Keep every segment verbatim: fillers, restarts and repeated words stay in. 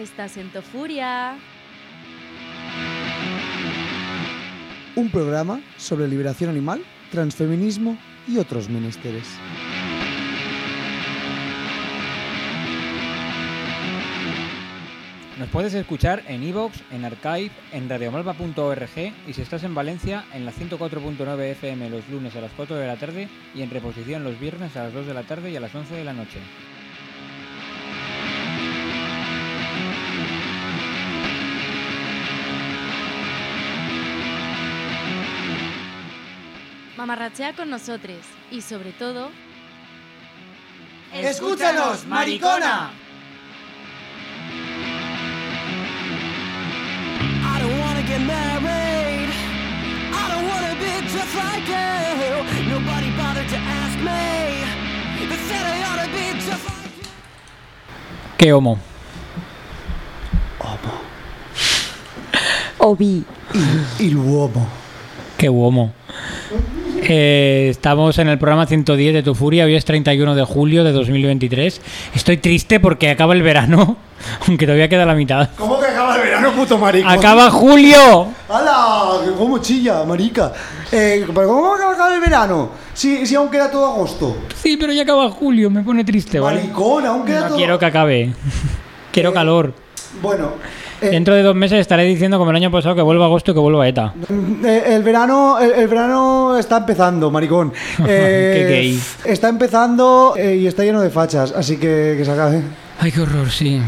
Estás en Tofuria. Un programa sobre liberación animal, transfeminismo y otros menesteres. Nos puedes escuchar en iVoox, en Archive, en radiomalva punto org y si estás en Valencia, en la ciento cuatro punto nueve F M los lunes a las cuatro de la tarde y en reposición los viernes a las dos de la tarde y a las once de la noche. Mamarrachea con nosotros y sobre todo... ¡Escúchanos, maricona! I don't wanna get married. I don't wanna be just like you. Nobody bothered to ask me. They said I ought to be just like you. ¿Qué homo? Homo. Obi. Y, y uomo. ¿Qué homo? Eh, estamos en el programa ciento diez de Tu Furia. Hoy es treinta y uno de julio de dos mil veintitrés. Estoy triste porque acaba el verano, aunque todavía queda la mitad. ¿Cómo que acaba el verano, puto marico? ¡Acaba julio! ¡Hala! ¿Cómo chilla, marica? Eh, ¿pero ¿Cómo que acaba el verano? Si, si aún queda todo agosto. Sí, pero ya acaba julio, me pone triste, ¿vale? Maricón, aún queda No todo... quiero que acabe. Quiero Eh, calor. Bueno... eh, Dentro de dos meses estaré diciendo como el año pasado que vuelva agosto y que vuelva ETA. eh, el verano el, el verano está empezando, maricón. Eh, Qué gay. Está empezando eh, y está lleno de fachas, así que que se acabe. Ay, qué horror, sí.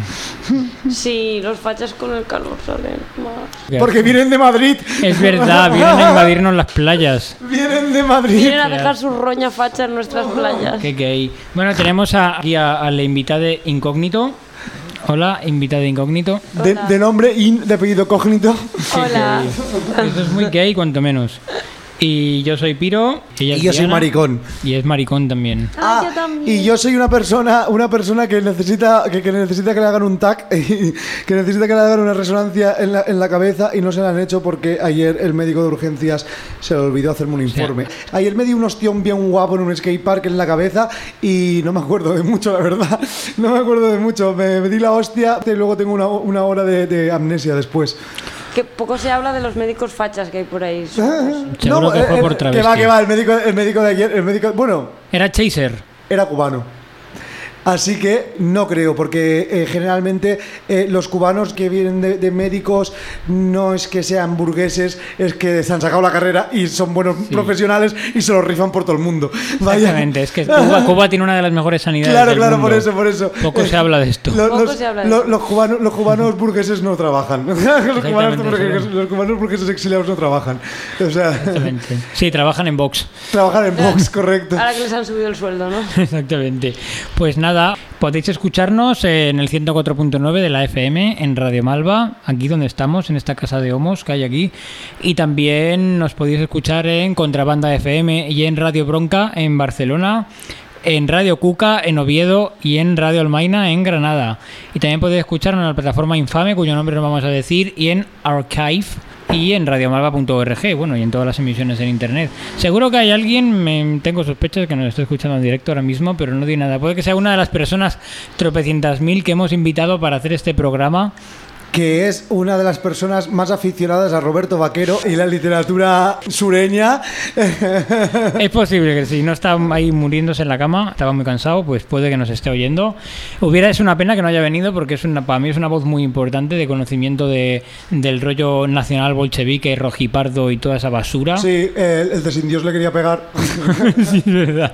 Sí, los fachas con el calor salen más. Porque vienen de Madrid. Es verdad, vienen a invadirnos las playas. Vienen de Madrid. Vienen a dejar su roña facha en nuestras playas. Qué gay. Bueno, tenemos a- aquí a- al invitado incógnito. Hola, invitado incógnito. De, de nombre y de apellido cógnito. Hola. Eso es muy gay, cuanto menos. Y yo soy Piro. Ella Y es yo soy Diana, maricón. Y es maricón también. Ah, yo también. Y yo soy una persona, una persona que necesita que, que necesita que le hagan un T A C, y que necesita que le hagan una resonancia en la, en la cabeza y no se la han hecho porque ayer el médico de urgencias se le olvidó hacerme un informe. Ayer me di un ostión bien guapo en un skatepark en la cabeza y no me acuerdo de mucho, la verdad. No me acuerdo de mucho. Me, me di la hostia y luego tengo una, una hora de, de amnesia después. Que poco se habla de los médicos fachas que hay por ahí. Seguro que fue por que va, travesti. que va, el médico, el médico de ayer, el médico, bueno, Era Chaser. era cubano. Así que no creo, porque eh, generalmente eh, los cubanos que vienen de, de médicos no es que sean burgueses, es que se han sacado la carrera y son buenos profesionales y se los rifan por todo el mundo. Vaya. Exactamente, es que Cuba, Cuba tiene una de las mejores sanidades Claro, del claro, mundo. por eso, por eso. Poco se habla de esto. Lo- Poco los, se habla de lo- esto. los cubanos, los cubanos burgueses no trabajan. los, cubanos burgueses, solo- los cubanos burgueses exiliados no trabajan. O sea, Exactamente. Sí, trabajan en Vox. trabajan en Vox, correcto. Ahora que les han subido el sueldo, ¿no? Exactamente. Pues nada, podéis escucharnos en el ciento cuatro punto nueve de la F M, en Radio Malva, aquí donde estamos, en esta casa de homos que hay aquí. Y también nos podéis escuchar en Contrabanda F M y en Radio Bronca en Barcelona, en Radio Cuca en Oviedo y en Radio Almaina en Granada. Y también podéis escucharnos en la plataforma Infame, cuyo nombre no vamos a decir, y en Archive y en radiomalva punto org, bueno, y en todas las emisiones en internet. Seguro que hay alguien, me, tengo sospechas que nos está escuchando en directo ahora mismo, pero no di nada. Puede que sea una de las personas tropecientas mil que hemos invitado para hacer este programa. Que es una de las personas más aficionadas a Roberto Vaquero y la literatura sureña. Es posible que si no está ahí muriéndose en la cama, estaba muy cansado, pues puede que nos esté oyendo. Hubiera es una pena que no haya venido porque es una, para mí es una voz muy importante de conocimiento de, del rollo nacional bolchevique, rojipardo y toda esa basura. Sí, el, el de Sin Dios le quería pegar. Sí, es verdad.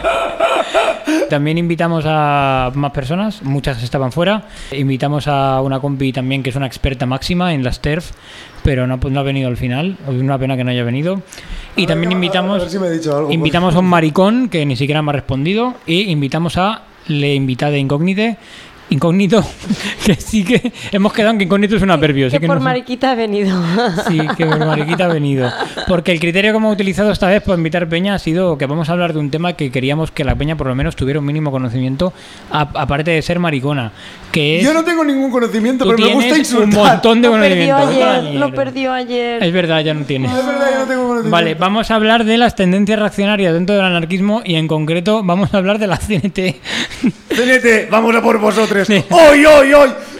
También invitamos a más personas, muchas estaban fuera. Invitamos a una compi también que es una experta máxima en las T E R F, pero no, pues no ha venido al final. Es una pena que no haya venido. Y A también ver, a- invitamos, a ver si me he dicho algo, invitamos a un maricón que ni siquiera me ha respondido. Y invitamos a le invitada incógnite. Incógnito, que sí que hemos quedado en que incógnito es un adverbio. Que así que por no sé- mariquita ha venido. Sí, que por mariquita ha venido. Porque el criterio que hemos utilizado esta vez para invitar Peña ha sido que vamos a hablar de un tema que queríamos que la Peña por lo menos tuviera un mínimo conocimiento, a- aparte de ser maricona. Que es, Yo no tengo ningún conocimiento, tú pero me gusta tienes un insultar. montón de Lo perdió conocimiento. ayer, Mierda. lo perdió ayer. Es verdad, ya no tienes. No, es verdad, yo no tengo conocimiento. Vale, vamos a hablar de las tendencias reaccionarias dentro del anarquismo y en concreto vamos a hablar de la C N T. C N T, vamos a por vosotros. Sí. ¡Hoy, hoy, hoy!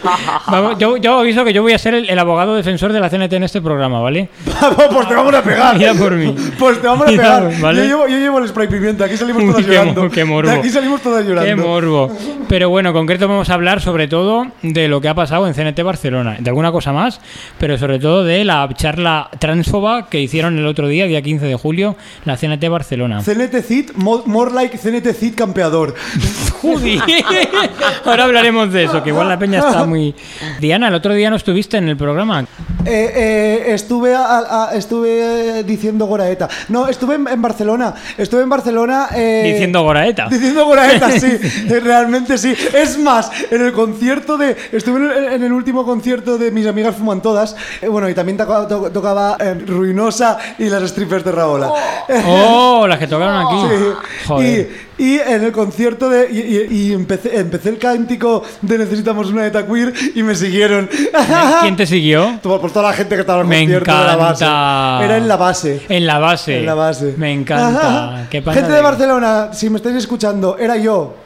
Vamos, yo, yo aviso que yo voy a ser el, el abogado defensor de la C N T en este programa, ¿vale? Pues te vamos a pegar. Mira por mí. Pues te vamos a Mira, pegar. ¿vale? Yo, llevo, yo llevo el spray pimienta. Aquí salimos todas Qué llorando. mo- qué morbo. De aquí salimos todas llorando. Qué morbo. Pero bueno, en concreto vamos a hablar sobre todo de lo que ha pasado en C N T Barcelona, de alguna cosa más, pero sobre todo de la charla transfoba que hicieron el otro día, día quince de julio, la C N T Barcelona. C N T Cid, mo- more like C N T Cid campeador. Joder. Ahora hablaremos de eso, que igual la peña está muy... Diana, el otro día no estuviste en el programa. Eh, eh, estuve a- a- estuve eh, diciendo Goraeta. No, estuve en, en Barcelona. Estuve en Barcelona. eh, Diciendo Goraeta. Diciendo Goraeta, sí. eh, Realmente sí. Es más, en el concierto de. Estuve en el, en el último concierto de Mis Amigas Fuman Todas. eh, bueno, y también tocaba, to- tocaba eh, Ruinosa y las strippers de Raola. Oh, las que tocaron aquí. Sí. Joder. Y, y en el concierto de. Y, y- y empecé, empecé el cántico de Necesitamos una neta queer y me siguieron. ¿Quién te siguió? Por, por toda la gente que estaba en el Me concierto de la base. encanta. Era en la base. En la base. En la base. Me encanta. ¿Qué pasa Gente de de- Barcelona, si me estáis escuchando, era yo.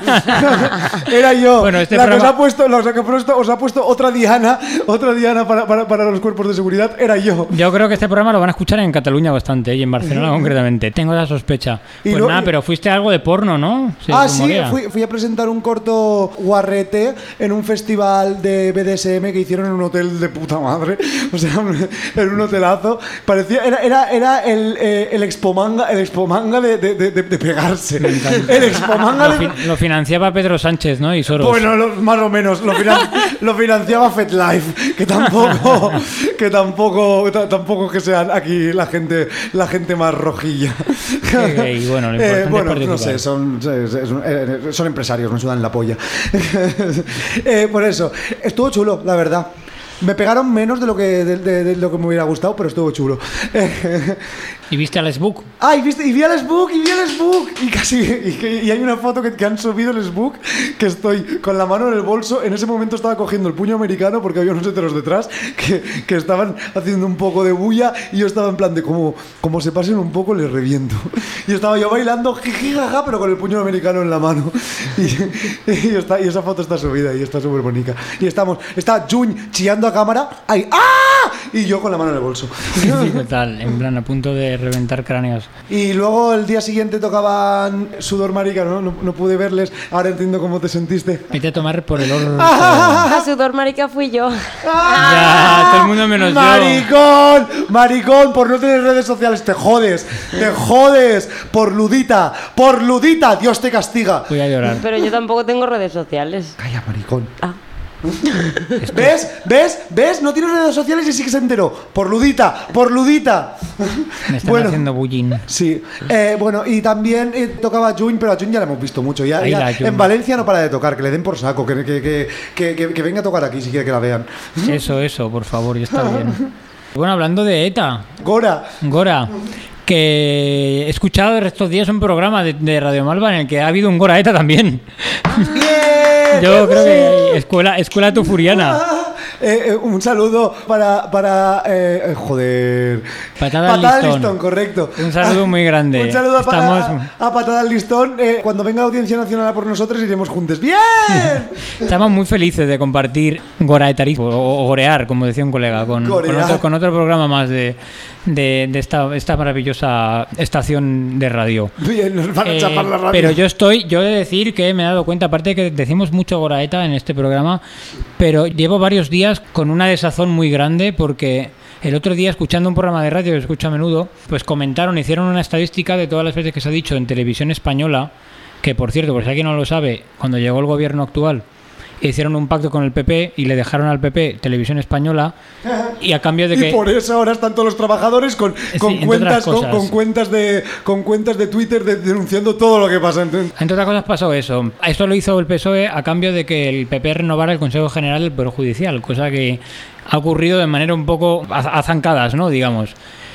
Era yo. Bueno, este la que os programa- ha puesto, la que os ha puesto, os ha puesto otra Diana, otra Diana para, para, para los cuerpos de seguridad, era yo. Yo creo que este programa lo van a escuchar en Cataluña bastante, ¿eh? Y en Barcelona concretamente. Tengo la sospecha. Y Pues lo- nada, y- pero fuiste a algo de porno, ¿no? Se Ah, sí, rumorea. fui, fui a presentar un corto guarrete en un festival de B D S M que hicieron en un hotel de puta madre. O sea, en un hotelazo. Parecía, era, era, era el, eh, el expomanga, el expomanga de, de, de, de pegarse. El expomanga Lo, de. fin- lo financiaba Pedro Sánchez, ¿no? Y Soros. Bueno, lo- más o menos, lo, finan- lo financiaba FetLife, que tampoco, que tampoco, ta- tampoco que sean aquí la gente, la gente más rojilla. Qué gay, bueno, lo Eh, importante es bueno, no participar. sé, son, es- es- eh, son empresarios, me sudan la polla. Eh, por eso, estuvo chulo, la verdad. Me pegaron menos de lo que, de, de- de lo que me hubiera gustado, pero estuvo chulo. ¿Y viste al Sbook? Ah, y, viste, y vi al Sbook, y vi al Sbook. Y casi. Y, que- y hay una foto que, que han subido el Sbook, que estoy con la mano en el bolso. En ese momento estaba cogiendo el puño americano porque había unos heteros detrás que, que estaban haciendo un poco de bulla. Y yo estaba en plan de como, como se pasen un poco, les reviento. Y estaba yo bailando, jiji, jaja, pero con el puño americano en la mano. Y, y, está, y esa foto está subida y está súper bonita. Y estamos. Está Jun chillando a cámara. ¡Ay! ¡Ah! Y yo con la mano en el bolso. Sí, total, en plan a punto de reventar cráneos. Y luego el día siguiente tocaban Sudor Marica, ¿no? No, no pude verles. Ahora entiendo cómo te sentiste. Vete a tomar por el orto. A sudor marica fui yo. Ya, todo el mundo menos yo. ¡Maricón! ¡Maricón! Por no tener redes sociales te jodes. Te jodes. Por ludita. Por ludita. Dios te castiga. Voy a llorar. Pero yo tampoco tengo redes sociales. Calla, maricón. Ah. ¿Ves? ¿Ves? ¿Ves? No tienes redes sociales y sí que se enteró. Por ludita. Por ludita. Me están Bueno. haciendo bullying. Sí, eh, bueno, y también eh, tocaba a Jun, pero a Jun ya la hemos visto mucho. Ya, Ahí ya la Jun. en Valencia no para de tocar, que le den por saco, que, que, que, que, que- que venga a tocar aquí si quiere que la vean. Eso, eso, por favor, ya está bien. Bueno, hablando de ETA, Gora, Gora, que he escuchado estos días un programa de, de Radio Malva en el que ha habido un Gora ETA también. ¡bien! Yo creo que hay escuela, escuela tufuriana. Eh, eh, un saludo para. para eh, eh, joder. Patada al al listón. listón, correcto. Un saludo muy grande. Un saludo a, pa- Estamos- a- a Patada al listón. Eh, cuando venga Audiencia Nacional a por nosotros, iremos juntos. ¡Bien! Estamos muy felices de compartir goraetarismo o, o gorear, como decía un colega, con, con, Gorear. otro, con otro programa más de, de, de esta, esta maravillosa estación de radio. Bien, nos van a Eh, chapar la radio. pero yo estoy, yo he de decir que me he dado cuenta, aparte de que decimos mucho goraeta en este programa, pero llevo varios días con una desazón muy grande porque el otro día, escuchando un programa de radio que escucho a menudo, pues comentaron, hicieron una estadística de todas las veces que se ha dicho en televisión española, que por cierto, por si alguien no lo sabe, cuando llegó el gobierno actual hicieron un pacto con el P P y le dejaron al P P televisión española y a cambio de Y que... por eso ahora están todos los trabajadores con, con entre cuentas otras con, cosas. con cuentas de con cuentas de Twitter de- denunciando todo lo que pasa. Entonces, Entre otras cosas pasó eso. Esto lo hizo el P S O E a cambio de que el P P renovara el Consejo General del Poder Judicial, cosa que ha ocurrido de manera un poco a, a zancadas, ¿no? Digamos.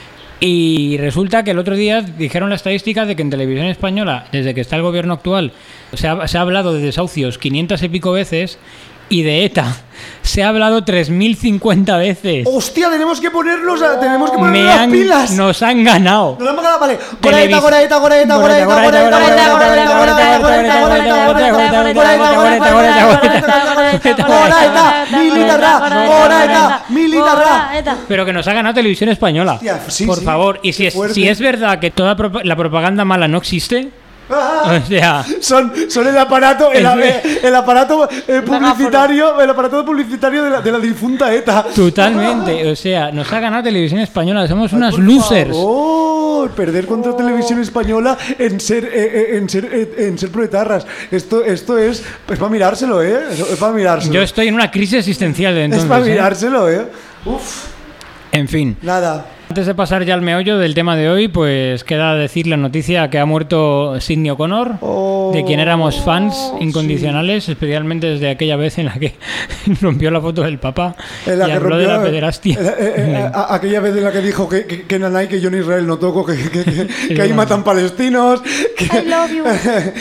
Y resulta que el otro día dijeron la estadística de que en televisión española, desde que está el gobierno actual, se ha, se ha hablado de desahucios quinientas y pico veces y de ETA se ha hablado tres mil cincuenta veces. hostia, tenemos que ponernos a- tenemos que ponernos Me las han, pilas. nos han ganado. Nos hemos ganado, vale. Televis- Goraeta, goraeta, goraeta, goraeta, goraeta, goraeta, goraeta, goraeta, goraeta, goraeta, goraeta, goraeta, Pero que nos ha ganado Televisión Española. Hostia, sí, por sí, favor. Y si es, si es verdad que toda pro- la propaganda mala no existe, o sea, Son, son el aparato, el, el, el aparato eh, publicitario, el aparato publicitario de la, de la difunta ETA. totalmente. O sea, nos ha ganado Televisión Española. Somos Ay, unas por losers. favor, perder contra Televisión Española en ser, eh, eh, en ser, eh, en ser proetarras. Esto, esto es, es para mirárselo, ¿eh? Es para mirárselo. Yo estoy en una crisis existencial de entonces. es para ¿eh? mirárselo, ¿eh? Uf, En fin. nada. Antes de pasar ya al meollo del tema de hoy, pues queda decir la noticia que ha muerto Sidney O'Connor, Oh, de quien éramos fans incondicionales, especialmente desde aquella vez en la que rompió la foto del Papa En la y que habló de rompió- la pederastia. eh, eh, eh, a- aquella vez en la que dijo que, que, que Nanay, que yo en Israel no toco, que, que, que, que ahí matan palestinos. Que, I love you.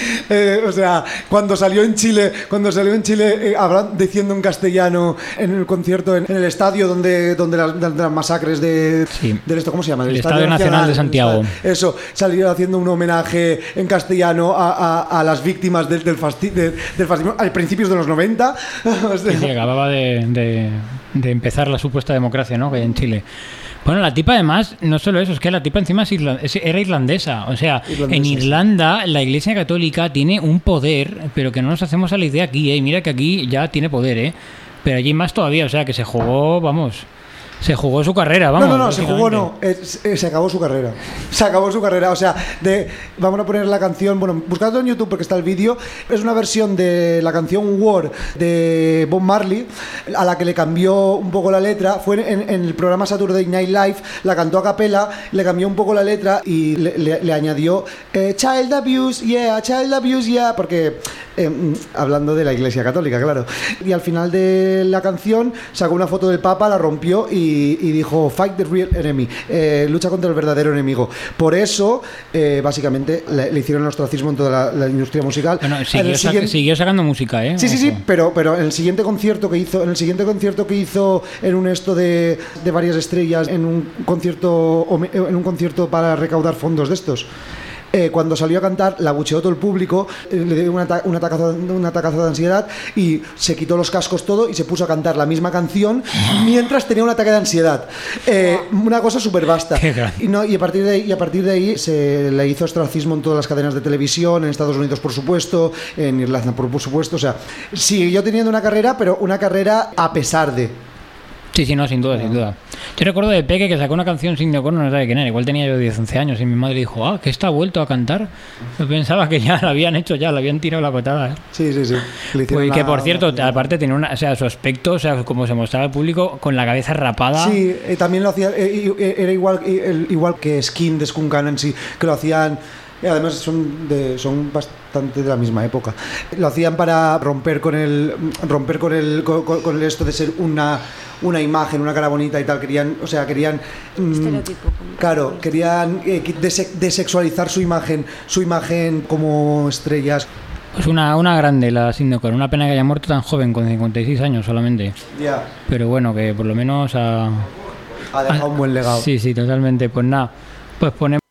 eh, o sea, cuando salió en Chile, cuando salió en Chile eh, hablan- diciendo en castellano en el concierto en, en el estadio donde, donde las, de las masacres de, Sí. del esto, ¿cómo se llama? Del El Estadio Nacional de Santiago. Eso, salió haciendo un homenaje en castellano a, a, a las víctimas del, del, fasti- de- del fascismo a principios de los noventa. O sea, Y se acababa de, de- de empezar la supuesta democracia, ¿no?, que hay en Chile. Bueno, la tipa además, no solo eso, es que la tipa encima es irla- es- era irlandesa. O sea, Irlandesa, en sí. Irlanda la Iglesia Católica tiene un poder, pero que no nos hacemos a la idea aquí, ¿eh? Mira que aquí ya tiene poder, ¿eh? Pero allí más todavía, o sea, que se jugó, vamos... Se jugó su carrera, vamos. no, no, no, se jugó básicamente. no, es- eh, se acabó su carrera. Se acabó su carrera, o sea, de, vamos a poner la canción, bueno, buscadlo en YouTube porque está el vídeo, es una versión de la canción War de Bob Marley, a la que le cambió un poco la letra, fue en, en el programa Saturday Night Live, la cantó a capela, le cambió un poco la letra y le, le- le añadió eh, Child Abuse, yeah, Child Abuse, yeah, porque, eh, mm, hablando de la Iglesia Católica, claro, y al final de la canción sacó una foto del Papa, la rompió y y dijo fight the real enemy, eh, lucha contra el verdadero enemigo. Por eso eh, básicamente le, le hicieron el ostracismo en toda la, la industria musical. Bueno, En siguió, el sa- siguiente- siguió sacando música, ¿eh? Sí, sí, sí, Ojo. pero, pero en el siguiente concierto que hizo, en el siguiente concierto que hizo en un esto de, de varias estrellas, en un concierto home- en un concierto para recaudar fondos de estos. Eh, cuando salió a cantar, la abucheó todo el público, eh, le dio un, ata- un atacazo, un atacazo de ansiedad y se quitó los cascos todo y se puso a cantar la misma canción mientras tenía un ataque de ansiedad. Eh, una cosa súper vasta. Qué grande. Y, no, y, a partir de ahí, y a partir de ahí se le hizo ostracismo en todas las cadenas de televisión, en Estados Unidos por supuesto, en Irlanda por, por supuesto. O sea, siguió teniendo una carrera, pero una carrera a pesar de... Sí, sí, no, sin duda, sin duda. Yo recuerdo de Peque que sacó una canción sin O'Connor, no sé de quién era, igual tenía yo diez, once años, y mi madre dijo, ah, que esta ha vuelto a cantar. Yo pensaba que ya la habían hecho, ya la habían tirado la patada. ¿eh? Sí, sí, sí. Le hicieron Pues que la- por cierto, la- aparte tenía una, o sea, su aspecto, o sea, como se mostraba al público, con la cabeza rapada. Sí, eh, también lo hacía, eh, y- eh, era igual, y- el- igual que Skin de Skunk Anansi, que lo hacían, y además son, de, son bastante de la misma época. Lo hacían para romper con el, romper con el, con, con- con el esto de ser una, una imagen, una cara bonita y tal. Querían, o sea, querían, mm, Estereotipo. claro, querían eh, dese- desexualizar su imagen, su imagen como estrellas. Pues una, una grande la Sidney O'Connor. Una pena que haya muerto tan joven, con cincuenta y seis años solamente. Ya, Pero bueno, que por lo menos ha... ha dejado un buen legado. Sí, sí, totalmente. Pues nada, pues ponemos...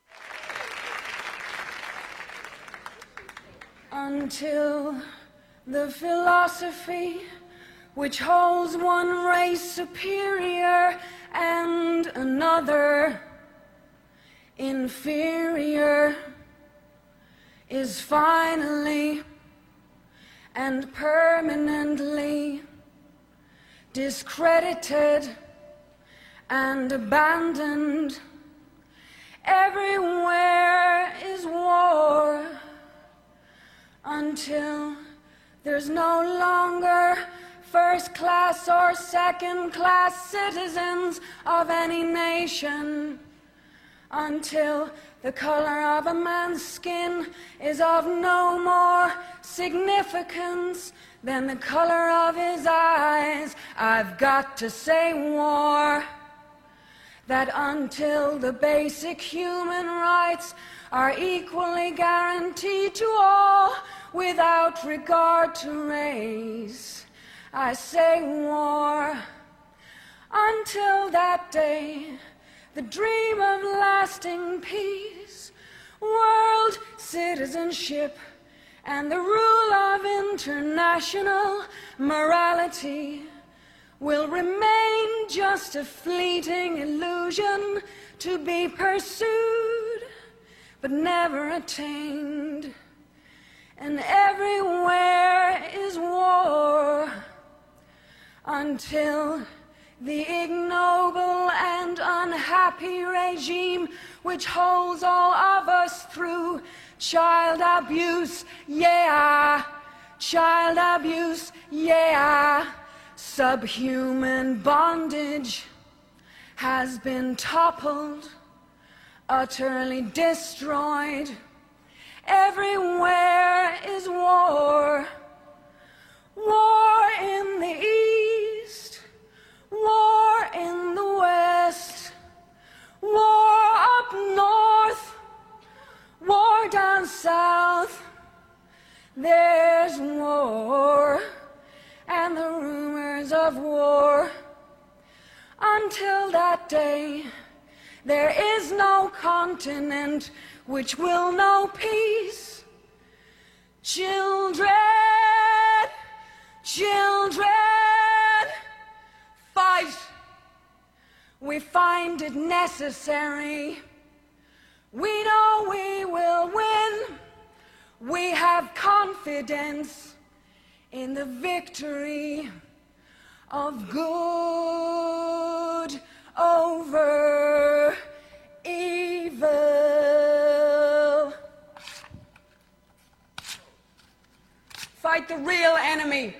Until the philosophy which holds one race superior and another inferior is finally and permanently discredited and abandoned. Everywhere is war until there's no longer first class or second class citizens of any nation, until the color of a man's skin is of no more significance than the color of his eyes. I've got to say war. That until the basic human rights are equally guaranteed to all without regard to race, I say war. Until that day, the dream of lasting peace, world citizenship, and the rule of international morality will remain just a fleeting illusion to be pursued but never attained. And everywhere is war until the ignoble and unhappy regime which holds all of us through child abuse, yeah, child abuse, yeah, subhuman bondage has been toppled, utterly destroyed. Everywhere is war, war in the east, war in the west, war up north, war down south. There's war and the rumors of war. Until that day, there is no continent which will know peace. Children, children, fight. We find it necessary. We know we will win. We have confidence in the victory of good over evil. Fight the real enemy.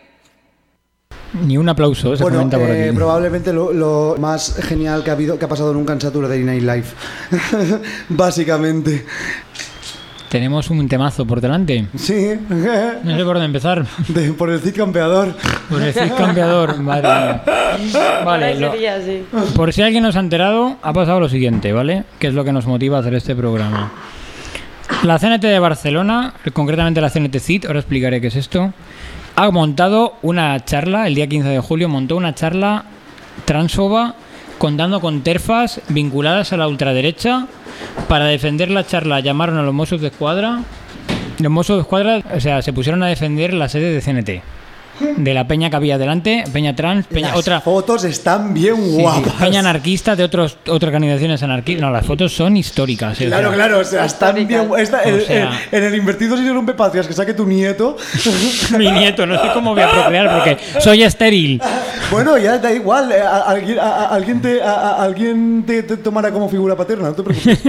Ni un aplauso, se bueno, comenta por eh, aquí. probablemente lo, lo más genial que ha habido, que ha pasado nunca en Saturday Night Live. Básicamente. Tenemos un temazo por delante. Sí. No sé por dónde empezar. De, por el Cid campeador. Por el Cid campeador, madre mía. Vale, lo- Sería así. por si alguien no se ha enterado, ha pasado lo siguiente, ¿vale? Que es lo que nos motiva a hacer este programa. La C N T de Barcelona, concretamente la C N T Cid, ahora explicaré qué es esto, ha montado una charla, el día quince de julio, montó una charla transfoba contando con terfas vinculadas a la ultraderecha. Para defender la charla llamaron a los Mossos de Escuadra. Los Mossos de Escuadra, o sea, se pusieron a defender la sede de C N T. De la peña que había delante, peña trans, peña Las otra... fotos están bien Sí, sí, guapas. peña anarquista de otros, otras organizaciones anarquistas. No, las fotos son históricas. eh, o Claro, sea, claro, o sea, están bien. Esta, O el- sea- el- en el invertido si se rompe patrias que saque tu nieto. Mi nieto, no sé cómo voy a procrear porque soy estéril. Bueno, ya da igual. eh, a- a- alguien, a- a- alguien, te, a- a- alguien te, te tomará como figura paterna, no te preocupes.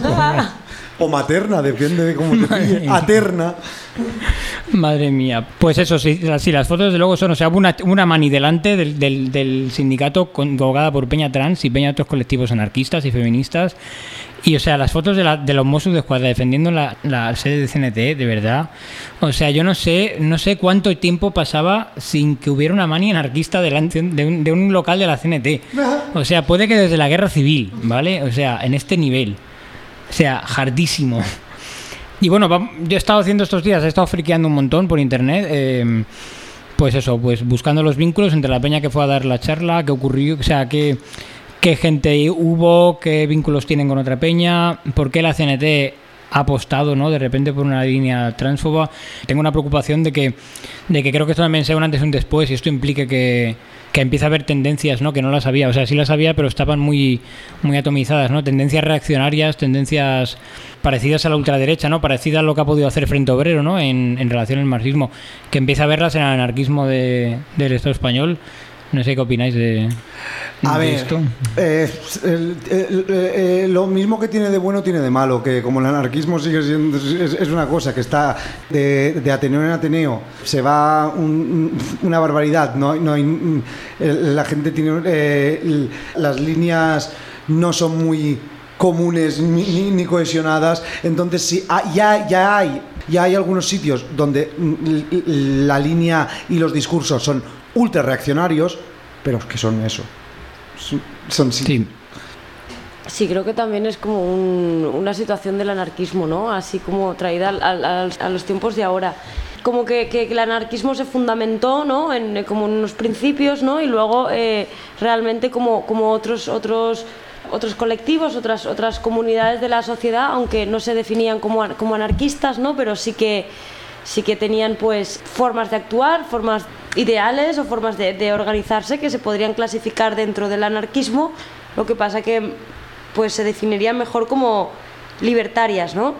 O materna, depende de cómo te pille. Aterna. Madre mía. Pues eso, sí, las, sí, las fotos de luego son, o sea, hubo una, una mani delante del, del, del sindicato convocada por Peña Trans y Peña de otros colectivos anarquistas y feministas. Y, o sea, las fotos de, la, de los Mossos de Escuadra defendiendo la, la sede de C N T, de verdad. O sea, yo no sé no sé cuánto tiempo pasaba sin que hubiera una mani anarquista delante de un, de un local de la C N T. O sea, puede que desde la guerra civil, ¿vale? O sea, en este nivel. O sea, hardísimo. Y bueno, va- yo he estado haciendo estos días, he estado friqueando un montón por internet. eh, pues eso, pues buscando los vínculos entre la peña que fue a dar la charla, qué ocurrió, o sea, qué, qué gente hubo, qué vínculos tienen con otra peña, por qué la C N T ha apostado, ¿no? De repente por una línea transfoba. Tengo una preocupación de que, de que creo que esto también sea un antes y un después y esto implique que, que empieza a haber tendencias, ¿no? Que no las había, o sea, sí las había, pero estaban muy, muy atomizadas, ¿no? Tendencias reaccionarias, tendencias parecidas a la ultraderecha, ¿no? Parecidas a lo que ha podido hacer Frente Obrero, ¿no? En, en relación al marxismo, que empieza a verlas en el anarquismo de, del Estado español. No sé qué opináis de, A de ver, esto. eh, el- el- eh, lo mismo que tiene de bueno tiene de malo, que como el anarquismo sigue siendo es, es una cosa que está de, de Ateneo en Ateneo, se va un- una barbaridad, no, hay- no hay, mm, el- la gente tiene eh, el- las líneas no son muy comunes ni, ni- ni cohesionadas, entonces sí, ah, ya, ya hay ya hay algunos sitios donde mm, l- la línea y los discursos son ultra reaccionarios, pero es que son eso. Son, son sí. Sí. Sí, creo que también es como un- una situación del anarquismo, ¿no? Así como traída al- al- al- a los tiempos de ahora. Como que, que el anarquismo se fundamentó, ¿no? En, como en unos principios, ¿no? Y luego eh, realmente como, como otros, otros, otros colectivos, otras, otras comunidades de la sociedad, aunque no se definían como, como anarquistas, ¿no? Pero sí que sí que tenían pues formas de actuar, formas ideales o formas de, de organizarse que se podrían clasificar dentro del anarquismo, lo que pasa que pues se definirían mejor como libertarias, ¿no?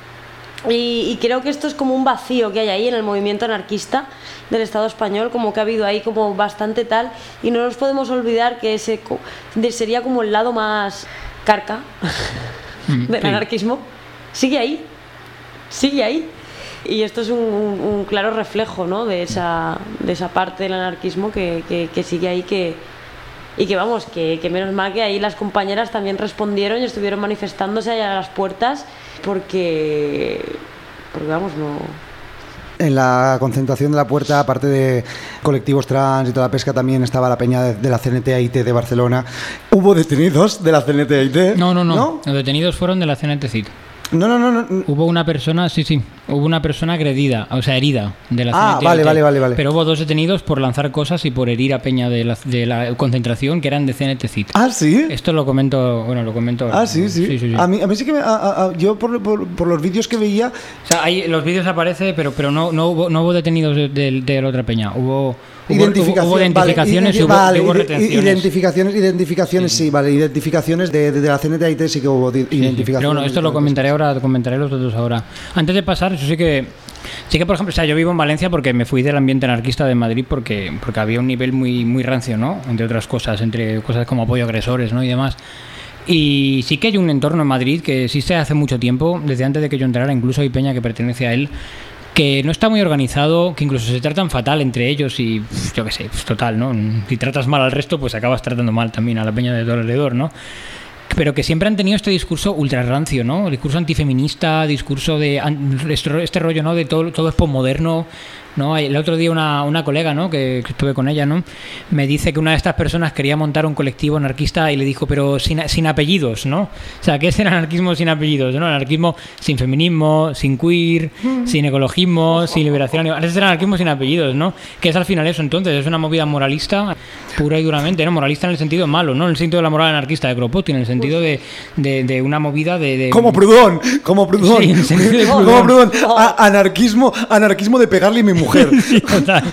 Y, y creo que esto es como un vacío que hay ahí en el movimiento anarquista del Estado español, como que ha habido ahí como bastante tal, y no nos podemos olvidar que ese sería como el lado más carca mm, del sí. anarquismo. Sigue ahí, sigue ahí. Y esto es un, un, un claro reflejo, ¿no? de, esa, de esa parte del anarquismo que, que, que sigue ahí, que, y que vamos, que, que menos mal que ahí las compañeras también respondieron y estuvieron manifestándose allá a las puertas, porque, porque vamos, no... En la concentración de la puerta, aparte de colectivos trans y toda la pesca, también estaba la peña de, de la C N T A I T de Barcelona. ¿Hubo detenidos de la C N T A I T? No, no, no, no. Los detenidos fueron de la C N T C I T. No, no, no, no. Hubo una persona, sí, sí, hubo una persona agredida, o sea, herida de la Ah, C N T A I T. vale, vale, vale, vale. Pero hubo dos detenidos por lanzar cosas y por herir a peña de la, de la concentración que eran de C N T C I T. Ah, ¿sí? Esto lo comento, bueno, lo comento ahora. Ah, sí, sí. sí, sí, sí. A, mí, a mí sí que me, a, a, yo por, por, por los vídeos que veía... O sea, ahí los vídeos aparece, pero pero no no hubo, no hubo detenidos de, de, de la otra peña. Hubo... Identificación, hubo, hubo identificaciones vale, y hubo, vale, hubo retenciones. Identificaciones, identificaciones sí, sí, vale. Identificaciones de, de, de la C N T A I T sí que hubo sí, identificaciones. Sí, pero bueno, esto lo comentaré ahora, comentaré los datos ahora. Antes de pasar, eso sí que... Sí que, por ejemplo, o sea, yo vivo en Valencia porque me fui del ambiente anarquista de Madrid porque, porque había un nivel muy, muy rancio, ¿no? Entre otras cosas, entre cosas como apoyo a agresores, ¿no? Y demás. Y sí que hay un entorno en Madrid que existe hace mucho tiempo, desde antes de que yo entrara, incluso hay peña que pertenece a él, que no está muy organizado, que incluso se tratan fatal entre ellos y pff, yo qué sé, pues total, ¿no? Si tratas mal al resto, pues acabas tratando mal también a la peña de todo alrededor, ¿no? Pero que siempre han tenido este discurso ultra rancio, ¿no? Discurso antifeminista, discurso de este, este rollo, ¿no? De todo, todo es posmoderno, ¿no? El otro día una, una colega, ¿no? Que, que estuve con ella, ¿no? Me dice que una de estas personas quería montar un colectivo anarquista y le dijo, pero sin, sin apellidos, ¿no? O sea, ¿qué es el anarquismo sin apellidos? ¿No? El anarquismo sin feminismo, sin queer, sin ecologismo, sin liberación animal. Ese es el anarquismo sin apellidos, ¿no? Que es al final eso, entonces, es una movida moralista pura y duramente, ¿no? Moralista en el sentido malo, ¿no? En el sentido de la moral anarquista de Kropotkin, en el sentido de, de, de una movida de... de... Como Proudhon, como Proudhon. Sí, en el sentido de Proudhon. Como Proudhon. A, anarquismo, anarquismo de pegarle a mi mujer. Sí, total.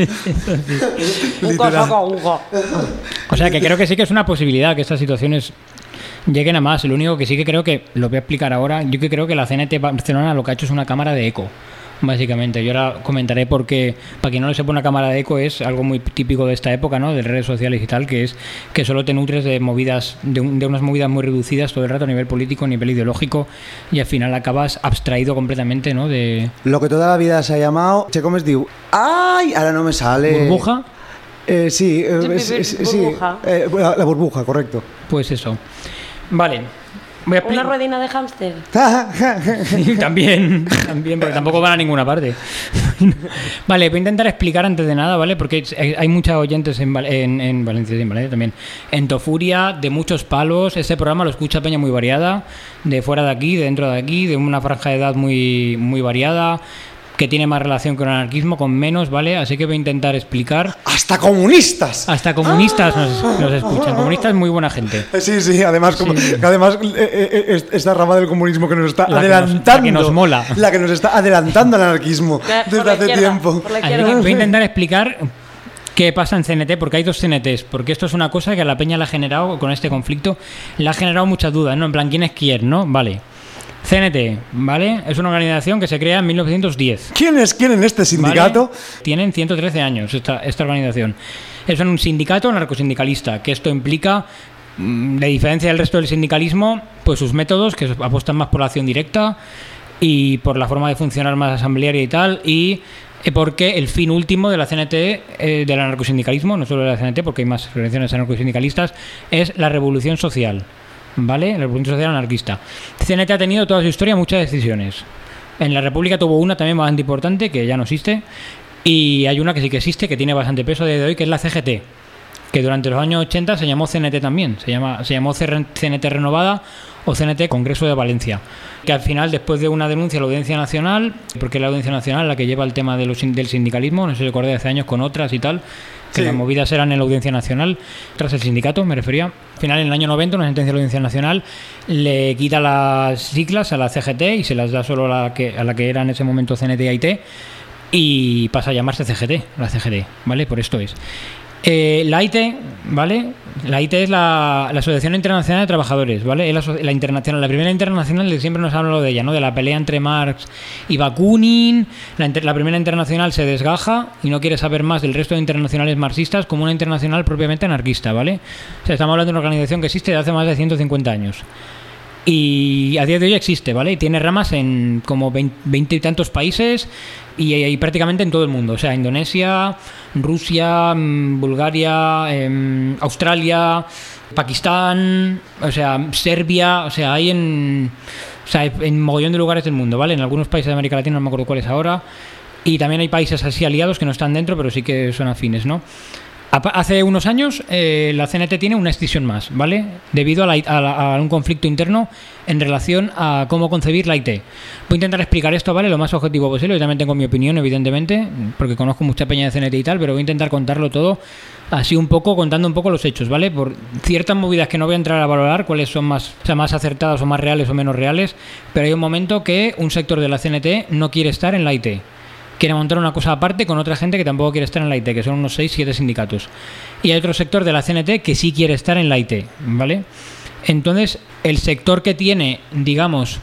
O sea, que creo que sí que es una posibilidad que estas situaciones lleguen a más. Lo único que sí que creo que, lo voy a explicar ahora, yo que creo que la C N T Barcelona lo que ha hecho es una cámara de eco, básicamente. Yo ahora comentaré porque, para quien no lo sepa, una cámara de eco es algo muy típico de esta época, ¿no? De redes sociales y tal, que es que solo te nutres de movidas, de, un, de unas movidas muy reducidas todo el rato a nivel político, a nivel ideológico, y al final acabas abstraído completamente, ¿no? De lo que toda la vida se ha llamado, che com es diu? ¡Ay! Ahora no me sale. ¿Burbuja? Eh, sí, eh, es, es, sí, burbuja. Eh, la, la burbuja, correcto. Pues eso. Vale. Voy a ¿Una ruedina de hámster? Sí, también, también, porque tampoco van a ninguna parte. Vale, voy a intentar explicar antes de nada, ¿vale? Porque hay muchos oyentes en, en, en Valencia, en Valencia también. En Tofuria, de muchos palos. Este programa lo escucha peña muy variada, de fuera de aquí, de dentro de aquí, de una franja de edad muy, muy variada, que tiene más relación con el anarquismo, con menos, ¿vale? Así que voy a intentar explicar... ¡Hasta comunistas! Hasta comunistas nos, nos escuchan. Comunistas, muy buena gente. Sí, sí, además, como, sí. además eh, eh, esta rama del comunismo que nos está la adelantando... Que nos, la que nos mola. La que nos está adelantando al anarquismo desde hace izquierda, tiempo. Así que voy a intentar explicar qué pasa en C N T, porque hay dos C N Ts, porque esto es una cosa que a la peña le ha generado, con este conflicto, le ha generado muchas dudas, ¿no? En plan, ¿quién es quién, no? Vale. C N T, ¿vale? Es una organización que se crea en mil novecientos diez. ¿Quién es quién en este sindicato? ¿Vale? Tienen ciento trece años esta, esta organización. Es un sindicato narcosindicalista, que esto implica, de diferencia del resto del sindicalismo, pues sus métodos, que apuestan más por la acción directa y por la forma de funcionar más asamblearia y tal, y porque el fin último de la C N T, eh, del anarcosindicalismo, no solo de la C N T, porque hay más organizaciones anarcosindicalistas, es la revolución social. ¿Vale? La revolución social anarquista. C N T ha tenido toda su historia muchas decisiones. En la República tuvo una también bastante importante, que ya no existe, y hay una que sí que existe, que tiene bastante peso a día de hoy, que es la C G T, que durante los años ochenta se llamó C N T también, se llama se llamó C N T renovada o C N T Congreso de Valencia, que al final, después de una denuncia a la Audiencia Nacional, porque es la Audiencia Nacional la que lleva el tema de los, del sindicalismo, no sé si recuerdo hace años con otras y tal, que sí, las movidas eran en la Audiencia Nacional, tras el sindicato, me refería. Al final, en el año noventa, una sentencia de la Audiencia Nacional le quita las siglas a la C G T y se las da solo a la que, a la que era en ese momento C N T A I T, y pasa a llamarse C G T, la C G T, ¿vale? Por esto es. Eh, la A I T, ¿vale? La A I T es la, la Asociación Internacional de Trabajadores, ¿vale? Es la, la internacional, la primera internacional, de siempre nos ha hablado de ella, ¿no? De la pelea entre Marx y Bakunin. La, inter, la primera internacional se desgaja y no quiere saber más del resto de internacionales marxistas como una internacional propiamente anarquista, ¿vale? O sea, estamos hablando de una organización que existe desde hace más de ciento cincuenta años. Y a día de hoy existe, ¿vale? Y tiene ramas en como veinte y tantos países y, y prácticamente en todo el mundo. O sea, Indonesia, Rusia, Bulgaria, eh, Australia, Pakistán, o sea, Serbia, o sea, hay en, o sea, en mogollón de lugares del mundo, ¿vale? En algunos países de América Latina, no me acuerdo cuáles ahora. Y también hay países así aliados que no están dentro, pero sí que son afines, ¿no? Hace unos años eh, la C N T tiene una escisión más, ¿vale? Debido a, la, a, la, a un conflicto interno en relación a cómo concebir la I T. Voy a intentar explicar esto, ¿vale? Lo más objetivo posible. Yo también tengo mi opinión, evidentemente, porque conozco mucha peña de C N T y tal, pero voy a intentar contarlo todo así un poco, contando un poco los hechos, ¿vale? Por ciertas movidas que no voy a entrar a valorar, cuáles son más, o sea, más acertadas o más reales o menos reales, pero hay un momento que un sector de la C N T no quiere estar en la I T. Quiere montar una cosa aparte con otra gente que tampoco quiere estar en la I T, que son unos seis siete sindicatos. Y hay otro sector de la C N T que sí quiere estar en la I T, ¿vale? Entonces, el sector que tiene, digamos,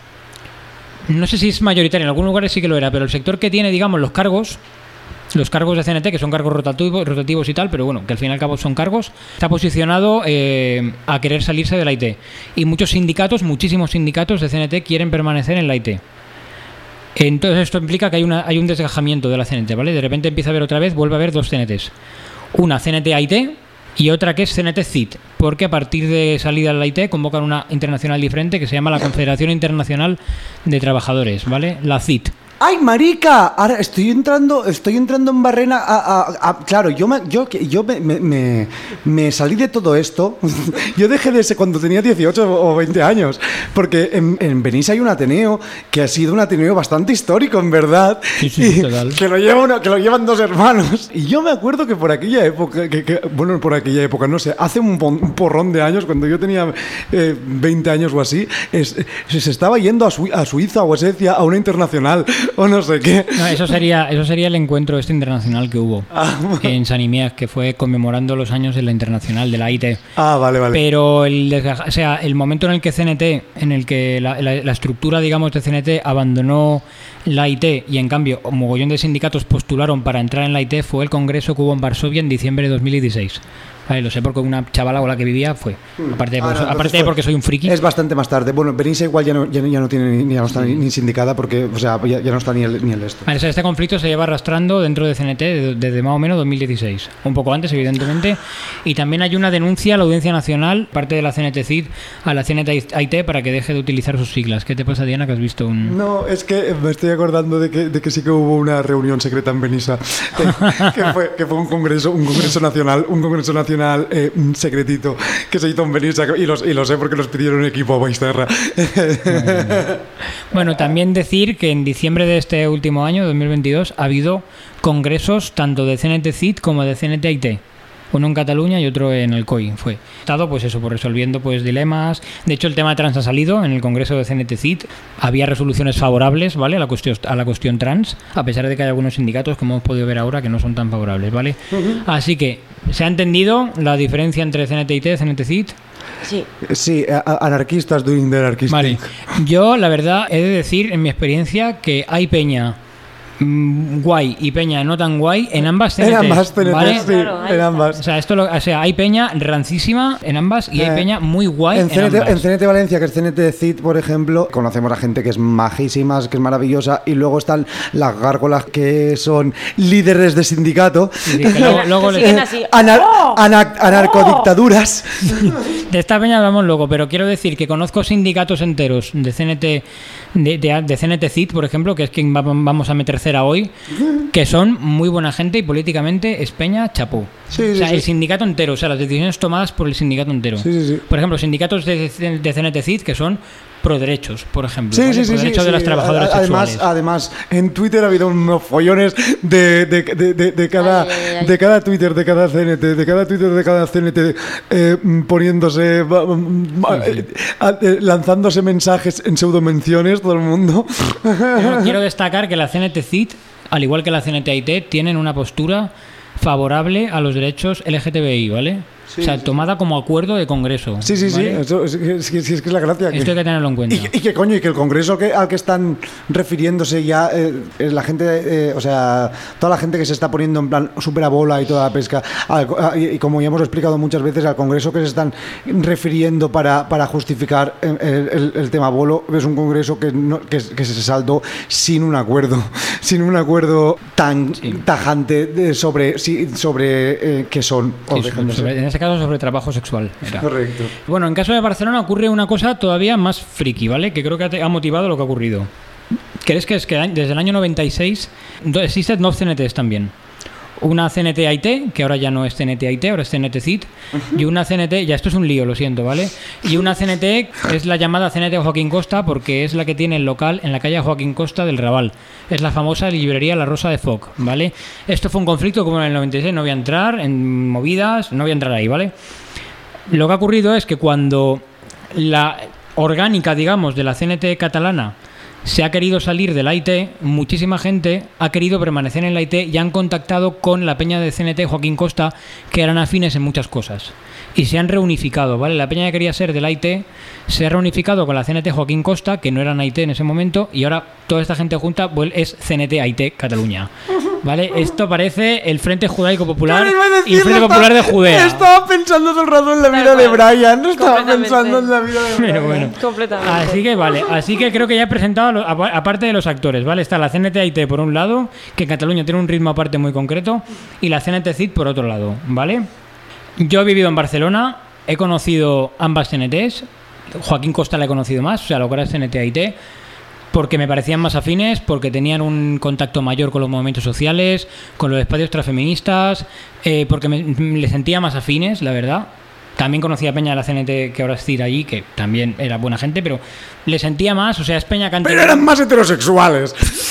no sé si es mayoritario, en algunos lugares sí que lo era, pero el sector que tiene, digamos, los cargos, los cargos de C N T, que son cargos rotativos, rotativos y tal, pero bueno, que al fin y al cabo son cargos, está posicionado eh, a querer salirse de la I T. Y muchos sindicatos, muchísimos sindicatos de C N T quieren permanecer en la I T. Entonces esto implica que hay, una, hay un desgajamiento de la C N T, ¿vale? De repente empieza a haber otra vez, vuelve a haber dos C N Ts. Una C N T A I T y otra que es C N T C I T, porque a partir de salida de la I T convocan una internacional diferente que se llama la Confederación Internacional de Trabajadores, ¿vale? La C I T. ¡Ay, marica! Ahora estoy entrando, estoy entrando en barrena a, a, a, claro, yo me, yo, yo me, me, me salí de todo esto. Yo dejé de ese cuando tenía dieciocho o veinte años. Porque en, en Benissa hay un Ateneo que ha sido un Ateneo bastante histórico, en verdad. Sí, sí, total. Que lo, lleva uno, que lo llevan dos hermanos. Y yo me acuerdo que por aquella época, que, que, bueno, por aquella época, no sé, hace un, un porrón de años, cuando yo tenía eh, veinte años o así, es, se estaba yendo a, Su, a Suiza o a Suecia a una internacional o no sé qué. No, eso sería eso sería el encuentro este internacional que hubo ah, en Sanimias, que fue conmemorando los años de la internacional de la I T. Ah, vale, vale. Pero el o sea, el momento en el que C N T, en el que la, la, la estructura, digamos, de C N T abandonó la I T y en cambio un mogollón de sindicatos postularon para entrar en la I T fue el congreso que hubo en Varsovia en diciembre de dos mil dieciséis. Vale, lo sé porque una chavala con la que vivía fue. Aparte de, ah, no, aparte de porque soy un friki. Es bastante más tarde. Bueno, Benissa igual ya no, ya, ya no tiene ni, ya no está ni, ni sindicada porque, o sea, ya, ya no está ni el, ni el esto. Vale, o sea, este conflicto se lleva arrastrando dentro de C N T desde, desde más o menos dos mil dieciséis. Un poco antes, evidentemente. Y también hay una denuncia a la Audiencia Nacional, parte de la C N T C I T, a la C N T A I T para que deje de utilizar sus siglas. ¿Qué te pasa, Diana, que has visto un...? No, es que me estoy acordando de que, de que sí que hubo una reunión secreta en Benissa. Que, que, fue, que fue un congreso, un congreso nacional, un congreso nacional... Eh, secretito que se hizo en Benissa y, los, y lo sé porque los pidieron equipo a Baisterra. Bueno, también decir que en diciembre de este último año, dos mil veintidós, ha habido congresos tanto de C N T C I T como de C N T A I T. Uno en Cataluña y otro en Alcoy fue. Estado pues eso, pues resolviendo pues dilemas. De hecho, el tema de trans ha salido en el congreso de C N T C I T. Había resoluciones favorables, ¿vale? A la cuestión, a la cuestión trans, a pesar de que hay algunos sindicatos, como hemos podido ver ahora, que no son tan favorables, ¿vale? Uh-huh. Así que, ¿se ha entendido la diferencia entre C N T I T y C N T C I T? Sí. Sí, anarquistas doing the anarchistic. Vale. Yo, la verdad, he de decir, en mi experiencia, que hay peña guay y peña no tan guay en ambas C N Ts, en ambas C N Ts, ¿vale? sí, claro, en ambas. O sea, esto lo, o sea, hay peña rancísima en ambas y eh, hay peña muy guay en, en, C N T, en ambas. En C N T Valencia, que es C N T C I T, por ejemplo, conocemos a gente que es majísima, que es maravillosa, y luego están las gárgolas que son líderes de sindicato. Sí, que luego, luego que siguen así. Anar, anar, anarcodictaduras. De esta peña hablamos luego, pero quiero decir que conozco sindicatos enteros de C N T, de, de, de C N T C I T, por ejemplo, que es quien va, vamos a meter tercera hoy, que son muy buena gente y políticamente es peña chapó. Sí, o sea, sí, el sí. sindicato entero, o sea, las decisiones tomadas por el sindicato entero. Sí, sí, sí. Por ejemplo, sindicatos de, de C N T C I D que son pro derechos, por ejemplo. Sí, ¿vale? sí, sí, pro sí, derechos sí. de las trabajadoras además, sexuales. además, en Twitter ha habido unos follones de, de, de, de, de cada, Ay, ay, ay. de cada Twitter, de cada C N T, de cada Twitter, de cada C N T, eh, poniéndose, va- va- Sí, sí. eh, eh, lanzándose mensajes en pseudomenciones, todo el mundo. Yo quiero destacar que la C N T C I D, al igual que la C N T I T, tienen una postura favorable a los derechos L G T B I, ¿vale? Sí, o sea, sí. tomada como acuerdo de congreso. Sí, sí, sí, ¿vale? eso, es, que- es que- es que es la gracia. que- Esto hay que tenerlo en cuenta. Y, que- y que coño, y que el congreso que, al que están refiriéndose ya, eh, es la gente, eh, o sea, toda la gente que se está poniendo en plan súper a bola y toda la pesca, al- a- y, y como ya hemos explicado muchas veces, al congreso que se están refiriendo para, para justificar el, el- el tema bolo, es un congreso que, no, que, que se saldó sin un acuerdo, sin un acuerdo tan Sí. tajante de- sobre, sí, sobre eh, qué son o Sí, dejan de sobre- ser. en ese caso sobre trabajo sexual. Era. Correcto. Bueno, en caso de Barcelona ocurre una cosa todavía más friki, ¿vale? Que creo que ha te- ha motivado lo que ha ocurrido. ¿Crees que es que desde el año noventa y seis do- existen dos C N Ts también? Una C N T I T, que ahora ya no es C N T I T, ahora es C N T C I D, y una C N T, ya esto es un lío, lo siento, ¿vale? Y una C N T es la llamada C N T Joaquín Costa porque es la que tiene el local en la calle Joaquín Costa del Raval. Es la famosa librería La Rosa de Foc, ¿vale? Esto fue un conflicto como en el noventa y seis, no voy a entrar en movidas, no voy a entrar ahí, ¿vale? Lo que ha ocurrido es que cuando la orgánica, digamos, de la C N T catalana se ha querido salir de la I T, muchísima gente ha querido permanecer en la I T y han contactado con la peña de C N T Joaquín Costa, que eran afines en muchas cosas. Y se han reunificado, ¿vale? La peña que quería ser de la I T se ha reunificado con la C N T Joaquín Costa, que no eran I T en ese momento, y ahora toda esta gente junta pues, es C N T I T Cataluña. ¿Vale? Esto parece el Frente Judaico Popular Claro, iba a y el decirlo, Frente estaba- Popular de Judea. Estaba pensando todo el rato en la Tal vida de cual. Brian, no estaba Completamente. pensando en la vida de Brian. Pero bueno. Completamente. Así que vale, así que creo que ya he presentado, a lo- apa- aparte de los actores, ¿vale? Está la C N T I T por un lado, que en Cataluña tiene un ritmo aparte muy concreto, y la C N T C I D por otro lado, ¿vale? Yo he vivido en Barcelona, he conocido ambas C N Ts, Joaquín Costa la he conocido más, o sea, lo que era C N T I T, porque me parecían más afines, porque tenían un contacto mayor con los movimientos sociales, con los espacios transfeministas, eh, porque me, le sentía más afines, la verdad. También conocía a Peña de la C N T, que ahora es C I D allí, que también era buena gente, pero le sentía más, o sea, es Peña que han Pero tenido- eran más heterosexuales.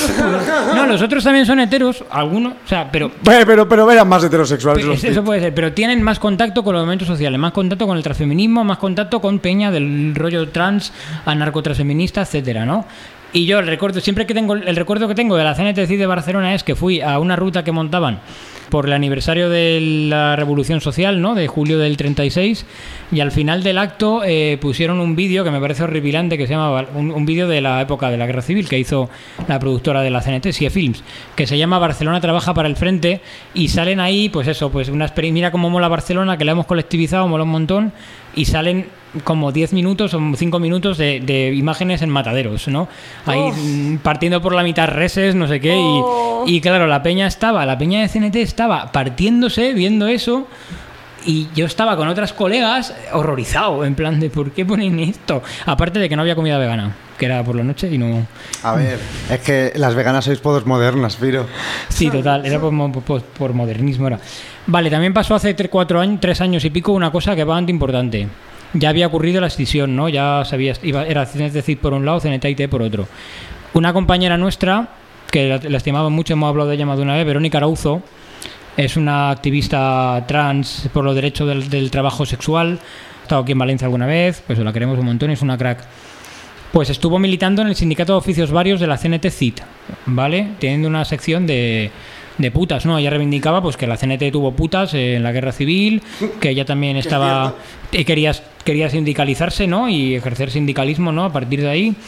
No, los otros también son heteros, algunos, o sea, pero... Pero, pero, pero eran más heterosexuales. pero los eso puede ser, pero tienen más contacto con los movimientos sociales, más contacto con el transfeminismo, más contacto con Peña del rollo trans, anarcotransfeminista, etcétera, ¿no? Y yo el recuerdo, siempre que tengo el recuerdo que tengo de la C N T C I D de Barcelona es que fui a una ruta que montaban por el aniversario de la Revolución Social, ¿no? De julio del treinta y seis, y al final del acto eh, pusieron un vídeo que me parece horripilante, que se llama un, un vídeo de la época de la Guerra Civil que hizo la productora de la C N T, Sie Films, que se llama Barcelona trabaja para el frente, y salen ahí, pues eso, pues una experiencia, mira cómo mola Barcelona, que la hemos colectivizado, mola un montón, y salen como diez minutos o cinco minutos de, de imágenes en mataderos, ¿no? Ahí mm, partiendo por la mitad reses, no sé qué, y, Oh. y claro, la peña estaba, la peña de C N T estaba partiéndose viendo eso, y yo estaba con otras colegas horrorizado, en plan de ¿por qué ponen esto? Aparte de que no había comida vegana, que era por la noche y no... A ver, es que las veganas sois modernas, Firo. Sí, total, era por, mo- por- por modernismo. Era. Vale, también pasó hace tres, cuatro años, tres años y pico una cosa que va bastante importante. Ya había ocurrido la escisión, ¿no? Ya sabía, iba, era C N T C I D por un lado, C N T I T por otro. Una compañera nuestra, que la, la estimaba mucho, hemos hablado de ella más de una vez, Verónica Arauzo, es una activista trans por los derechos del, del trabajo sexual. Ha estado aquí en Valencia alguna vez, pues la queremos un montón, es una crack. Pues estuvo militando en el Sindicato de Oficios Varios de la C N T C I D, ¿vale? Teniendo una sección de, de putas, ¿no? Ella reivindicaba pues que la C N T tuvo putas en la Guerra Civil, que ella también estaba... y quería, quería sindicalizarse, ¿no? Y ejercer sindicalismo, ¿no? A partir de ahí.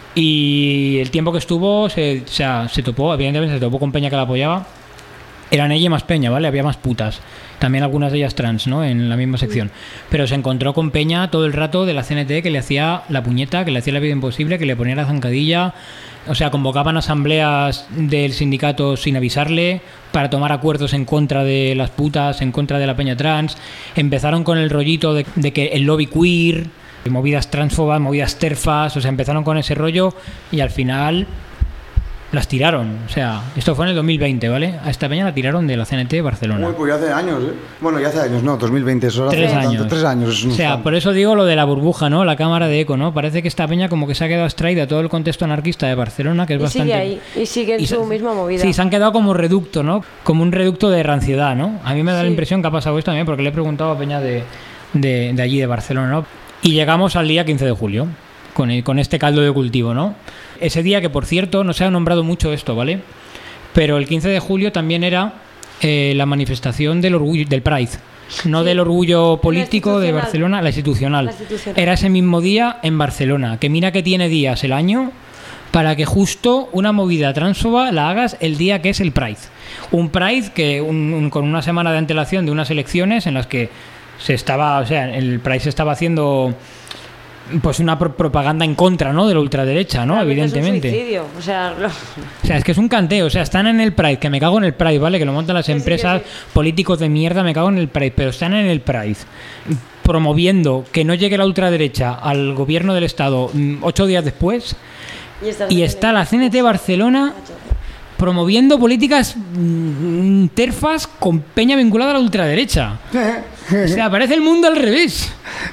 Y el tiempo que estuvo se, o sea, se topó, evidentemente se topó con Peña que la apoyaba. Eran ella y más Peña, ¿vale? Había más putas. También algunas de ellas trans, ¿no? En la misma sección. Pero se encontró con Peña todo el rato de la C N T que le hacía la puñeta, que le hacía la vida imposible, que le ponía la zancadilla. O sea, convocaban asambleas del sindicato sin avisarle para tomar acuerdos en contra de las putas, en contra de la peña trans. Empezaron con el rollito de, de que el lobby queer, movidas transfobas, movidas terfas, o sea, empezaron con ese rollo y al final Las tiraron, o sea, esto fue en el dos mil veinte, ¿vale? A esta peña la tiraron de la C N T de Barcelona. Uy, pues ya hace años, ¿eh? Bueno, ya hace años, no, dos mil veinte, eso Tres hace años. tanto, tres años. Es un O sea, fan. por eso digo lo de la burbuja, ¿no? La cámara de eco, ¿no? Parece que esta peña como que se ha quedado extraída todo el contexto anarquista de Barcelona, que es Y bastante... sigue ahí, y sigue en y su se- misma movida. Sí, se han quedado como reducto, ¿no? Como un reducto de ranciedad, ¿no? A mí me da la Sí. impresión que ha pasado esto también, porque le he preguntado a peña de, de, de allí, de Barcelona, ¿no? Y llegamos al día quince de julio, con, el- con este caldo de cultivo, ¿no? Ese día que, por cierto, no se ha nombrado mucho esto, ¿vale? Pero el quince de julio también era eh, la manifestación del orgullo, del Pride. No Sí. del orgullo político de institucional. Barcelona, la institucional. La institucional. Era ese mismo día en Barcelona, que mira que tiene días el año para que justo una movida transfoba la hagas el día que es el Pride. Un Pride que un- un- con una semana de antelación de unas elecciones en las que se estaba, o sea, el Pride se estaba haciendo pues una pro- propaganda en contra, ¿no? De la ultraderecha, ¿no? Realmente Evidentemente. Es un suicidio. O sea, lo- O sea, es que es un canteo. O sea, están en el Pride, que me cago en el Pride, ¿vale? Que lo montan las sí, empresas, que sí. políticos de mierda, me cago en el Pride. Pero están en el Pride promoviendo que no llegue la ultraderecha al gobierno del Estado mm, ocho días después. y, esta- Y está la C N T Barcelona promoviendo políticas mm, terfas con peña vinculada a la ultraderecha. O sea, parece el mundo al revés.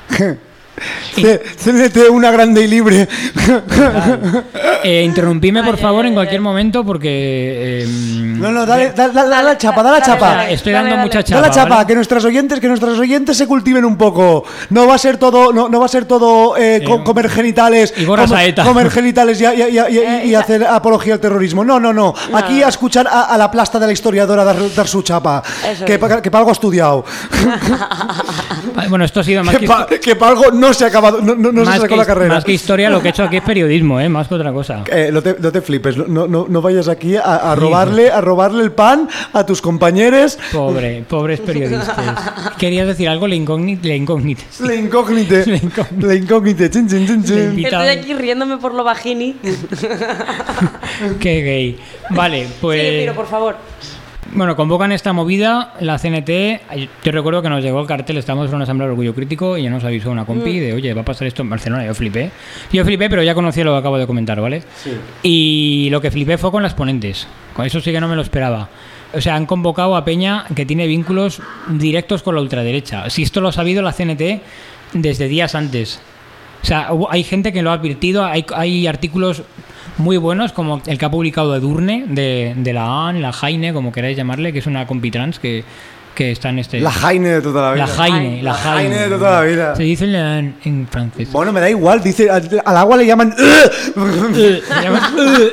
C- CNT, una grande y libre. Eh, interrumpidme, por Ay, favor, ay, en ay, cualquier ay. momento porque... eh, No, no, dale, dale, dale, dale la chapa, dale la Dale, chapa. dale. Estoy dando dale. mucha Da chapa. la chapa, ¿vale? que nuestros oyentes, que nuestros oyentes se cultiven un poco. No va a ser todo, no, no va a ser todo eh, co- Eh, comer genitales, y gorra comer, saeta. comer genitales y, y- y- y- Eh, y esa- hacer apología al terrorismo. No, no, no. Aquí a escuchar a, a la plasta de la historiadora dar, dar su chapa, Eso que, es. pa- que para algo ha estudiado, Ah, Bueno, esto ha sido más que que, para algo no se ha acabado, no, no, no se más sacó que- la carrera. más que historia, lo que he hecho aquí es periodismo, ¿eh? Más que otra cosa. Eh, no, te, no te flipes, no, no, no vayas aquí a, a robarle a robarle el pan a tus compañeros. Pobre, pobres periodistas. ¿Querías decir algo? La incógnita. La incógnita. La incógnite. La incógnite. La incógnite. Chin, chin, chin, chin. Invitado. Estoy aquí riéndome por lo bajini. Qué gay. Vale, pues... Sí, Piro, por favor. Bueno, convocan esta movida, la C N T. Yo recuerdo que nos llegó el cartel, estábamos en una asamblea de orgullo crítico y ya nos avisó una compi de, oye, va a pasar esto en Barcelona. Yo flipé. Yo flipé, pero ya conocía lo que acabo de comentar, ¿vale? Y lo que flipé fue con las ponentes. Con eso sí que no me lo esperaba. O sea, han convocado a Peña que tiene vínculos directos con la ultraderecha. Si esto lo ha sabido la C N T desde días antes. O sea, hubo- hay gente que lo ha advertido, hay, hay artículos muy buenos, como el que ha publicado Edurne, de, de la A N, la Jaine, como queráis llamarle, que es una compitrans que, que está en este... La Jaine de toda la vida. La Jaine, la La Jaine Jaine. de toda la vida. Se dice la en, en francés. Bueno, me da igual, dice, al, al agua le llaman... Se llama-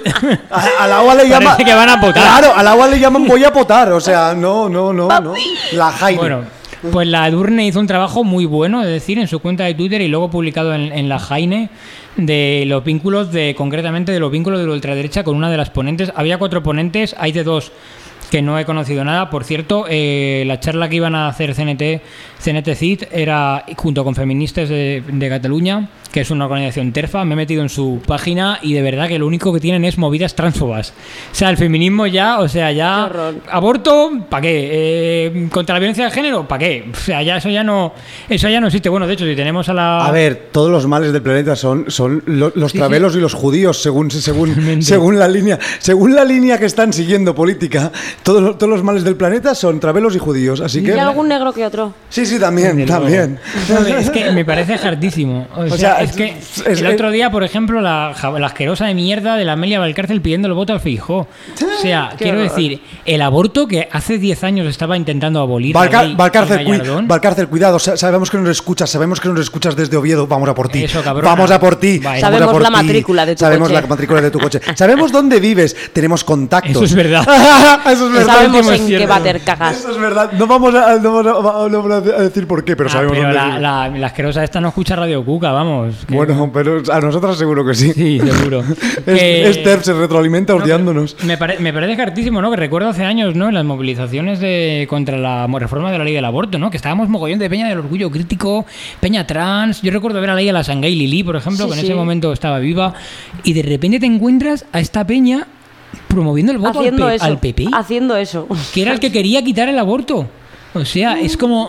A- al agua le llaman... Parece que van a potar. Claro, al agua le llaman voy a potar, o sea, no, no, no, no. La Jaine. Bueno, pues la Edurne hizo un trabajo muy bueno, es decir, en su cuenta de Twitter y luego publicado en, en la Jaine, de los vínculos de, concretamente de los vínculos de la ultraderecha con una de las ponentes. Había cuatro ponentes, hay de dos que no he conocido nada. Por cierto, eh, la charla que iban a hacer C N T, C N T C I T era junto con Feministas de, de Cataluña, que es una organización terfa. Me he metido en su página y de verdad que lo único que tienen es movidas transfobas. O sea, el feminismo ya, o sea, ya... Qué horror. ¿Aborto? ¿Para qué? Eh, ¿Contra la violencia de género? ¿Para qué? O sea, ya eso ya no eso ya no existe. Bueno, de hecho, si tenemos a la... A ver, todos los males del planeta son, son lo- los Sí, travelos y los judíos, según, según, Totalmente. según la línea, según la línea que están siguiendo política. Todos, los- todos los males del planeta son travelos y judíos, así que Y algún negro que otro. sí, sí, también, Desde luego. también. No, es que me parece hartísimo. O, sea, sea, es que es- el es- otro día, por ejemplo, la, ja- la asquerosa de mierda de la Amelia Valcárcel pidiendo el voto al Feijóo. O sea, Qué quiero horror. decir, el aborto que hace diez años estaba intentando abolir Valca- la ley Valcárcel, en cui- Gallardón. Valcárcel, cuidado, sa- sabemos que nos escuchas, sabemos que nos escuchas desde Oviedo, vamos a por ti. Eso, cabrona. Vamos a por ti. Vale. vamos a Sabemos por la ti. matrícula de tu Sabemos coche. la matrícula de tu coche. Sabemos dónde vives, tenemos contactos. Eso es verdad. Eso es verdad. Sabemos último es en qué cierto. váter cagas. Eso es verdad. No vamos a, no vamos a- no vamos a decir por qué, pero Ah, sabemos pero dónde la, vives. la, la asquerosa esta no escucha Radio Cuca, vamos. que- Bueno, pero a nosotras seguro que sí. Sí, seguro. Es, Que- es Terp, se retroalimenta No, odiándonos. Me, pare- me parece hartísimo, ¿no? Que recuerdo hace años, ¿no? En las movilizaciones de, contra la mo- reforma de la ley del aborto, ¿no? Que estábamos mogollón de peña del orgullo crítico, peña trans. Yo recuerdo ver a la, a la Sangay Lili, por ejemplo, Sí, que en sí. ese momento estaba viva. Y de repente te encuentras a esta peña promoviendo el voto al, Haciendo P- eso. al P P, Haciendo eso. que era el que quería quitar el aborto. O sea, es como...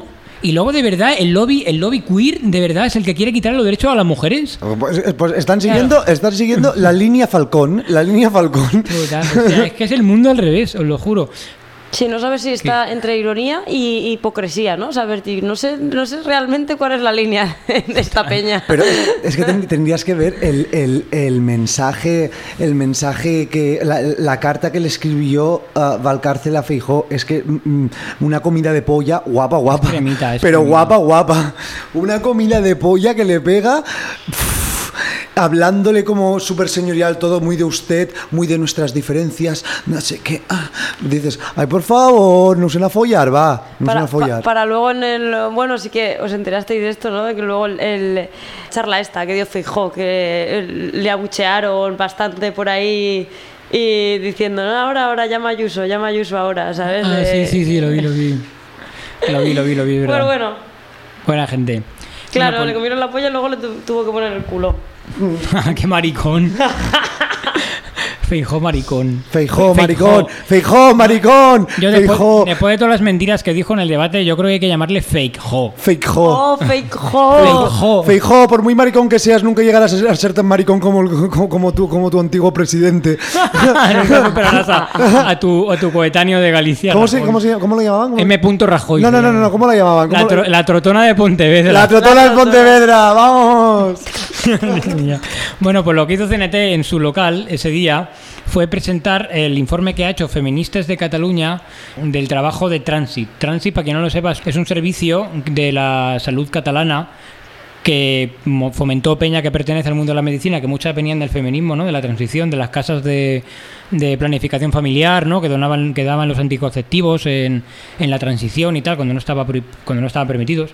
Y luego, de verdad, el lobby, el lobby queer, de verdad, es el que quiere quitar los derechos a las mujeres. Pues, pues están siguiendo, claro. están siguiendo la línea Falcón, la línea Falcón. Total, o sea, es que es el mundo al revés, os lo juro. Sí, no sabes si está ¿Qué? entre ironía y hipocresía, ¿no? Saber, no sé, no sé realmente cuál es la línea de esta peña. Pero es que ten, tendrías que ver el, el, el mensaje, el mensaje que la, la carta que le escribió uh, Valcárcel a Feijóo. Es que mm, una comida de polla guapa, guapa, es cremita, es pero cremita. guapa, guapa. Una comida de polla que le pega. Pff, hablándole como súper señorial, todo muy de usted, muy de nuestras diferencias, no sé qué. Ah, dices, ay, por favor, no usen a follar, va, no para, usen a follar. Pa, para luego en el... Bueno, sí que os enterasteis de esto, ¿no? De que luego el, el charla esta que dio Feijóo, que el, le abuchearon bastante por ahí y diciendo, no, ahora, ahora, llama a Ayuso, llama a Ayuso ahora, ¿sabes? Ah, de... sí, sí, sí, lo vi, lo vi. Lo vi, lo vi, lo vi, ¿verdad? Bueno, bueno. Buena gente. Claro, bueno, pues... le comieron la polla y luego le tu, tuvo que poner el culo. ¡Qué maricón! Feijóo maricón. Feijóo maricón. Feijóo maricón. Yo Feijóo. Después, después de todas las mentiras que dijo en el debate, yo creo que hay que llamarle Feijóo. Feijóo. Oh, Feijóo. Feijóo. Feijóo, por muy maricón que seas, nunca llegarás a ser, a ser tan maricón como, como, como, tú, como tu antiguo presidente. Nunca superarás a, a, tu, a tu coetáneo de Galicia. ¿Cómo, se, cómo, se, ¿Cómo lo llamaban? ¿Cómo? M. Rajoy. No, no, no, no, ¿cómo la llamaban? ¿Cómo la, tro, la... la trotona de Pontevedra. La trotona de Pontevedra, vamos. Bueno, pues lo que hizo C N T en su local ese día fue presentar el informe que ha hecho Feministas de Cataluña del trabajo de Transit. Transit, para quien no lo sepa, es un servicio de la salud catalana que fomentó Peña, que pertenece al mundo de la medicina, que muchas venían del feminismo, ¿no? De la transición, de las casas de, de planificación familiar, ¿no? Que donaban, que daban los anticonceptivos en, en la transición y tal, cuando no estaba cuando no estaban permitidos.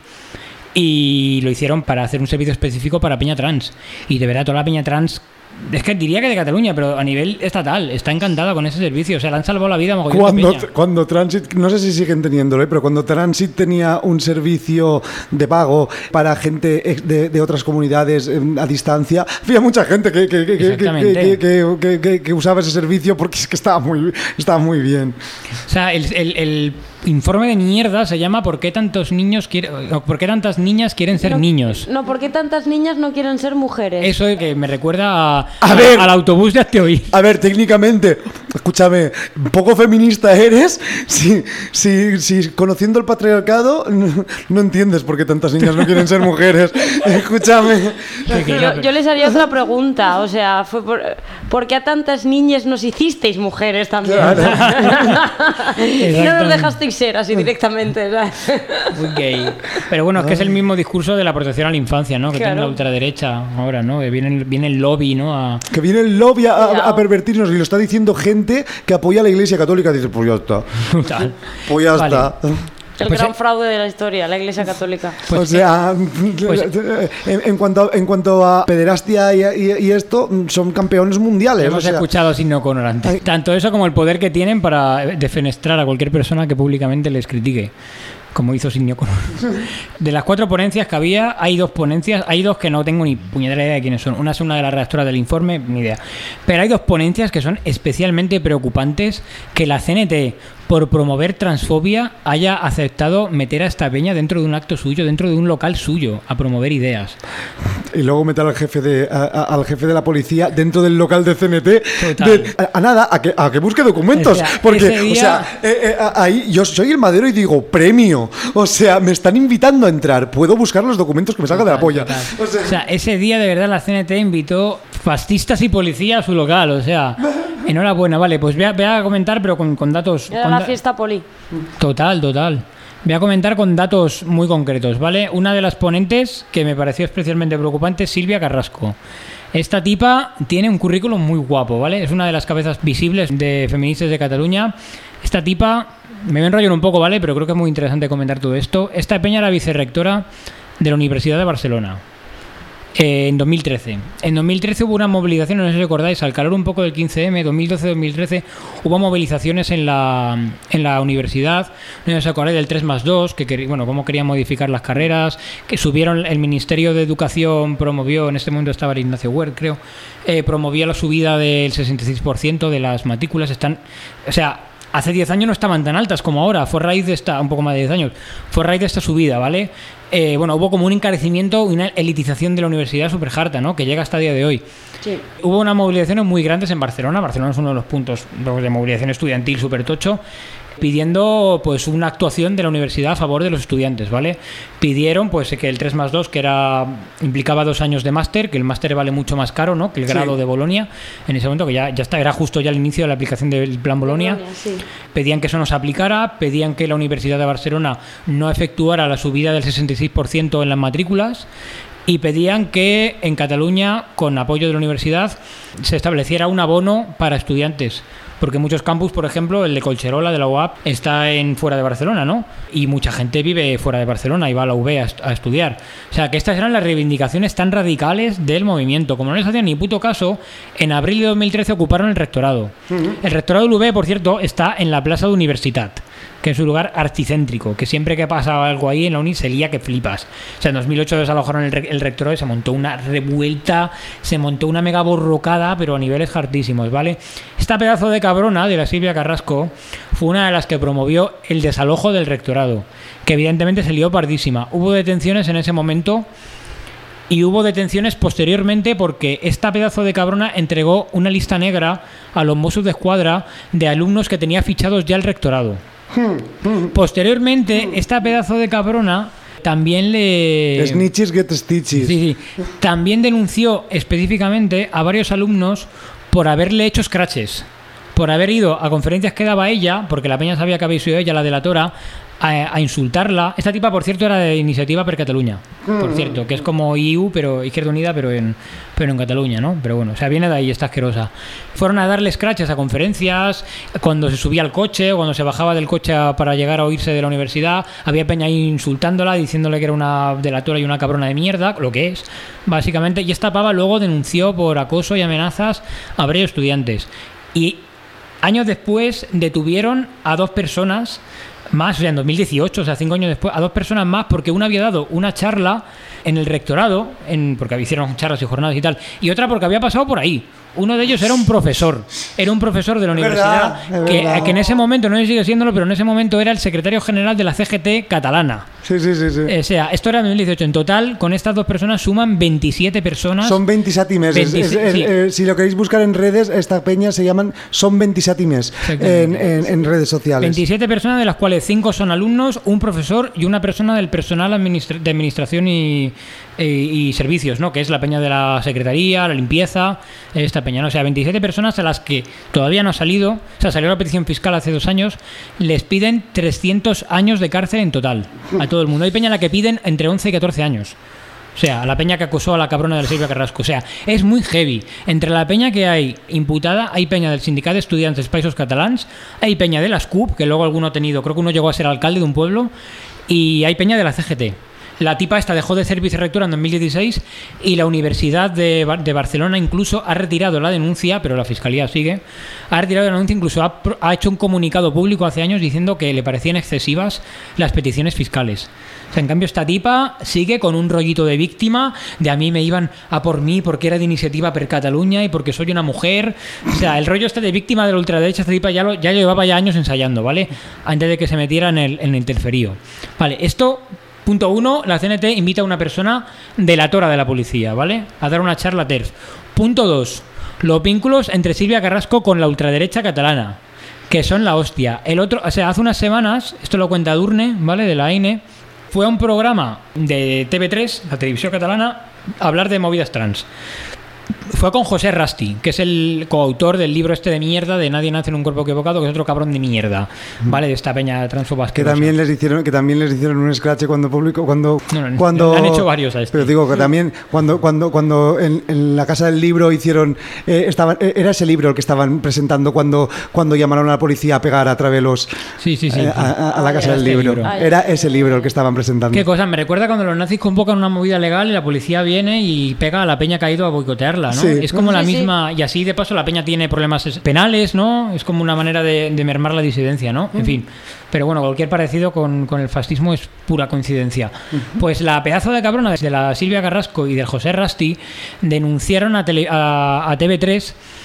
Y lo hicieron para hacer un servicio específico para Peña Trans. Y de verdad, toda la Peña Trans, es que diría que de Cataluña, pero a nivel estatal, está encantada con ese servicio. O sea, le han salvado la vida a mogollón cuando, de peña. Cuando Transit, no sé si siguen teniéndolo, ¿eh? Pero cuando Transit tenía un servicio de pago para gente de, de otras comunidades eh, a distancia, había mucha gente que, que, que, que, que, que, que, que, que usaba ese servicio porque es que estaba muy, estaba muy bien. O sea, el, el, el informe de mierda se llama ¿Por qué tantos niños quieren, por qué tantas niñas quieren ser no, niños? No, ¿por qué tantas niñas no quieren ser mujeres? Eso es que me recuerda a, a a, ver, al autobús de Azteoí. A ver, técnicamente, escúchame, poco feminista eres si, si, si conociendo el patriarcado no, no entiendes por qué tantas niñas no quieren ser mujeres. Escúchame. Yo, yo les haría otra pregunta, o sea, fue por, ¿por qué a tantas niñas nos hicisteis mujeres también? Claro. Y no nos dejasteis ser así directamente, ¿sabes? Muy gay. Pero bueno, es que es el mismo discurso de la protección a la infancia, ¿no? Que claro. tiene la ultraderecha ahora, ¿no? Que viene, viene el lobby, ¿no? A... Que viene el lobby a, a, a pervertirnos y lo está diciendo gente que apoya a la Iglesia Católica. Dice, pues ya está. Total. Pues ya Vale. está. El Pues gran eh, fraude de la historia, la Iglesia Católica. Pues, o sea, pues, en, en, cuanto, en cuanto a pederastia y, y, y esto, son campeones mundiales. hemos o sea, escuchado sin no antes. Tanto eso como el poder que tienen para defenestrar a cualquier persona que públicamente les critique. Como hizo Signio Conor. De las cuatro ponencias que había, hay dos ponencias, hay dos que no tengo ni puñetera idea de quiénes son. Una es una de las redactoras del informe, ni idea. Pero hay dos ponencias que son especialmente preocupantes, que la C N T, por promover transfobia, haya aceptado meter a esta peña dentro de un acto suyo, dentro de un local suyo, a promover ideas. Y luego meter al jefe de a, a, al jefe de la policía dentro del local de C N T. De, a, a nada, a que, a que busque documentos. O sea, porque, día... o sea, eh, eh, ahí yo soy el madero y digo, premio. O sea, me están invitando a entrar. Puedo buscar los documentos que me salga de la polla. O sea, o sea, ese día de verdad la C N T invitó fascistas y policía a su local. O sea, enhorabuena. Vale, pues voy a, voy a comentar, pero con, con datos. Era con la da- fiesta poli. Total, total. Voy a comentar con datos muy concretos, ¿vale? Una de las ponentes que me pareció especialmente preocupante es Silvia Carrasco. Esta tipa tiene un currículum muy guapo, ¿vale? Es una de las cabezas visibles de Feministas de Cataluña. Esta tipa, me voy a enrollar un poco, ¿vale? Pero creo que es muy interesante comentar todo esto. Esta peña era vicerrectora de la Universidad de Barcelona. Eh, en dos mil trece. En dos mil trece hubo una movilización, no sé si recordáis, al calor un poco del quince eme, dos mil doce dos mil trece, hubo movilizaciones en la, en la universidad. No sé si os acordáis del tres más dos, que quer- bueno, cómo querían modificar las carreras, que subieron, el Ministerio de Educación promovió, en este momento estaba el Ignacio Huert, creo, eh, promovía la subida del sesenta y seis por ciento de las matrículas. Están, o sea, hace diez años no estaban tan altas como ahora, fue a raíz de esta, un poco más de diez años, fue a raíz de esta subida, ¿vale? Eh, bueno, hubo como un encarecimiento, una elitización de la universidad súper harta, ¿no? Que llega hasta el día de hoy. Sí. Hubo unas movilizaciones muy grandes en Barcelona. Barcelona es uno de los puntos de movilización estudiantil súper tocho, pidiendo pues una actuación de la universidad a favor de los estudiantes, ¿vale? Pidieron pues que el tres más dos, que era implicaba dos años de máster, que el máster vale mucho más caro, ¿no? Que el grado Sí. de Bolonia, en ese momento, que ya, ya está, era justo ya el inicio de la aplicación del plan Bolonia. Bolonia, sí. Pedían que eso no se aplicara, pedían que la Universidad de Barcelona no efectuara la subida del sesenta y seis por ciento en las matrículas y pedían que en Cataluña, con apoyo de la universidad, se estableciera un abono para estudiantes. Porque muchos campus, por ejemplo, el de Collserola, de la U A P, está en fuera de Barcelona, ¿no? Y mucha gente vive fuera de Barcelona y va a la U B a, a estudiar. O sea, que estas eran las reivindicaciones tan radicales del movimiento. Como no les hacían ni puto caso, en abril de dos mil trece ocuparon el rectorado. Uh-huh. El rectorado del U B, por cierto, está en la Plaza de Universitat, que es un lugar archicéntrico, que siempre que pasa algo ahí en la uni se lía que flipas. O sea, en dos mil ocho desalojaron el, re- el rectorado y se montó una revuelta, se montó una mega borrocada, pero a niveles hartísimos, ¿vale? Esta pedazo de cabrona de la Silvia Carrasco fue una de las que promovió el desalojo del rectorado, que evidentemente se lió pardísima. Hubo detenciones en ese momento y hubo detenciones posteriormente porque esta pedazo de cabrona entregó una lista negra a los Mossos d'Esquadra de alumnos que tenía fichados ya el rectorado. Posteriormente, esta pedazo de cabrona también le... Snitches get stitches. Sí, sí. También denunció específicamente a varios alumnos por haberle hecho scratches, por haber ido a conferencias que daba ella, porque la peña sabía que había sido ella la delatora, a, a insultarla. Esta tipa, por cierto, era de Iniciativa per Catalunya, por cierto, que es como I U, pero Izquierda Unida, pero en, pero en Cataluña, ¿no? Pero bueno, o sea, viene de ahí, está asquerosa. Fueron a darle scratches a conferencias, cuando se subía al coche o cuando se bajaba del coche a, para llegar a oírse de la universidad, había peña ahí insultándola, diciéndole que era una delatora y una cabrona de mierda, lo que es, básicamente. Y esta pava luego denunció por acoso y amenazas a varios estudiantes. Y años después detuvieron a dos personas más, o sea, en dos mil dieciocho, o sea, cinco años después, a dos personas más, porque una había dado una charla en el rectorado, en, porque hicieron charlas y jornadas y tal, y otra porque había pasado por ahí. Uno de ellos era un profesor, era un profesor de la Es universidad, verdad, es que, verdad. que en ese momento, no sé si sigue siéndolo, pero en ese momento era el secretario general de la C G T catalana. Sí, sí, sí, sí. O sea, esto era en dos mil dieciocho. En total, con estas dos personas suman veintisiete personas. Son veintisiete meses. veinte, Es- es- sí. eh, si lo queréis buscar en redes, esta peña se llaman Son veintisiete meses en, en, en redes sociales. veintisiete personas, de las cuales cinco son alumnos, un profesor y una persona del personal administra- de administración y, y, y servicios, ¿no? Que es la peña de la secretaría, la limpieza, esta peña, ¿no? O sea, veintisiete personas a las que todavía no ha salido, o sea, salió la petición fiscal hace dos años, les piden trescientos años de cárcel en total a todo el mundo. Hay peña a la que piden entre once y catorce años. O sea, a la peña que acosó a la cabrona de la Silvia Carrasco. O sea, es muy heavy. Entre la peña que hay imputada, hay peña del Sindicat d'Estudiants dels Països Catalans, hay peña de las C U P, que luego alguno ha tenido, creo que uno llegó a ser alcalde de un pueblo, y hay peña de la C G T. La tipa esta dejó de ser vicerrectora en dos mil dieciséis y la Universidad de, Bar- de Barcelona incluso ha retirado la denuncia, pero la Fiscalía sigue, ha retirado la denuncia, incluso ha, pro- ha hecho un comunicado público hace años diciendo que le parecían excesivas las peticiones fiscales. O sea, en cambio esta tipa sigue con un rollito de víctima, de a mí me iban a por mí porque era de Iniciativa per Catalunya y porque soy una mujer. O sea, el rollo este de víctima de la ultraderecha, esta tipa ya lo ya llevaba ya años ensayando, ¿vale? Antes de que se metiera en el, en el interferío. Vale, esto... Punto uno, la C N T invita a una persona delatora de la policía, ¿vale? A dar una charla T E R F. Punto dos, los vínculos entre Silvia Carrasco con la ultraderecha catalana, que son la hostia. El otro, o sea, hace unas semanas, esto lo cuenta Durne, ¿vale? De la A I N E, fue a un programa de T V tres, la televisión catalana, a hablar de movidas trans. Fue con José Rasti, que es el coautor del libro este de mierda de Nadie nace en un cuerpo equivocado, que es otro cabrón de mierda, ¿vale? De esta peña transfoba Que asquerosa. también les hicieron, que también les hicieron un scratch cuando publicó, cuando, No, no, cuando le han hecho varios a este. Pero digo que también cuando, cuando, cuando en, en la casa del libro hicieron, eh, estaban, eh, era ese libro el que estaban presentando cuando, cuando llamaron a la policía a pegar a Travelos Sí, sí, sí. eh, a, a- a la Ah, casa era del este libro. libro. Ah, Era ya. ese libro el que estaban presentando. Qué cosa, me recuerda cuando los nazis convocan una movida legal y la policía viene y pega a la peña que ha ido a boicotearla, ¿no? Sí. Es como la Sí, sí. misma, y así de paso la peña tiene problemas es- penales, ¿no? Es como una manera de, de mermar la disidencia, ¿no? En fin. Pero bueno, cualquier parecido con, con el fascismo es pura coincidencia. Pues la pedazo de cabrona de la Silvia Carrasco y del José Rasti denunciaron a, tele- a, a T V tres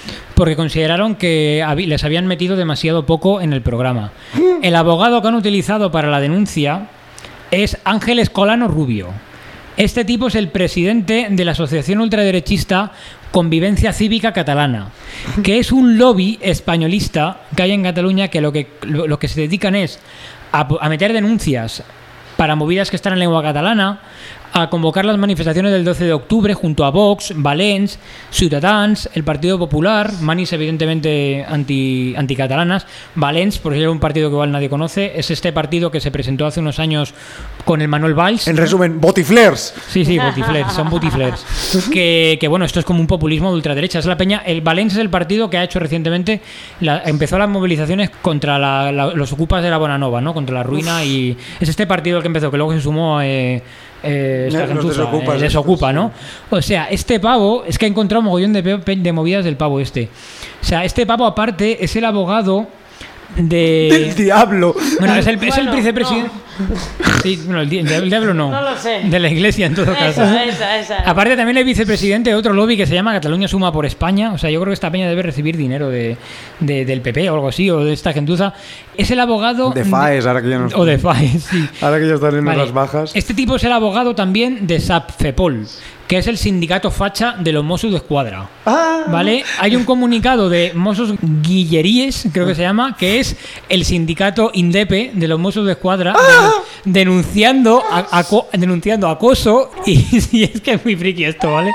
porque consideraron que hab- les habían metido demasiado poco en el programa. El abogado que han utilizado para la denuncia es Ángel Escolano Rubio. Este tipo es el presidente de la asociación ultraderechista Convivencia Cívica Catalana, que es un lobby españolista que hay en Cataluña que lo que, lo, lo que se dedican es a, a meter denuncias para movidas que están en lengua catalana, a convocar las manifestaciones del doce de octubre junto a Vox, Valens, Ciutadans, el Partido Popular, manis evidentemente anti, anticatalanas. Valens, por ejemplo, un partido que igual nadie conoce, es este partido que se presentó hace unos años con el Manuel Valls. En resumen, botiflers. Sí, sí, botiflers, son botiflers. Que, que bueno, esto es como un populismo de ultraderecha. Es la peña. El Valens es el partido que ha hecho recientemente, la, empezó las movilizaciones contra la, la, los ocupas de la Bonanova, ¿no? Contra la ruina. Uf. Y es este partido el que empezó, que luego se sumó eh, eh, esta Los gentuza, desocupas, eh, desocupa, ¿no? O sea, este pavo, es que ha encontrado un mogollón de, pe- de movidas del pavo este. O sea, este pavo aparte es el abogado de... Del diablo. Bueno, es el, es el Bueno, vicepresidente. Sí, bueno, el, di- el diablo no. No lo sé. De la iglesia en todo caso. Esa, esa, esa. Aparte también es vicepresidente de otro lobby que se llama Cataluña Suma por España. O sea, yo creo que esta peña debe recibir dinero de, de- del P P o algo así, o de esta gentuza. Es el abogado... De FAES, ahora que ya no O de FAES, sí. Ahora que ya están en Vale. las bajas. Este tipo es el abogado también de SAPFEPOL, que es el sindicato facha de los Mossos de Escuadra. Ah, ¿Vale? Hay un comunicado de Mossos Guilleríes, creo que se llama, que es el sindicato INDEPE de los Mossos de Escuadra, de- denunciando, a- aco- denunciando acoso. Y, y es que es muy friki esto, ¿vale?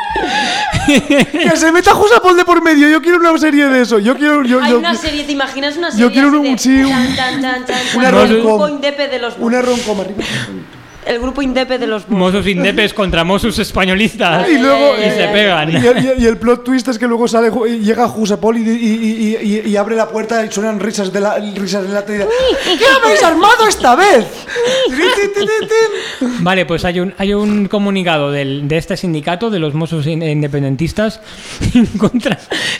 que se meta Jusapol de por medio. Yo quiero una serie de eso. Yo quiero. Yo, Hay yo- una serie, ¿te imaginas una yo serie quiero así un- de sí, un- chan, chan, chan, chan, una chan, el rom-com. grupo Indepe de los Una roncoma arriba. el grupo Indepe de los Mossos Indepes contra Mossos españolistas. Y luego- Y se pegan. Y el, y- y el plot twist es que luego sale Ju- y llega Jusapol y, y, y, y- y abre la puerta y suenan risas de la risas de la tele. ¿Qué habéis armado esta vez? Vale, pues hay un, hay un comunicado del, de este sindicato, de los Mossos in- independentistas, en contra,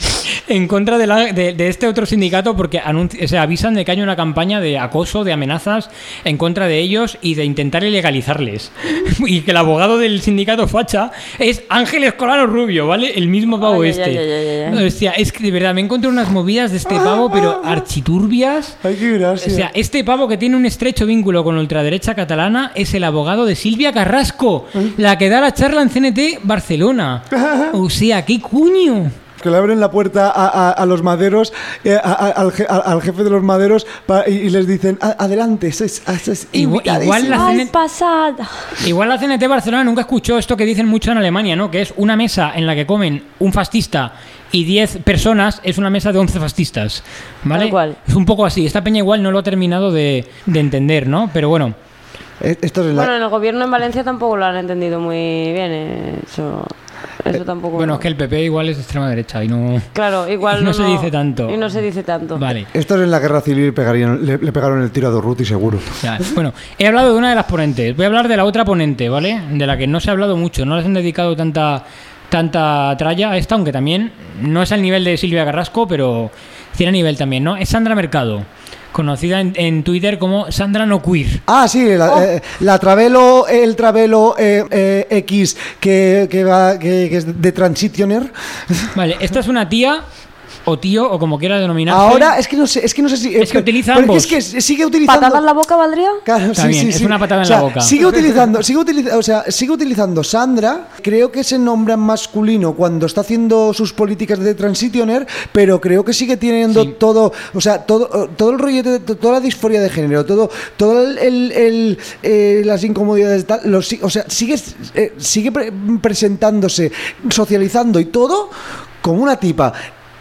en contra de, la- de- de este otro sindicato, porque anunci- o sea, avisan de que hay una campaña de acoso, de amenazas en contra de ellos y de intentar ilegalizarles. Y que el abogado del sindicato facha es Ángel Escolano Rubio, ¿vale? El mismo pavo Ay, ay, este. ay, ay, ay, ay. Hostia, es que de verdad me encontré unas movidas de este pavo, pero architurbias. Ay, qué gracia. O sea, este pavo que tiene un estrecho vínculo con la ultraderecha catalana es el abogado de Silvia Carrasco, la que da la charla en C N T Barcelona. O sea, ¿qué cuño? Que le abren la puerta a, a- a los maderos, eh, a- a- al, je- a- al jefe de los maderos, pa- y, y les dicen: "A- adelante, sois, sois Igual- igual la- Ay, C N T pasada. Igual la C N T Barcelona nunca escuchó esto que dicen mucho en Alemania, ¿no? Que es una mesa en la que comen un fascista y diez personas, es una mesa de once fascistas, ¿vale? Tal cual. Es un poco así. Esta peña igual no lo ha terminado de, de entender, ¿no? Pero bueno. Eh, Esto es en la- Bueno, en el gobierno en Valencia tampoco lo han entendido muy bien. eh, Eso, eso tampoco. Bueno, es que el P P igual es de extrema derecha y no... Claro, igual no se dice tanto. Y no se dice tanto. Vale. Esto es en la guerra civil, pegarían- le, le pegaron el tiro a Durruti seguro. Ya, bueno, he hablado de una de las ponentes. Voy a hablar de la otra ponente, ¿vale? De la que no se ha hablado mucho. No les han dedicado tanta tanta tralla a esta, aunque también no es al nivel de Silvia Carrasco, pero tiene nivel también, ¿no? Es Sandra Mercado, conocida en, en Twitter como Sandra No Queer. Ah, sí, la, eh, la Travelo, el Travelo eh, eh, X que, que, va, que, que es de Transitioner. Vale, esta es una tía o tío o como quiera denominarse. Ahora es que no sé, es que no sé si Es que utiliza pero ambos. Es que sigue utilizando. ¿Patada en la boca valdría? Claro, Está bien, es una patada en O sea, la boca. Sigue utilizando, sigue utilizando, o sea, sigue utilizando Sandra. Creo que se nombra en masculino cuando está haciendo sus políticas de transitioner, pero creo que sigue teniendo Sí. todo, o sea, todo, todo el rollete, de- toda la disforia de género, todo, todo el, el- el, eh, las incomodidades, tal, lo si- o sea, sigue, eh, sigue pre- presentándose, socializando y todo como una tipa.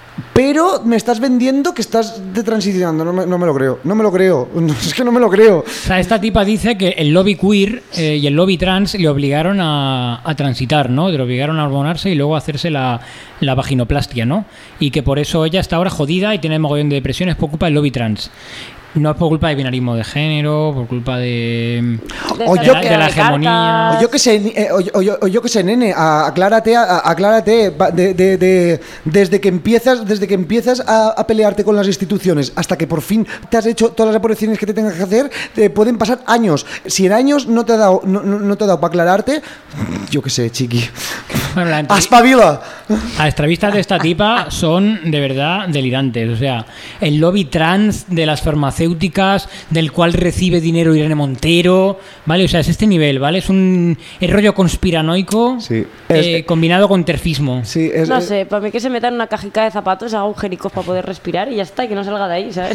Pero me estás vendiendo que estás de transicionando. No me, no me lo creo. No me lo creo. Es que no me lo creo. O sea, esta tipa dice que el lobby queer eh, y el lobby trans le obligaron a, a transitar, ¿no? Le obligaron a hormonarse y luego a hacerse la, la vaginoplastia, ¿no? Y que por eso ella está ahora jodida y tiene mogollón de depresiones por culpa del lobby trans. No es por culpa de binarismo de género, por culpa de... de O estas yo de que- de la cartas. hegemonía. O yo que sé, eh, o, yo- o yo- o yo que sé, nene, a- aclárate, a- a- aclárate, va, de, de- de- desde que empiezas, desde que empiezas a, a pelearte con las instituciones hasta que por fin te has hecho todas las operaciones que te tengas que hacer, te pueden pasar años. Si en años no te ha dado, no, no- no te ha dado para aclararte, yo que sé, chiqui, Bueno, la entrev- ¡espabila! Las entrevistas de esta tipa son de verdad delirantes. O sea, el lobby trans de las farmacéuticas, del cual recibe dinero Irene Montero, ¿vale? O sea, es este nivel, ¿vale? Es un es rollo conspiranoico Sí. eh, Es- combinado con terfismo. Sí, es, No es- sé, para mí que se meta en una cajica de zapatos, haga agujericos para poder respirar y ya está, y que no salga de ahí, ¿sabes?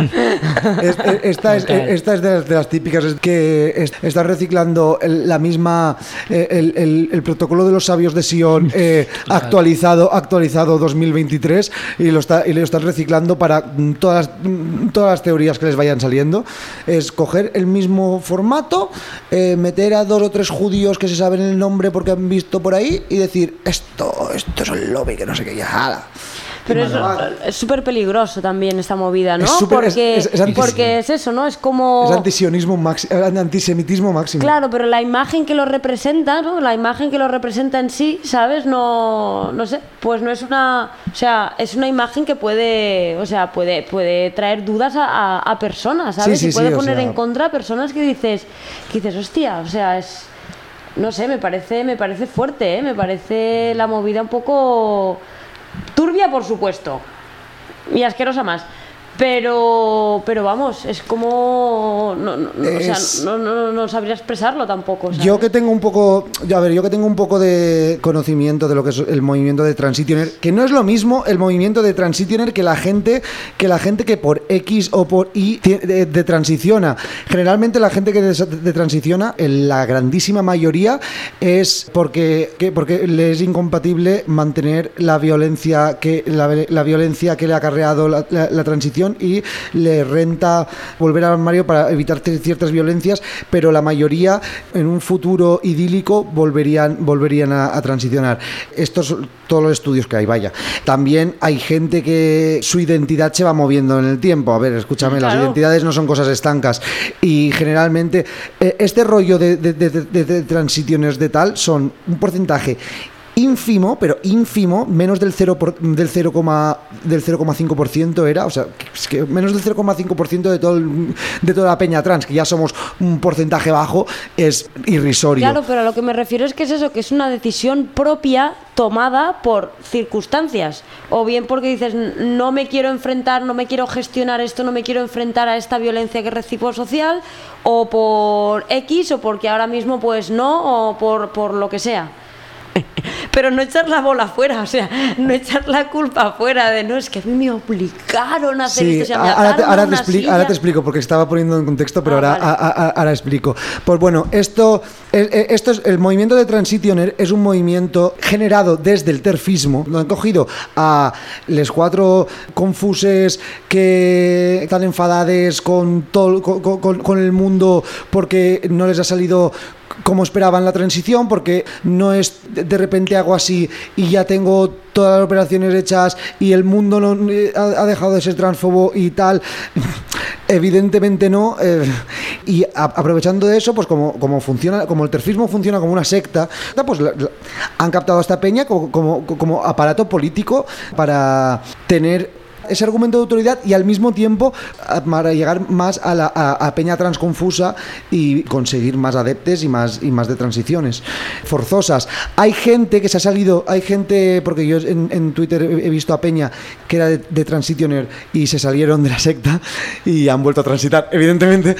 Es- es- esta, es, Total. esta es de las, de las típicas, es que es- está reciclando el- la misma eh, el, el- el protocolo de los sabios de Sion eh, actualizado actualizado dos mil veintitrés y lo está y lo están reciclando para mm, todas las, mm, todas las teorías que les vayan saliendo. Es coger el mismo formato, eh, meter a dos o tres judíos que se saben el nombre porque han visto por ahí y decir esto esto es el lobby que no sé qué ya jala. Pero Y es mandar. es súper peligroso también esta movida, ¿no? Es súper- es- porque, es- es anti- porque es eso, ¿no? Es como... Es antisionismo máximo, antisemitismo máximo. Claro, pero la imagen que lo representa, ¿no? La imagen que lo representa en sí, ¿sabes? No, no sé, pues no es una, o sea, es una imagen que puede, o sea, puede, puede traer dudas a, a- a personas, ¿sabes? Sí, sí, y puede sí, o poner sea- en contra a personas que dices, que dices, hostia, o sea, es, no sé, me parece, me parece fuerte, ¿eh? Me parece la movida un poco turbia, por supuesto, y asquerosa más. Pero, pero vamos, es como. No, no, no, o sea, Es- no, no, no sabría expresarlo tampoco. ¿sabes? Yo que tengo un poco, a ver, yo que tengo un poco de conocimiento de lo que es el movimiento de Transitioner, que no es lo mismo el movimiento de Transitioner que la gente que la gente que por X o por Y tie- de, de transiciona. Generalmente la gente que de, de transiciona, en la grandísima mayoría es porque que, porque le es incompatible mantener la violencia que la, la violencia que le ha acarreado la, la- la transición y le renta volver al armario para evitar t- ciertas violencias, pero la mayoría en un futuro idílico volverían volverían a, a transicionar. Estos son todos los estudios que hay, vaya. También hay gente que su identidad se va moviendo en el tiempo. A ver, escúchame, las Claro. identidades no son cosas estancas y generalmente eh, este rollo de, de, de, de- de transiciones de tal son un porcentaje ínfimo, pero ínfimo, menos del cero por- del cero, del cero coma cinco por ciento era, o sea, es que menos del cero coma cinco por ciento de todo el- de toda la peña trans, que ya somos un porcentaje bajo, es irrisorio. Claro, pero a lo que me refiero es que es eso, que es una decisión propia tomada por circunstancias. O bien porque dices, "N- no me quiero enfrentar, no me quiero gestionar esto, no me quiero enfrentar a esta violencia que recibo social, o por X, o porque ahora mismo pues no, o por, por lo que sea. Pero no echar la bola afuera, o sea, no echar la culpa afuera de no, es que a mí me obligaron a hacer Sí, esto, o sea, me ahora, te, ataron a ahora te una explico, silla. ahora te explico, porque estaba poniendo en contexto, pero Ah, ahora, vale. a- a- a- ahora explico. Pues bueno, esto, eh, eh, esto es el movimiento de Transitioner, es un movimiento generado desde el terfismo. Lo han cogido a les cuatro confuses que están enfadades con todo, con, con- con el mundo porque no les ha salido como esperaban la transición, porque no es de de repente hago así y ya tengo todas las operaciones hechas y el mundo no eh, ha, ha dejado de ser transfobo y tal. Evidentemente no. eh, y a- aprovechando de eso, pues como, como funciona, como el terfismo funciona como una secta, pues la- la- han captado a esta peña como, como, como aparato político para tener ese argumento de autoridad y al mismo tiempo a- para llegar más a la a, a peña transconfusa y conseguir más adeptes y más y más de transiciones forzosas. Hay gente que se ha salido, hay gente, porque yo en, en Twitter he, he visto a peña que era de, de transitioner y se salieron de la secta y han vuelto a transitar, evidentemente.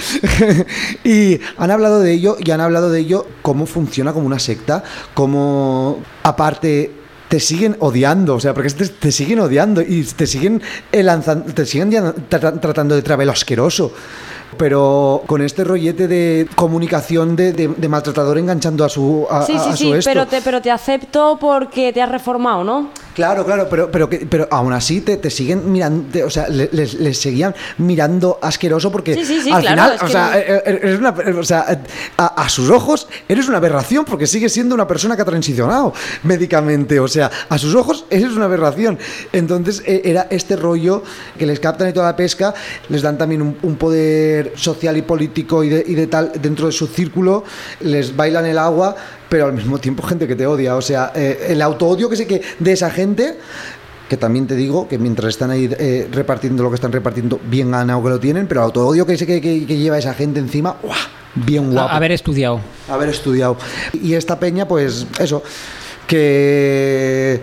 Y han hablado de ello y han hablado de ello cómo funciona como una secta, cómo aparte te siguen odiando, o sea, porque te, te siguen odiando y te siguen eh, lanzando, te siguen ya tra- tratando de travelo asqueroso, pero con este rollete de comunicación de, de- de maltratador enganchando a su a, Sí, a- sí, a sí, su esto. pero te, pero te acepto porque te has reformado, ¿no? Claro, claro, pero pero que- pero aún así te, te siguen mirando, te- o sea, le- les, les seguían mirando asqueroso porque Sí, sí, sí, al claro, final, es o que sea, no- eh, eh, eres una, o sea, a, a sus ojos eres una aberración porque sigues siendo una persona que ha transicionado médicamente, o sea, a sus ojos eres una aberración. Entonces eh, era este rollo que les captan y toda la pesca, les dan también un, un poder poder social y político y de, y de tal dentro de su círculo, les bailan el agua, pero al mismo tiempo gente que te odia. O sea, eh, el autoodio que sé que de esa gente, que también te digo que mientras están ahí eh, repartiendo lo que están repartiendo, bien ganado que lo tienen, pero el autoodio que sé que, que, que lleva esa gente encima, ¡guau!, bien guapo. A, haber estudiado. Haber estudiado. Y esta peña, pues eso, que...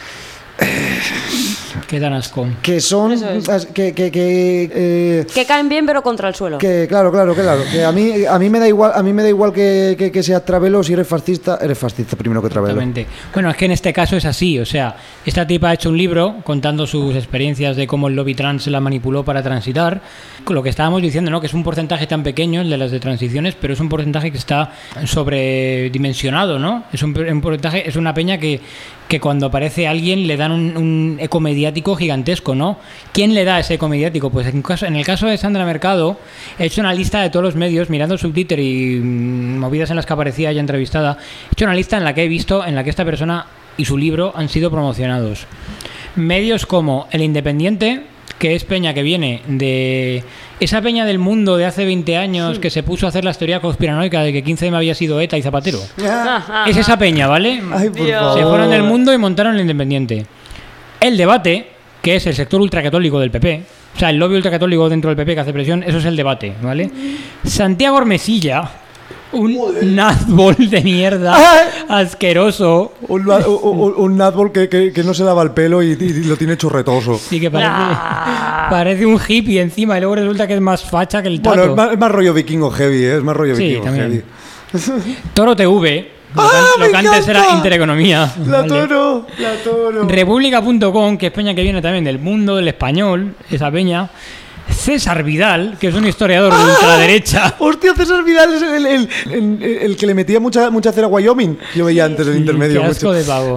Que dan asco. Que son... Eso es. Que... que, que eh, Que caen bien, pero contra el suelo. Que claro, claro, claro. Que a mí, a mí me da igual, a mí me da igual que, que, que seas Travelo. Si eres fascista, eres fascista primero que Travelo. Exactamente. Bueno, es que en este caso es así. O sea, esta tipa ha hecho un libro contando sus experiencias de cómo el lobby trans la manipuló para transitar. Con lo que estábamos diciendo, ¿no? Que es un porcentaje tan pequeño el de las de transiciones, pero es un porcentaje que está sobredimensionado, ¿no? Es un, un porcentaje, es una peña que, que cuando aparece alguien le dan un, un eco mediático gigantesco, ¿no? ¿Quién le da ese eco mediático? Pues en, caso, en el caso de Sandra Mercado, he hecho una lista de todos los medios, mirando su Twitter y mmm, movidas en las que aparecía ella entrevistada. He hecho una lista en la que he visto en la que esta persona y su libro han sido promocionados. Medios como El Independiente, que es peña que viene de esa peña del Mundo de hace veinte años, sí, que se puso a hacer la teoría conspiranoica de que quince eme había sido ETA y Zapatero. Es esa peña, ¿vale? Ay, por favor. Se fueron del Mundo y montaron El Independiente. El Debate, que es el sector ultracatólico del P P, o sea, el lobby ultracatólico dentro del P P que hace presión, eso es El Debate, ¿vale? Santiago Ormesilla, un nazbol de mierda asqueroso. Un, un, un nazbol que, que, que no se lava el pelo y, y lo tiene chorretoso. Sí, que parece, ah. parece un hippie encima y luego resulta que es más facha que el tato. Bueno, es más, es más rollo vikingo heavy, ¿eh? Es más rollo sí, vikingo también. heavy. Toro T V, lo, ¡Ah, can, lo que antes era Intereconomía. La ¿vale? Toro, la Toro. República punto com, que es peña que viene también del Mundo, del Español, esa peña. César Vidal, que es un historiador de ultraderecha. Hostia, César Vidal es el, el, el, el que le metía mucha, mucha cera a Wyoming. Yo veía antes el Sí, intermedio. qué asco mucho. de pavo.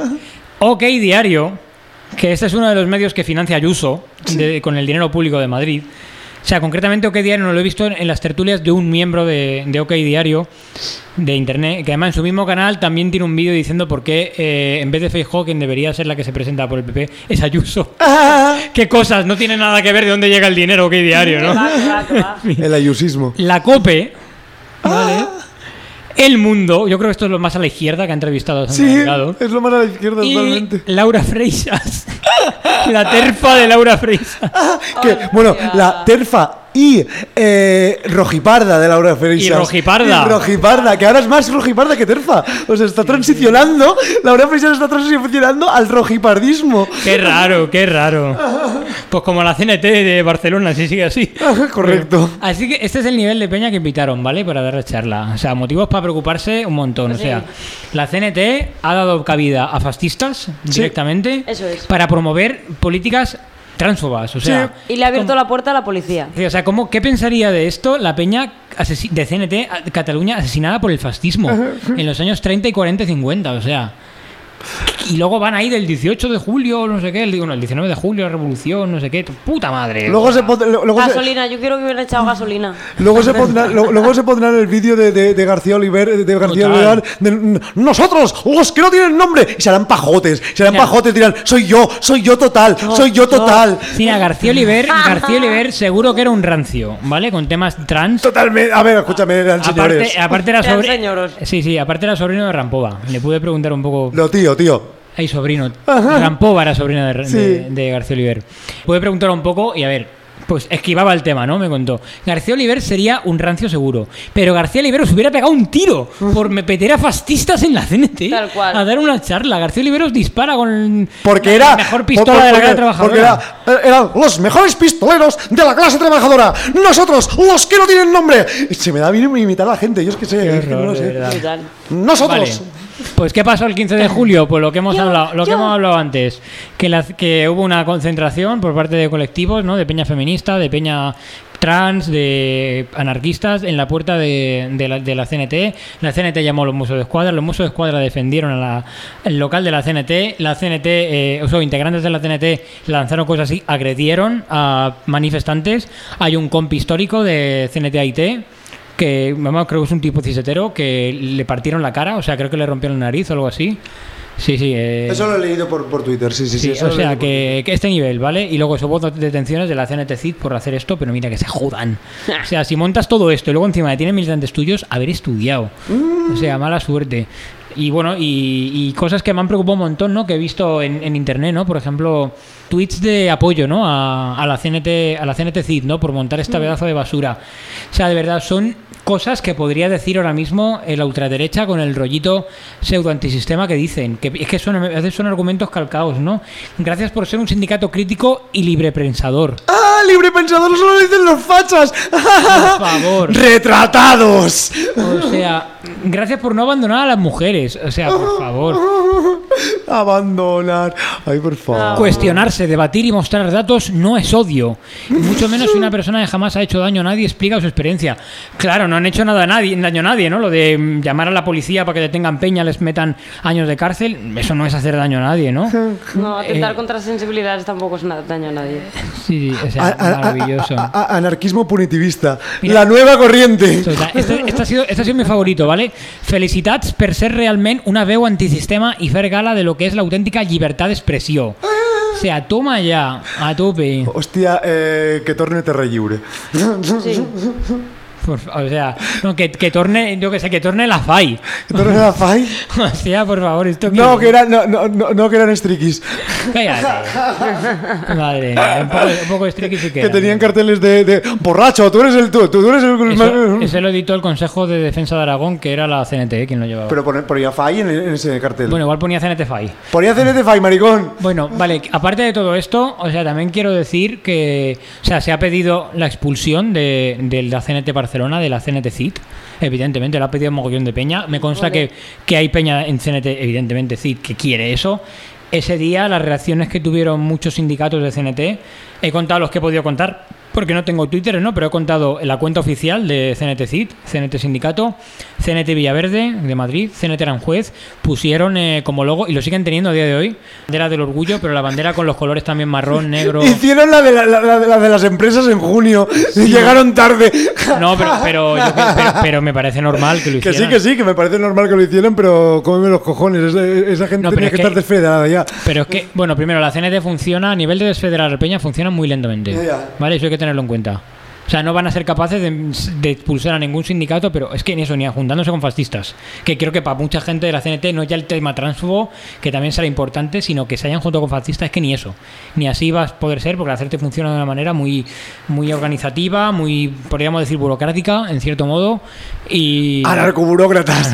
OK Diario, que este es uno de los medios que financia Ayuso de, con el dinero público de Madrid. O sea, concretamente OK Diario no lo he visto en, en las tertulias de un miembro de, de OK Diario de internet, que además en su mismo canal también tiene un vídeo diciendo por qué eh, en vez de Feijóo quien debería ser la que se presenta por el P P es Ayuso. Ah. Qué cosas, no tiene nada que ver de dónde llega el dinero OK Diario, ¿no? Que va, que va, que va. El ayusismo. La COPE, ¿vale? Ah. El Mundo, yo creo que esto es lo más a la izquierda que ha entrevistado a Sandra Sí, Mercado. es lo más a la izquierda Y totalmente. Laura Freixas. La terfa de Laura Freixas. Que, bueno, la terfa y eh, rojiparda de Laura Freixas. Y rojiparda. Y rojiparda, que ahora es más rojiparda que terfa. O sea, está transicionando, Laura Freixas está transicionando al rojipardismo. Qué raro, qué raro. Pues como la C N T de Barcelona, si sigue así. Correcto. Así que este es el nivel de peña que invitaron, ¿vale? Para dar la charla. O sea, motivos para preocuparse un montón. O sea, la C N T ha dado cabida a fascistas directamente Eso es. para promover políticas transfobas. O sea, Y le ha abierto la puerta a la policía. Sí, o sea, ¿cómo, ¿qué pensaría de esto la peña asesi- de C N T a- Cataluña asesinada por el fascismo en los años treinta y cuarenta y cincuenta? O sea, y luego van ahí del dieciocho de julio, no sé qué, el, bueno, el diecinueve de julio, la revolución, no sé qué, puta madre. Luego se, pon- lo- luego se, Gasolina, yo quiero que hubieran echado gasolina. luego se pondrá, lo- luego se pondrá en el vídeo de, de, de García Oliver, de García Total. Oliver, de, nosotros, los que no tienen nombre, y serán pajotes, serán Ya. pajotes, dirán, soy yo, soy yo total, soy yo total. Sí, a García Oliver, García Oliver seguro que era un rancio, ¿vale? Con temas trans. Totalmente. A ver, escúchame, eran señores. Aparte, aparte era Eran sobre... señoros. Sí, sí, aparte era sobrino de Rampova. Le pude preguntar un poco... No, tío, tío. Ay, sobrino. Rampova era sobrino de, Sí. de, de García Oliver. Pude preguntar un poco y a ver, pues esquivaba el tema, ¿no? Me contó. García Oliver sería un rancio seguro. Pero García Oliveros hubiera pegado un tiro por meter a fascistas en la C N T. Tal cual. A dar una charla. García Oliveros dispara con Porque la era. mejor pistola por- por- de la porque- clase trabajadora. Porque era, eran los mejores pistoleros de la clase trabajadora. Nosotros, los que no tienen nombre. Se me da bien imitar a la gente, yo es que sé. Qué es que no horror, lo de sé. verdad. Brutal. Nosotros. Vale. Pues ¿qué pasó el quince de julio? Pues lo que hemos Yo, hablado, lo que yo. hemos hablado antes, que, la- que hubo una concentración por parte de colectivos, ¿no? De peña feminista, de peña trans, de anarquistas en la puerta de, de, la, de la C N T. La C N T llamó a los Mossos de Escuadra, los Mossos de Escuadra defendieron a la, el local de la C N T, la C N T, eh, o sea, integrantes de la C N T lanzaron cosas así, agredieron a manifestantes. Hay un compi histórico de C N T A I T que, vamos, creo que es un tipo cisetero, que le partieron la cara, o sea, creo que le rompieron la nariz o algo así. Sí, sí. Eh... Eso lo he leído por, por Twitter, sí, sí, sí. Sí, eso o lo he sea, leído por que, que este nivel, ¿vale? Y luego hubo detenciones de la C N T C I D por hacer esto, pero mira que se jodan. O sea, si montas todo esto y luego encima tienen militantes tuyos, haber estudiado. O sea, mala suerte. Y bueno, y, y cosas que me han preocupado un montón, ¿no? Que he visto en, en internet, ¿no? Por ejemplo, tweets de apoyo, ¿no? A, a la C N T, a la C N T C I D, ¿no? Por montar este pedazo de basura. O sea, de verdad, son cosas que podría decir ahora mismo la ultraderecha con el rollito pseudo antisistema que dicen. Que es que son, a veces son argumentos calcados, ¿no? Gracias por ser un sindicato crítico y librepensador. ¡Ah! ¡Librepensador! ¡Solo lo dicen los fachas! Por favor. ¡Retratados! O sea, gracias por no abandonar a las mujeres. O sea, por favor. Abandonar. Ay, por favor. Cuestionarse, debatir y mostrar datos no es odio. Y mucho menos si una persona que jamás ha hecho daño a nadie explica su experiencia. Claro, no han hecho nada a nadie, daño a nadie, ¿no? Lo de mm, llamar a la policía para que detengan peña, les metan años de cárcel, eso no es hacer daño a nadie, ¿no? No, atentar Eh, contra sensibilidades tampoco es nada, daño a nadie. Sí, o sea, A- a- a- maravilloso. a- a- anarquismo punitivista. Mira. La nueva corriente. O sea, este, este, ha sido, este ha sido mi favorito, ¿vale? Felicitats per ser realment una veu antisistema i fer gala de lo que és l'autèntica llibertat d'expressió. O sea, toma ya, a tope. Hostia, eh, que torne terra lliure. Sí. Por fa- o sea, no, que, que torne, yo que sé, que torne la F A I. ¿Que torne la F A I? O sea, por favor, esto No, que eran, no, no, no, no, que eran strikis. Cállate. Madre mía, un poco, un poco de streaky sí que Que era. tenían carteles de, de borracho, tú eres el tú, tú eres el Eso, ese lo editó el Consejo de Defensa de Aragón, que era la C N T, quien lo llevaba. Pero pone- ponía F A I en, en ese cartel. Bueno, igual ponía C N T F A I. Ponía C N T F A I, maricón. Bueno, vale, aparte de todo esto, o sea, también quiero decir que, o sea, se ha pedido la expulsión de, de la C N T Barcelona, de la C N T C I D. Evidentemente, lo ha pedido un mogollón de peña. Me consta que, que hay peña en C N T, evidentemente, C I D, que quiere eso. Ese día, las reacciones que tuvieron muchos sindicatos de C N T, he contado los que he podido contar, porque no tengo Twitter, ¿no? Pero he contado en la cuenta oficial de C N T C I D, C N T Sindicato, C N T Villaverde de Madrid, C N T Aranjuez, pusieron eh, como logo, y lo siguen teniendo a día de hoy, bandera del orgullo, pero la bandera con los colores también marrón, negro. Hicieron la de, la, la- la- la de las empresas en junio y llegaron tarde. No, pero, pero, yo que- pero, pero me parece normal que lo Que hicieran. sí, que sí, que me parece normal que lo hicieran, pero cómeme los cojones. Esa, esa gente No, pero tenía es que que- estar desfederada ya. Pero es que, bueno, primero, la C N T funciona, a nivel de desfederar a Peña, funciona muy lentamente. Ya, ya. ¿Vale? Eso hay que tenerlo en cuenta. O sea, no van a ser capaces de, de expulsar a ningún sindicato, pero es que ni eso, ni juntándose con fascistas. Que creo que para mucha gente de la C N T no ya el tema transfobo, que también será importante, sino que se hayan juntado con fascistas, es que ni eso. Ni así va a poder ser, porque la C N T funciona de una manera muy, muy organizativa, muy, podríamos decir, burocrática, en cierto modo. Y... Anarcoburócratas.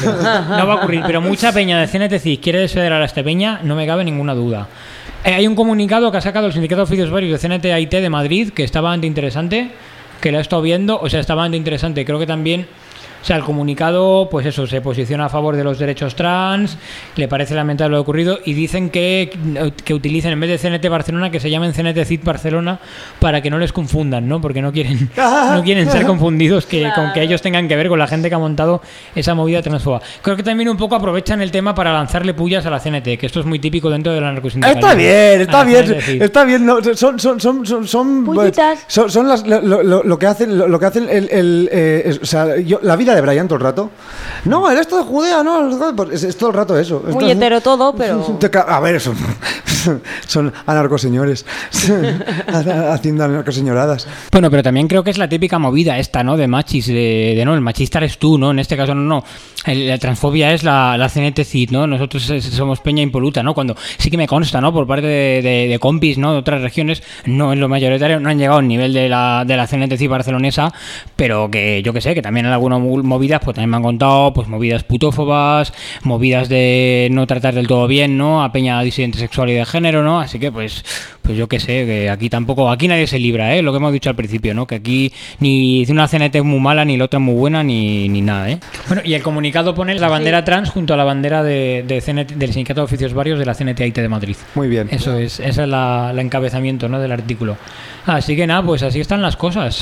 No va a ocurrir, pero mucha peña de C N T C I quiere desfederar a esta peña, no me cabe ninguna duda. Eh, hay un comunicado que ha sacado el Sindicato de Oficios Varios de C N T A I T de Madrid, que está bastante interesante, que lo he estado viendo, o sea, está bastante interesante. Creo que también, o sea, el comunicado, pues eso, se posiciona a favor de los derechos trans, le parece lamentable lo ocurrido, y dicen que, que utilicen, en vez de C N T Barcelona, que se llamen C N T C I D Barcelona, para que no les confundan, ¿no? Porque no quieren, no quieren ser confundidos que, Claro. con que ellos tengan que ver con la gente que ha montado esa movida transfoba. Creo que también un poco aprovechan el tema para lanzarle pullas a la C N T, que esto es muy típico dentro del anarcosindicalismo. Está bien, A está la bien, C N T C I D. está bien. No, son, son, son, son, son, Pullitas. son, son las, lo, lo- lo que hacen, lo, lo que hacen el, el, eh, es- o sea, yo, la vida de Brian todo el rato. No, el esto de Judea, no, pues es, es todo el rato eso. Muy Esto- hetero todo, pero... Te ca- A ver, son, son anarcoseñores. Haciendo anarcoseñoradas. Bueno, pero también creo que es la típica movida esta, ¿no? De machis, de, de no, el machista eres tú, ¿no? En este caso no, no. El- la transfobia es la, la C N T C I D, ¿no? Nosotros es- somos peña impoluta, ¿no? Cuando sí que me consta, ¿no? Por parte de, de- de compis, ¿no? De otras regiones, no en lo mayoritario, no han llegado al nivel de la, de la C N T C I D barcelonesa, pero que yo que sé, que también en algunas mo- movidas, pues también me han contado, pues movidas putófobas, movidas de no tratar del todo bien, ¿no? A peña disidente sexual y de género, ¿no? Así que, pues, pues yo que sé, que aquí tampoco, aquí nadie se libra, ¿eh? Lo que hemos dicho al principio, ¿no? Que aquí ni una C N T es muy mala, ni la otra es muy buena, ni, ni nada, ¿eh? Bueno, y el comunicado pone la bandera trans junto a la bandera de, de C N T, del Sindicato de Oficios Varios de la C N T A I T de Madrid. Muy bien. Eso es, ese es la, la encabezamiento, ¿no? Del artículo. Así que nada, pues así están las cosas.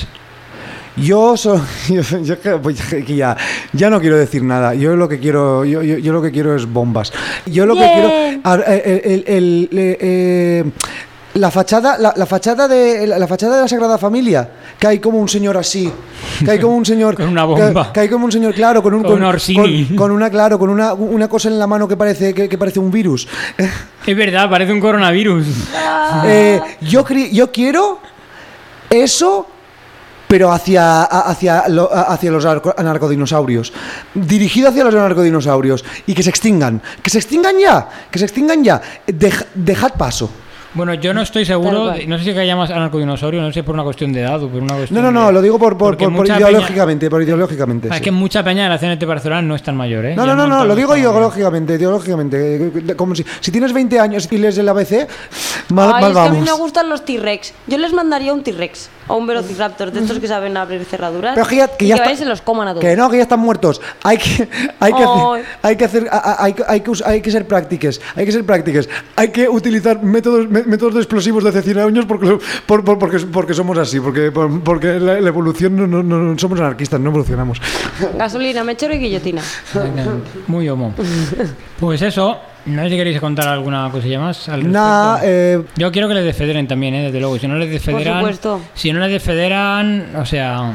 Yo soy, yo, yo que- pues, que ya, ya no quiero decir nada. Yo lo que quiero, yo, yo, yo lo que quiero es bombas. Yo lo que Bien. quiero, a- el, el- el- eh, eh, la fachada, la, la fachada de la, la fachada de la Sagrada Familia, que hay como un señor así, que hay como un señor Con una bomba. que, que hay como un señor claro con un Con un Orsini. con, con una claro con una, una cosa en la mano que parece que, que parece un virus. Es verdad, parece un coronavirus. Eh, yo cre- yo quiero eso, pero hacia, a- hacia, lo- a- hacia los arco- narcodinosaurios. Dirigido hacia los narcodinosaurios. Y que se extingan. Que se extingan ya. Que se extingan ya. Dej- dejad paso. Bueno, yo no estoy Tal seguro, cual. de- no sé si que haya más anarcodinosaurio, no sé por una cuestión de edad o por una cuestión No, no, no, de- lo digo por, por, Porque por, por mucha ideológicamente. Por ideológicamente. peña- sí. Es que mucha peña de la C N T Barcelona no es tan mayor, ¿eh? No, Ya no, no, han no, montado lo digo esta- ideológicamente, ideológicamente. Como si, si tienes veinte años y lees el A B C, mal, Ay, mal es que a mí vamos. me gustan los T-Rex. Yo les mandaría un T-Rex o un Velociraptor de estos que saben abrir cerraduras. Pero que ya, que y ya que está- vayan y se los coman a todos. Que no, que ya están muertos. Hay que, hay que Ay. hacer, hay que hacer, a- a- hay, que- hay que, us- hay que ser prácticas, hay que ser prácticas. Hay que utilizar métodos, mé- métodos de explosivos de hace cien años porque, por, por- porque, porque somos así, porque, por- porque la, la evolución no, no, no- somos anarquistas, no evolucionamos. Gasolina, mechero y guillotina. Exactamente. Muy homo. Pues eso, no sé si queréis contar alguna cosilla más al Nada, respecto. eh, Yo quiero que les desfederen también, ¿eh? Desde luego. Si no les desfederan. supuesto. Si no les desfederan, o sea.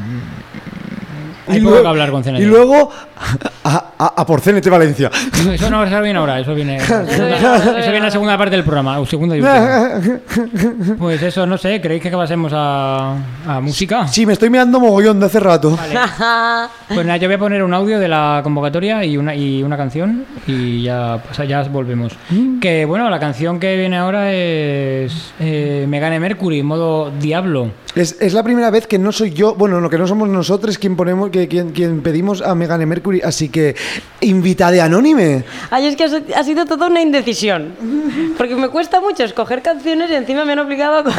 Hay y, poco luego, que hablar con C N T. y luego a, a, a por C N T Valencia. No, eso no, eso viene ahora, eso viene. Eso viene en la segunda parte del programa, o segunda y última. Pues eso, no sé, ¿creéis que pasemos a, a música? Sí, me estoy mirando mogollón de hace rato. Pues nada, yo voy a poner un audio de la convocatoria y una, y una canción y ya, pues ya volvemos. Que bueno, la canción que viene ahora es eh, Megane Mercury, modo Diablo. Es, es la primera vez que no soy yo, bueno, no, que no somos nosotros quien ponemos, que quien, quien pedimos a Megane Mercury, así que invita de anónime. Ay, es que ha ha sido toda una indecisión. Porque me cuesta mucho escoger canciones y encima me han obligado a... co-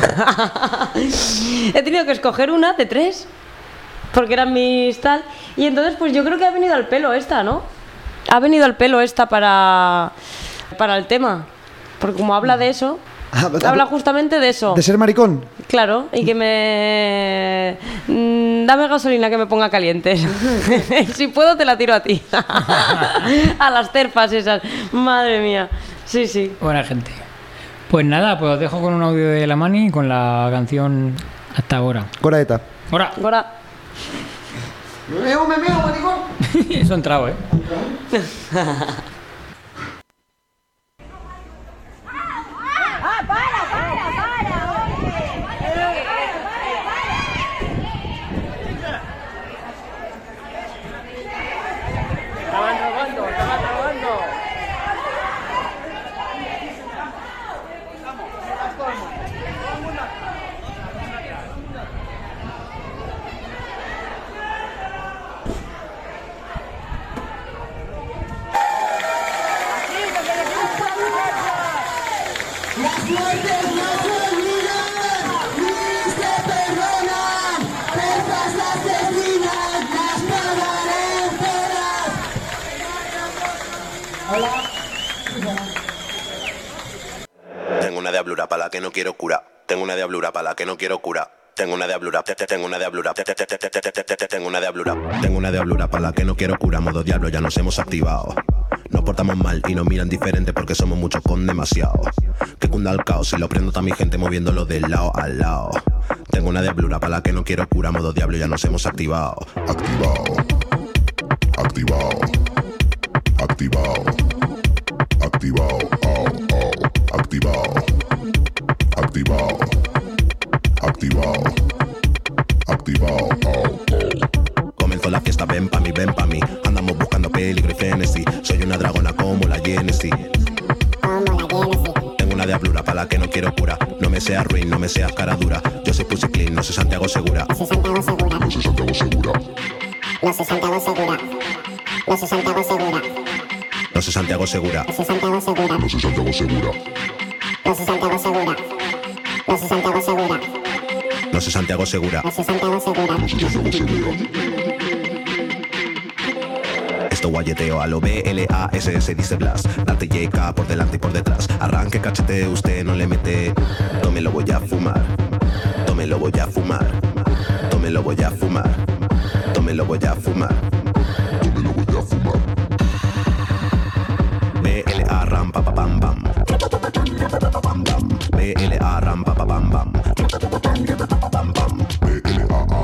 He tenido que escoger una de tres. Porque eran mis tal. Y entonces, pues yo creo que ha venido al pelo esta, ¿no? Ha venido al pelo esta para, para el tema. Porque como habla de eso, Ah, habla justamente de eso. De ser maricón. Claro, y que me... Mm, dame gasolina que me ponga caliente. Si puedo te la tiro a ti. A las terfas esas. Madre mía. Sí, sí. Buena gente. Pues nada, pues os dejo con un audio de la Mani con la canción Hasta ahora. Coraeta. Ahora. Ahora... Me meo, me meo, maricón. Eso ha entrado, ¿eh? Tengo una diablura para la que no quiero cura. Tengo una diablura para la que no quiero cura. Tengo una diablura, te- te- tengo una diablura, te- te- te- te- te- te- te- te- tengo una diablura. Tengo una diablura para la que no quiero cura. Modo diablo, ya nos hemos activado. Nos portamos mal y nos miran diferente porque somos muchos con demasiado. Que cunda el caos y lo prendo a mi gente moviéndolo de lado a lado. Tengo una diablura para la que no quiero cura. Modo diablo, ya nos hemos activado. Activado. Activado. Activado. Activado. Oh, oh. Activado. Activado. Activado. Activado. Oh, oh. Comenzó la fiesta, ven pa' mí, ven pa' mí. Andamos buscando peligro y frenesí. Soy una dragona como la Genesis. Tengo una diablura para la que no quiero cura. No me seas ruin, no me seas cara dura. Yo soy Pussy Clean, no soy Santiago Segura. No soy Santiago Segura. No soy Santiago Segura. No soy Santiago Segura. No soy Santiago Segura. No soy Santiago Segura. No soy Santiago Segura. No soy Santiago Segura. No soy Santiago Segura. No soy Santiago Segura. No soy Santiago Segura. No soy Santiago Segura. No soy Santiago Segura. Esto guayeteo a lo B L A S S dice Blas. Date J K por delante y por detrás. Arranque cachete, usted no le mete. Tome lo voy a fumar. Tome lo voy a fumar. Tome lo voy a fumar. Tome lo voy a fumar. Yo me lo voy a fumar. B L A ram pa pa pam pam. B L A ram pa pa pam pam. Pam pam. B L A A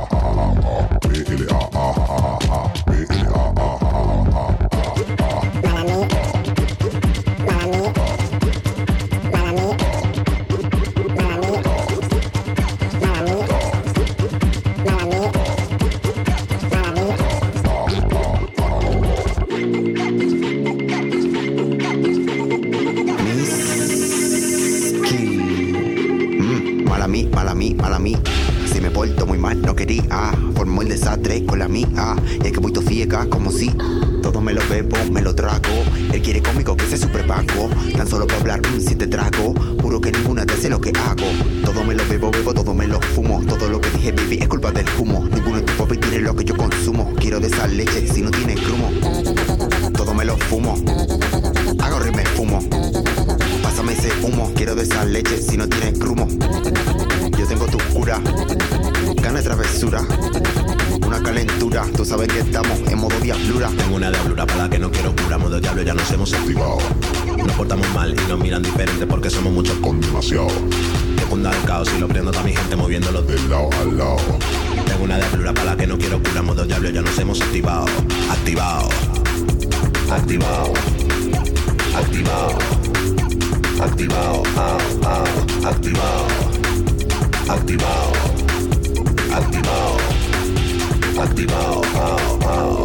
vuelto muy mal, no quería. Formó el desastre con la mía. Y es que voy to ciega como si todo me lo bebo, me lo trago. Él quiere cómico que se superbanco. Tan solo para hablar, mmm, si te trago. Juro que ninguna te hace lo que hago. Todo me lo bebo, bebo, todo me lo fumo. Todo lo que dije, baby, es culpa del humo. Ninguno de tus popis tiene lo que yo consumo. Quiero de esa leche si no tiene grumo. Todo me lo fumo. Hago ritmo, fumo. Pásame ese humo. Quiero de esa leche si no tiene grumo. Yo tengo tu cura. Gana de travesura. Una calentura, tú sabes que estamos en modo diablura. Tengo una diablura para la que no quiero cura. Modo diablo ya nos hemos activado. Nos portamos mal y nos miran diferente porque somos muchos con demasiado. Que funda el caos y lo prendo a mi gente moviéndolo de lado al lado. Tengo una diablura para la que no quiero cura. Modo diablo ya nos hemos activado. Activado. Activado. Activado. Activado. Ah, ah. Activado. Activado. Activado. Activado. Ah, ah.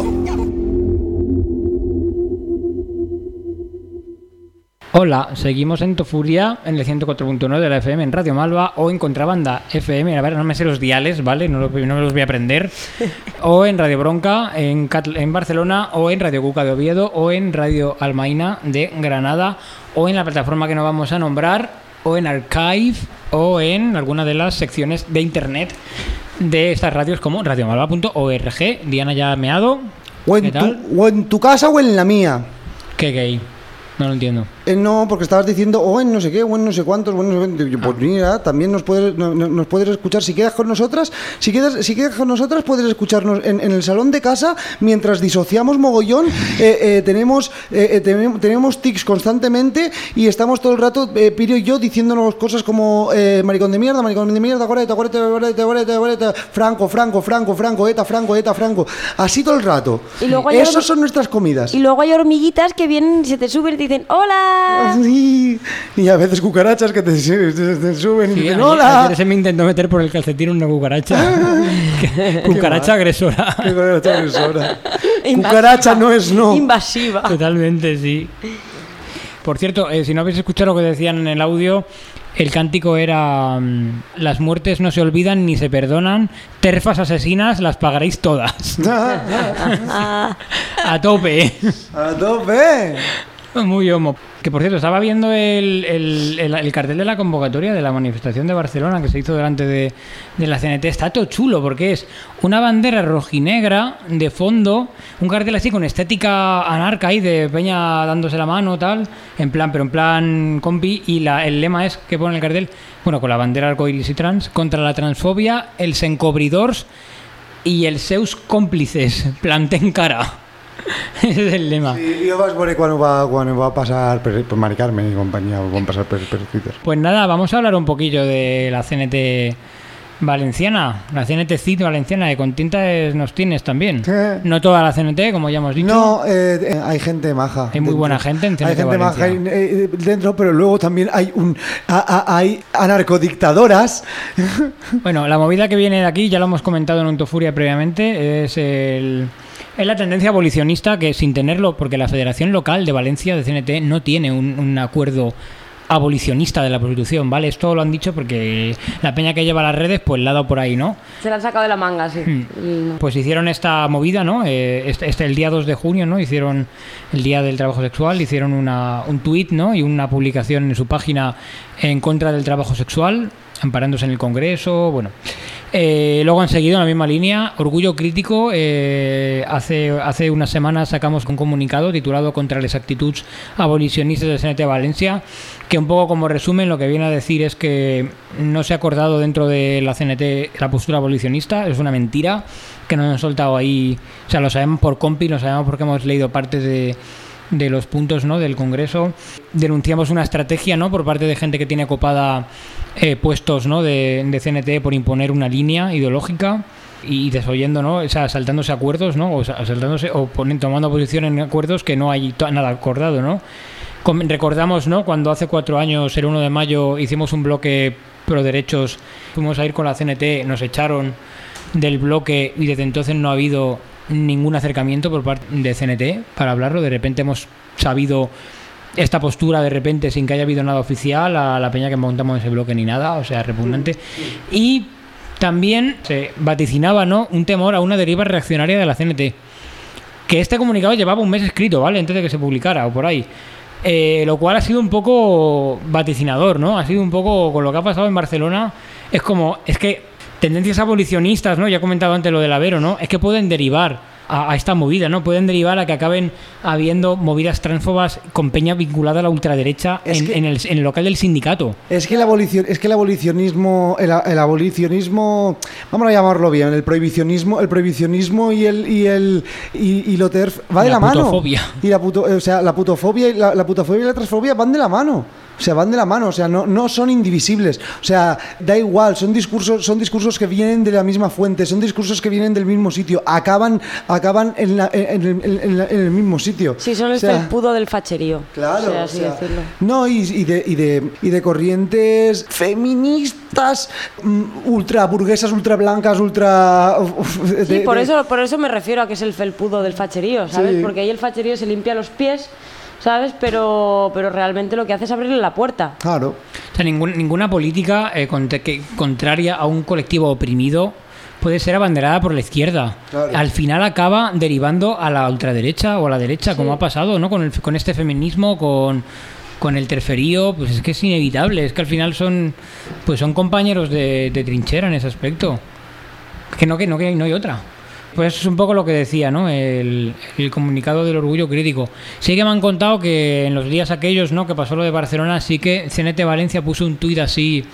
Hola, seguimos en Tofuria en el ciento cuatro punto nueve de la F M en Radio Malva o en Contrabanda F M. A ver, no me sé los diales, ¿vale? No, lo, no me los voy a aprender. O en Radio Bronca en, Cat- en Barcelona, o en Radio Cuca de Oviedo, o en Radio Almaina de Granada, o en la plataforma que no vamos a nombrar, o en Archive, o en alguna de las secciones de internet de estas radios como radiomalva punto org. Diana ya ha meado. O en, tu, o en tu casa o en la mía. ¿Qué gay? No lo entiendo. Eh, no, porque estabas diciendo o en no sé qué, o en no sé cuántos, o en no sé qué. Pues mira, también nos puedes, no, nos puedes escuchar. Si quedas con nosotras, si quedas, si quedas con nosotras, puedes escucharnos en, en el salón de casa mientras disociamos mogollón. Eh, eh, tenemos, eh, eh, tenemos, tenemos tics constantemente y estamos todo el rato, eh, Pirio y yo, diciéndonos cosas como eh, maricón de mierda, maricón de mierda, goreta, goreta, goreta, goreta, goreta, Franco, Franco, Franco, Franco, eta, Franco, eta, Franco. Así todo el rato. Y luego hay Esas horm- son nuestras comidas. Y luego hay hormiguitas que vienen, se te suben y te dicen ¡hola! Sí. Y a veces cucarachas que te, te, te suben Sí, y dicen ayer, ¡hola! ayer se me intentó meter por el calcetín una cucaracha. Cucaracha agresora. Qué cucaracha agresora. Cucaracha no es no. Invasiva. Totalmente, sí. Por cierto, eh, si no habéis escuchado lo que decían en el audio, el cántico era um, las muertes no se olvidan ni se perdonan, terfas asesinas las pagaréis todas. A tope. A tope. Muy homo. Que por cierto, estaba viendo el, el, el, el cartel de la convocatoria de la manifestación de Barcelona que se hizo delante de, de la C N T. Está todo chulo porque es una bandera rojinegra de fondo, un cartel así con estética anarca ahí de peña dándose la mano tal, en plan, pero en plan compi, y la, el lema es que pone el cartel, bueno, con la bandera arcoiris y trans, contra la transfobia, els encobridors y els seus còmplices, planten cara. Ese es el lema. Sí, jo vaig veure quan ho va, quan ho va passar per, per Mari Carmen i companyia, ho van passar per, per Twitter. Pues nada, vamos a hablar un poquillo de la C N T valenciana, la C N T C I T valenciana, que con tintas nos tienes también. ¿Qué? No toda la C N T, como ya hemos dicho. No, eh, eh, hay gente maja. Hay muy dentro. buena gente en C N T Hay gente Valencia. maja eh, dentro, pero luego también hay un a, a, hay anarcodictadoras. Bueno, la movida que viene de aquí, ya lo hemos comentado en Untofuria previamente, es el... Es la tendencia abolicionista que sin tenerlo, porque la Federación Local de Valencia de C N T no tiene un, un acuerdo abolicionista de la prostitución, ¿vale? Esto lo han dicho porque la peña que lleva las redes pues la ha dado por ahí, ¿no? Se la han sacado de la manga, sí. Hmm. Y no. Pues hicieron esta movida, ¿no? Eh, este, este, el día dos de junio, ¿no? Hicieron el Día del Trabajo Sexual, hicieron una, un tuit, ¿no? Y una publicación en su página en contra del trabajo sexual, amparándose en el Congreso, bueno... Eh, luego han seguido en la misma línea. Orgullo Crítico, eh, hace, hace unas semanas sacamos un comunicado titulado Contra las actituds abolicionistas de C N T Valencia, que un poco como resumen lo que viene a decir es que no se ha acordado dentro de la C N T la postura abolicionista, es una mentira, que nos han soltado ahí, o sea, lo sabemos por compi, lo sabemos porque hemos leído partes de... de los puntos, ¿no?, del Congreso. Denunciamos una estrategia, ¿no?, por parte de gente que tiene copada eh, puestos, ¿no?, de, de C N T por imponer una línea ideológica y desoyendo, ¿no?, o sea, saltándose acuerdos, ¿no?, o saltándose o poniendo, tomando posición en acuerdos que no hay to- nada acordado, ¿no? Com- recordamos, ¿no?, cuando hace cuatro años, el uno de mayo, hicimos un bloque pro derechos, fuimos a ir con la C N T, nos echaron del bloque y desde entonces no ha habido ningún acercamiento por parte de C N T para hablarlo. De repente hemos sabido esta postura de repente sin que haya habido nada oficial a la peña que montamos ese bloque ni nada, o sea, repugnante. Y también se vaticinaba, ¿no?, un temor a una deriva reaccionaria de la C N T. Que este comunicado llevaba un mes escrito, ¿vale?, antes de que se publicara o por ahí. Eh, lo cual ha sido un poco vaticinador, ¿no? Ha sido un poco con lo que ha pasado en Barcelona. Es como, es que tendencias abolicionistas, ¿no? Ya he comentado antes lo del Avero, ¿no? Es que pueden derivar a, a esta movida, ¿no? Pueden derivar a que acaben habiendo movidas transfobas con peña vinculada a la ultraderecha en, que, en, el, en el local del sindicato. Es que el abolicion, es que el abolicionismo, el, el abolicionismo, vamos a llamarlo bien, el prohibicionismo, el prohibicionismo y el y el y, y lo terf va de la, la mano. Putofobia. Y la puto, o sea, la putofobia y la, la putofobia y la transfobia van de la mano. O sea, van de la mano, o sea, no, no son indivisibles. O sea, da igual, son discursos, son discursos que vienen de la misma fuente, son discursos que vienen del mismo sitio, acaban, acaban en, la, en, el, en, la, en el mismo sitio. Sí, son el o sea, felpudo del facherío. Claro, o sea, así o sea, decirlo. No, y, y, de, y, de, y de corrientes feministas, ultra burguesas, ultra blancas, ultra... De, sí, por, de... eso, por eso me refiero a que es el felpudo del facherío, ¿sabes? Sí. Porque ahí el facherío se limpia los pies, ¿sabes? Pero, pero realmente lo que hace es abrirle la puerta. Claro. O sea, ningún, ninguna política eh, contra, que, contraria a un colectivo oprimido puede ser abanderada por la izquierda. Claro. Al final acaba derivando a la ultraderecha o a la derecha, sí. como ha pasado, ¿no? Con, el, con este feminismo, con, con el terferío, pues es que es inevitable. Es que al final son, pues son compañeros de, de trinchera en ese aspecto. Que no, que no, que no hay otra. Pues es un poco lo que decía, ¿no? El, el comunicado del orgullo crítico. Sí que me han contado que en los días aquellos, ¿no?, que pasó lo de Barcelona, sí que C N T Valencia puso un tuit así.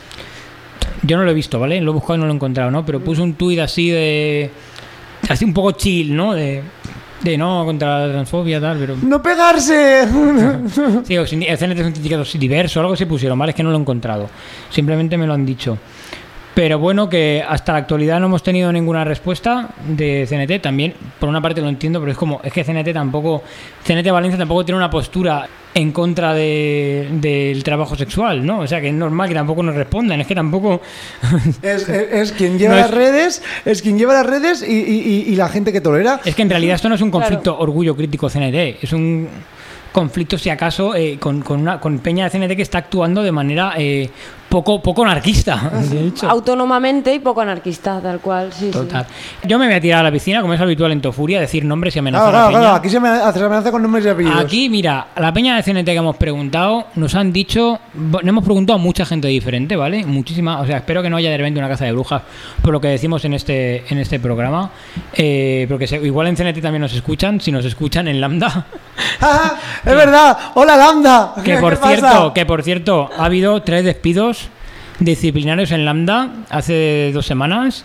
Yo no lo he visto, ¿vale? Lo he buscado y no lo he encontrado, ¿no? Pero puso un tuit así de... así un poco chill, ¿no? De... de no, contra la transfobia, tal, pero... ¡No pegarse! Sí, el C N T es un sindicato diverso, algo se pusieron, ¿vale? Es que no lo he encontrado. Simplemente me lo han dicho. Pero bueno, que hasta la actualidad no hemos tenido ninguna respuesta de C N T. También, por una parte lo entiendo, pero es como, es que C N T tampoco, C N T Valencia tampoco tiene una postura en contra de, del trabajo sexual, ¿no? O sea, que es normal que tampoco nos respondan, es que tampoco... Es, es, es quien lleva no es... las redes, es quien lleva las redes y, y, y la gente que tolera. Es que en realidad esto no es un conflicto claro. orgullo crítico C N T, es un... conflicto, si acaso, eh, con, con, una, con peña de C N T que está actuando de manera eh, poco, poco anarquista, de hecho. Autónomamente y poco anarquista, tal cual, sí, Total. sí. Yo me voy a tirar a la piscina, como es habitual en Tofuria, decir nombres y amenazar claro, a la claro, peña. Claro, aquí se amenaza, se amenaza con nombres y apellidos. Aquí, mira, la peña de C N T que hemos preguntado, nos han dicho, nos hemos preguntado a mucha gente diferente, ¿vale? Muchísima, o sea, espero que no haya de repente una caza de brujas por lo que decimos en este, en este programa, eh, porque se, igual en C N T también nos escuchan, si nos escuchan en Lambda. ¡Ah, es verdad! ¡Hola, Lambda! Que por cierto, que por cierto, ha habido tres despidos disciplinarios en Lambda hace dos semanas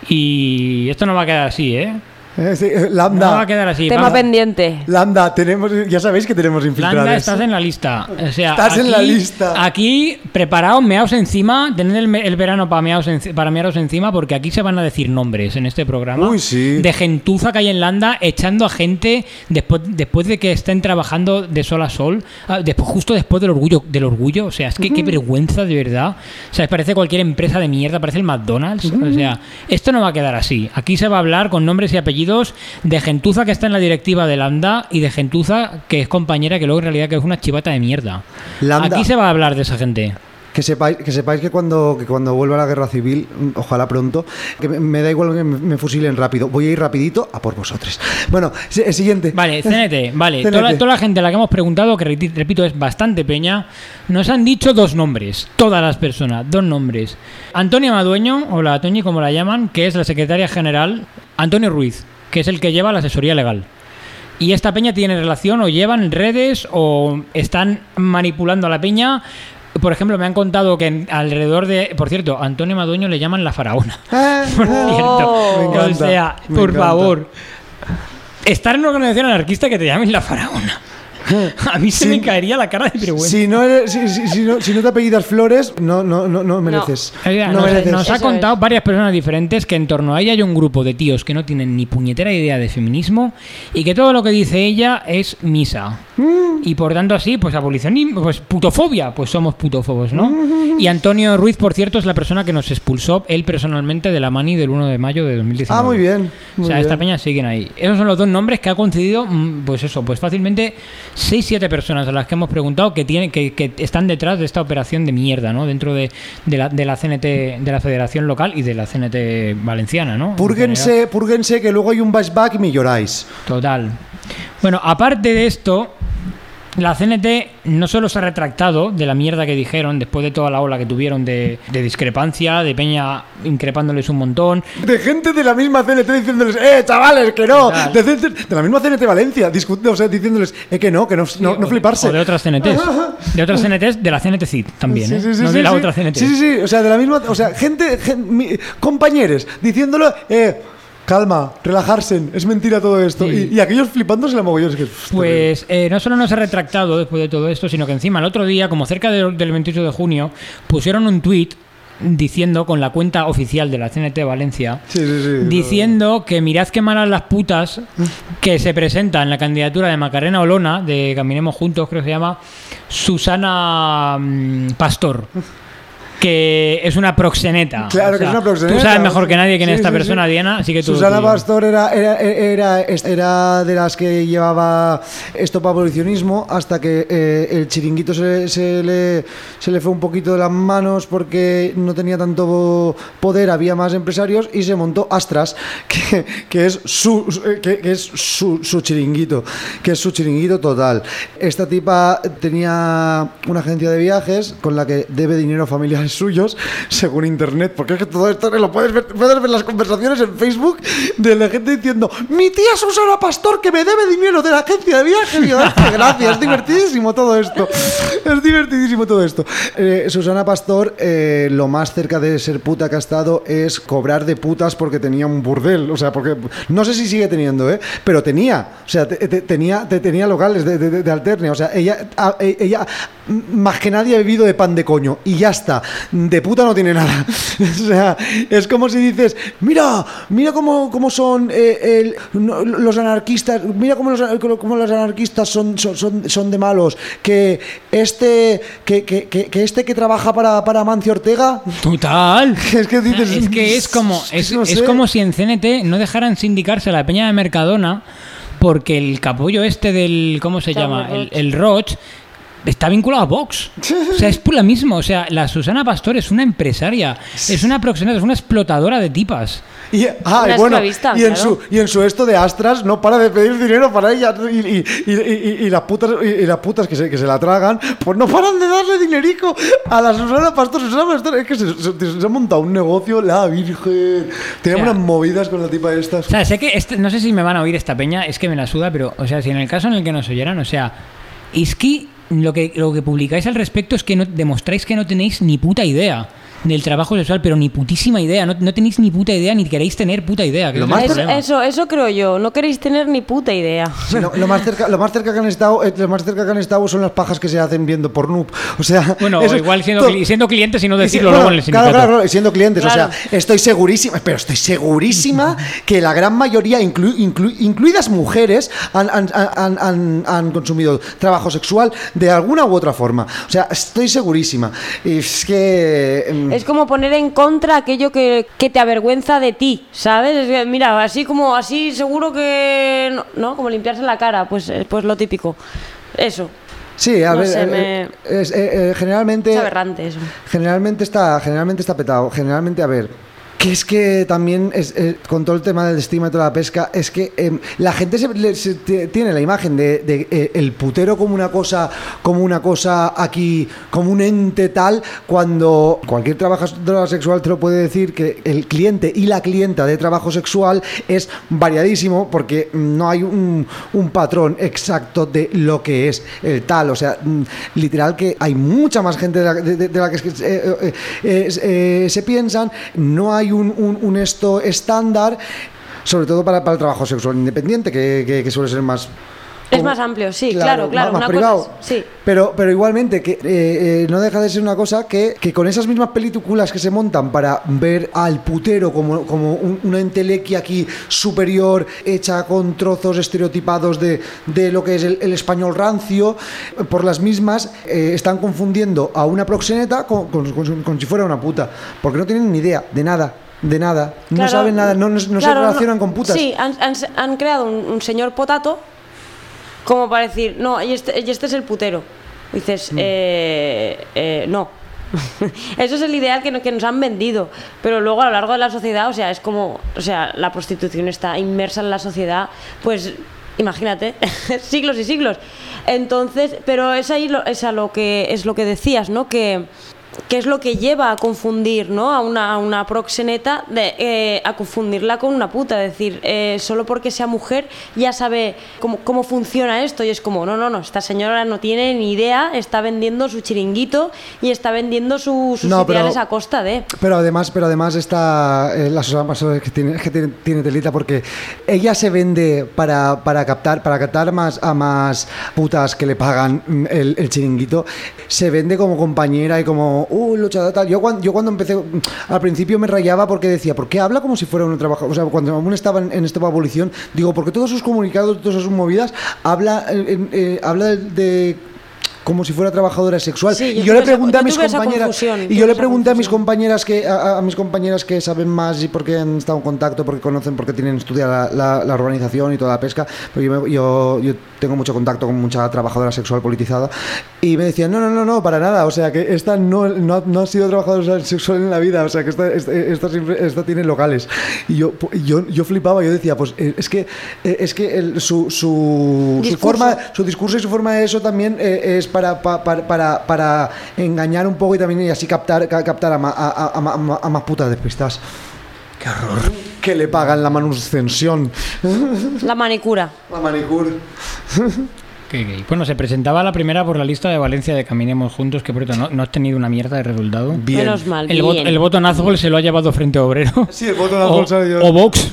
y esto no va a quedar así, ¿eh? Sí, Lambda. No va a quedar así. Tema Vamos. pendiente. Lambda, tenemos, ya sabéis que tenemos infiltrados. Lambda, estás en la lista. O sea, estás aquí, en la lista. Aquí, preparaos, meaos encima, tened el, el verano para meaos, en, para mearos encima, porque aquí se van a decir nombres en este programa. Uy, sí. De gentuza que hay en Lambda, echando a gente después, después de que estén trabajando de sol a sol, después, justo después del orgullo, del orgullo. O sea, es que uh-huh. qué vergüenza, de verdad. O sea, parece cualquier empresa de mierda, parece el McDonald's. Uh-huh. O sea, esto no va a quedar así. Aquí se va a hablar con nombres y apellidos de gentuza que está en la directiva de Lambda y de gentuza que es compañera que luego en realidad que es una chivata de mierda. Lambda. Aquí se va a hablar de esa gente. Que sepáis, que sepáis que cuando que cuando vuelva la guerra civil, ojalá pronto, que me, me da igual que me, me fusilen rápido, voy a ir rapidito a por vosotros. Bueno, siguiente. Vale, C N T, vale. C N T. Toda, toda la gente a la que hemos preguntado, que repito es bastante peña, nos han dicho dos nombres, todas las personas, dos nombres. Antonia Madueño, o la Toñi como la llaman, que es la secretaria general, Antonio Ruiz, que es el que lleva la asesoría legal. Y esta peña tiene relación o llevan redes o están manipulando a la peña. Por ejemplo, me han contado que alrededor de... Por cierto, a Antonio Madueño le llaman la faraona. Ah, por cierto. Me encanta, o sea, por favor. Estar en una organización anarquista que te llamen la faraona. A mí se si, me caería la cara de vergüenza. Si no, eres, si, si, si, no, si no te apellidas Flores, no, no, no, no mereces. No. Oiga, no nos, mereces. nos ha Eso contado es. varias personas diferentes que en torno a ella hay un grupo de tíos que no tienen ni puñetera idea de feminismo y que todo lo que dice ella es misa. Mm. Y por tanto así, pues abolicionismo, pues putofobia, pues somos putofobos, ¿no? Mm. Y Antonio Ruiz, por cierto, es la persona que nos expulsó él personalmente de la mani del uno de mayo de dos mil diecinueve. Ah, muy bien. Muy o sea, bien. esta peña siguen ahí. Esos son los dos nombres que ha concedido, pues eso, pues fácilmente seis siete personas a las que hemos preguntado que tienen que, que están detrás de esta operación de mierda, ¿no? Dentro de, de, la, de la C N T, de la Federación Local y de la C N T valenciana, ¿no? Púrguense, púrguense, que luego hay un bashback y me lloráis. Total. Bueno, aparte de esto, la C N T no solo se ha retractado de la mierda que dijeron después de toda la ola que tuvieron de, de discrepancia, de Peña increpándoles un montón. De gente de la misma C N T diciéndoles, ¡eh, chavales, que no! De, de, de la misma C N T Valencia, discutiendo, o sea, diciéndoles, ¡eh, que no, que no, no, no fliparse! O de otras C N Ts. De otras C N Ts, de la C N T C I D también, ¿eh? Sí, sí, sí, no de la sí, otra C N T. Sí, sí, sí, o sea, de la misma, o sea, gente, gente mi, compañeros, diciéndolo, eh... calma, relajarse, es mentira todo esto. Sí. Y, y aquellos flipándose la mogollón. Es que, pues eh, no solo no se ha retractado después de todo esto, sino que encima el otro día, como cerca de, del veintiocho de junio, pusieron un tuit diciendo, con la cuenta oficial de la C N T Valencia, sí, sí, sí, diciendo no. que mirad qué malas las putas que se presenta en la candidatura de Macarena Olona, de Caminemos Juntos, creo que se llama, Susana mmm, Pastor. Que es una proxeneta. Claro, o sea, que es una proxeneta. Tú sabes mejor que nadie quién sí, es esta sí, persona, sí. Diana, así que tú... Susana Pastor era, era, era, era de las que llevaba esto para abolicionismo, hasta que eh, el chiringuito se, se, le, se le fue un poquito de las manos porque no tenía tanto poder, había más empresarios, y se montó Astras, que, que es, su, que, que es su, su chiringuito, que es su chiringuito total. Esta tipa tenía una agencia de viajes con la que debe dinero familiar suyos, según internet, porque es que todo esto lo puedes ver, puedes ver las conversaciones en Facebook de la gente diciendo, mi tía Susana Pastor que me debe dinero de la agencia de viajes. Y yo, gracias, es divertidísimo todo esto, es divertidísimo todo esto. Eh, Susana Pastor, eh, lo más cerca de ser puta que ha estado es cobrar de putas porque tenía un burdel, o sea, porque no sé si sigue teniendo, eh, pero tenía, o sea, te, te, tenía, te, tenía locales de, de, de alterne, o sea, ella, a, ella más que nadie ha vivido de pan de coño y ya está. De puta no tiene nada. O sea, es como si dices, mira, mira cómo, cómo son eh, el, no, los anarquistas, mira cómo los, cómo los anarquistas son, son, son de malos, que este que, que, que, que este que trabaja para, para Amancio Ortega. Total. Es que dices, es que es como es, no es como si en C N T no dejaran sindicarse a la Peña de Mercadona porque el capullo este del, ¿cómo se llama? El, el Roch está vinculado a Vox. O sea, es por la misma. O sea, la Susana Pastor es una empresaria, es una proxeneta, es una explotadora de tipas. Y, ah, y bueno, y en, claro. su, y en su esto de Astras no para de pedir dinero para ella. Y, y, y, y, y las putas, y, y las putas que, se, que se la tragan, pues no paran de darle dinerico a la Susana Pastor. Susana Pastor es que se, se, se ha montado un negocio, la virgen. Tenemos o sea, unas movidas con la tipa de estas. O sea, sé que este, no sé si me van a oír esta peña, es que me la suda, pero, o sea, si en el caso en el que nos oyeran, o sea, es que Lo que, lo que publicáis al respecto es que no, demostráis que no tenéis ni puta idea del trabajo sexual, pero ni putísima idea. No, no tenéis ni puta idea, ni queréis tener puta idea. Lo más eso, eso, eso creo yo. No queréis tener ni puta idea. Sí, no, lo, más cerca, lo más cerca que han estado, lo más cerca que han estado son las pajas que se hacen viendo porno. O sea, bueno, eso, igual siendo, to- siendo clientes y no decirlo y si, luego bueno, en el sindicato. Claro, claro, claro, siendo clientes. Claro. O sea, estoy segurísima, pero estoy segurísima que la gran mayoría, inclu, inclu, incluidas mujeres, han, han, han, han, han consumido trabajo sexual de alguna u otra forma. O sea, estoy segurísima. Y es que um, es como poner en contra aquello que, que te avergüenza de ti, ¿sabes? Es que, mira, así como así seguro que no, ¿no? Como limpiarse la cara, pues, pues lo típico. Eso. Sí, a no ver, sé, eh, me... es, eh, eh, generalmente es aberrante eso. Generalmente está, generalmente está petado. Generalmente, a ver, que es que también es, eh, con todo el tema del estigma y toda la pesca, es que eh, la gente se, le, se t- tiene la imagen de, de eh, el putero como una cosa, como una cosa aquí, como un ente tal, cuando cualquier trabajador sexual te lo puede decir que el cliente y la clienta de trabajo sexual es variadísimo porque no hay un, un patrón exacto de lo que es el tal. O sea, literal que hay mucha más gente de la, de, de la que eh, eh, eh, eh, se piensan. No hay Un, un, un esto estándar, sobre todo para, para el trabajo sexual independiente, que, que, que suele ser más... Es más amplio, sí, claro, claro. Más, más una privado. cosa es, sí. Pero, pero igualmente, que eh, eh, no deja de ser una cosa que, que con esas mismas películas que se montan para ver al putero como, como un, una entelequia aquí superior, hecha con trozos estereotipados de, de lo que es el, el español rancio, por las mismas eh, están confundiendo a una proxeneta con, con, con, con si fuera una puta, porque no tienen ni idea de nada. De nada, claro, no saben nada, no, no, no claro, se relacionan no, con putas. Sí, han, han, han creado un, un señor potato como para decir, no, y este, y este es el putero. Y dices, mm. eh, eh, no. Eso es el ideal que, no, que nos han vendido, pero luego a lo largo de la sociedad, o sea, es como, o sea, la prostitución está inmersa en la sociedad, pues imagínate, siglos y siglos. Entonces, pero es ahí lo, es a lo que es lo que decías, ¿no? Que que es lo que lleva a confundir, ¿no? A una, a una proxeneta, de, eh, a confundirla con una puta. Es decir, eh, solo porque sea mujer ya sabe cómo, cómo funciona esto. Y es como, no, no, no, esta señora no tiene ni idea, está vendiendo su chiringuito y está vendiendo su, sus no, ideales pero, a costa de... Pero además, pero además está... Eh, la Susana Pastor es que, tiene, es que tiene, tiene telita porque ella se vende para, para captar para captar más a más putas que le pagan el, el chiringuito. Se vende como compañera y como... Uh, luchadora tal. Yo cuando, yo cuando empecé, al principio me rayaba porque decía, ¿por qué habla como si fuera un trabajador? O sea, cuando aún estaba en, en esta abolición, digo, porque todos sus comunicados, todas sus movidas, habla, eh, eh, habla de, de como si fuera trabajadora sexual. Sí, yo y yo le pregunté esa, a mis compañeras y yo le pregunté a mis compañeras que a, a mis compañeras que saben más y porque han estado en contacto, porque conocen, porque tienen estudiada la, la, la organización y toda la pesca. Pues yo, me, yo, yo tengo mucho contacto con mucha trabajadora sexual politizada y me decían, no, no, no, no, para nada. O sea, que esta no, no, no ha sido trabajadora sexual en la vida. O sea, que esta, esta, esta, siempre, esta tiene locales. Y yo, yo, yo flipaba, yo decía, pues es que, es que el, su, su, su forma, su discurso y su forma de eso también eh, es para, para, para, para engañar un poco y también y así captar, captar a, a, a, a, a más putas despistas. ¡Qué horror! Que le pagan la manutención. La manicura. La manicura. Qué gay. Bueno, se presentaba la primera por la lista de Valencia de Caminemos Juntos, que por cierto no, no has tenido una mierda de resultado. Bien. Menos mal, el, bien. Vo- el voto Nazgol se lo ha llevado Frente Obrero. Sí, el voto Nazgol se lo ha llevado. O Vox.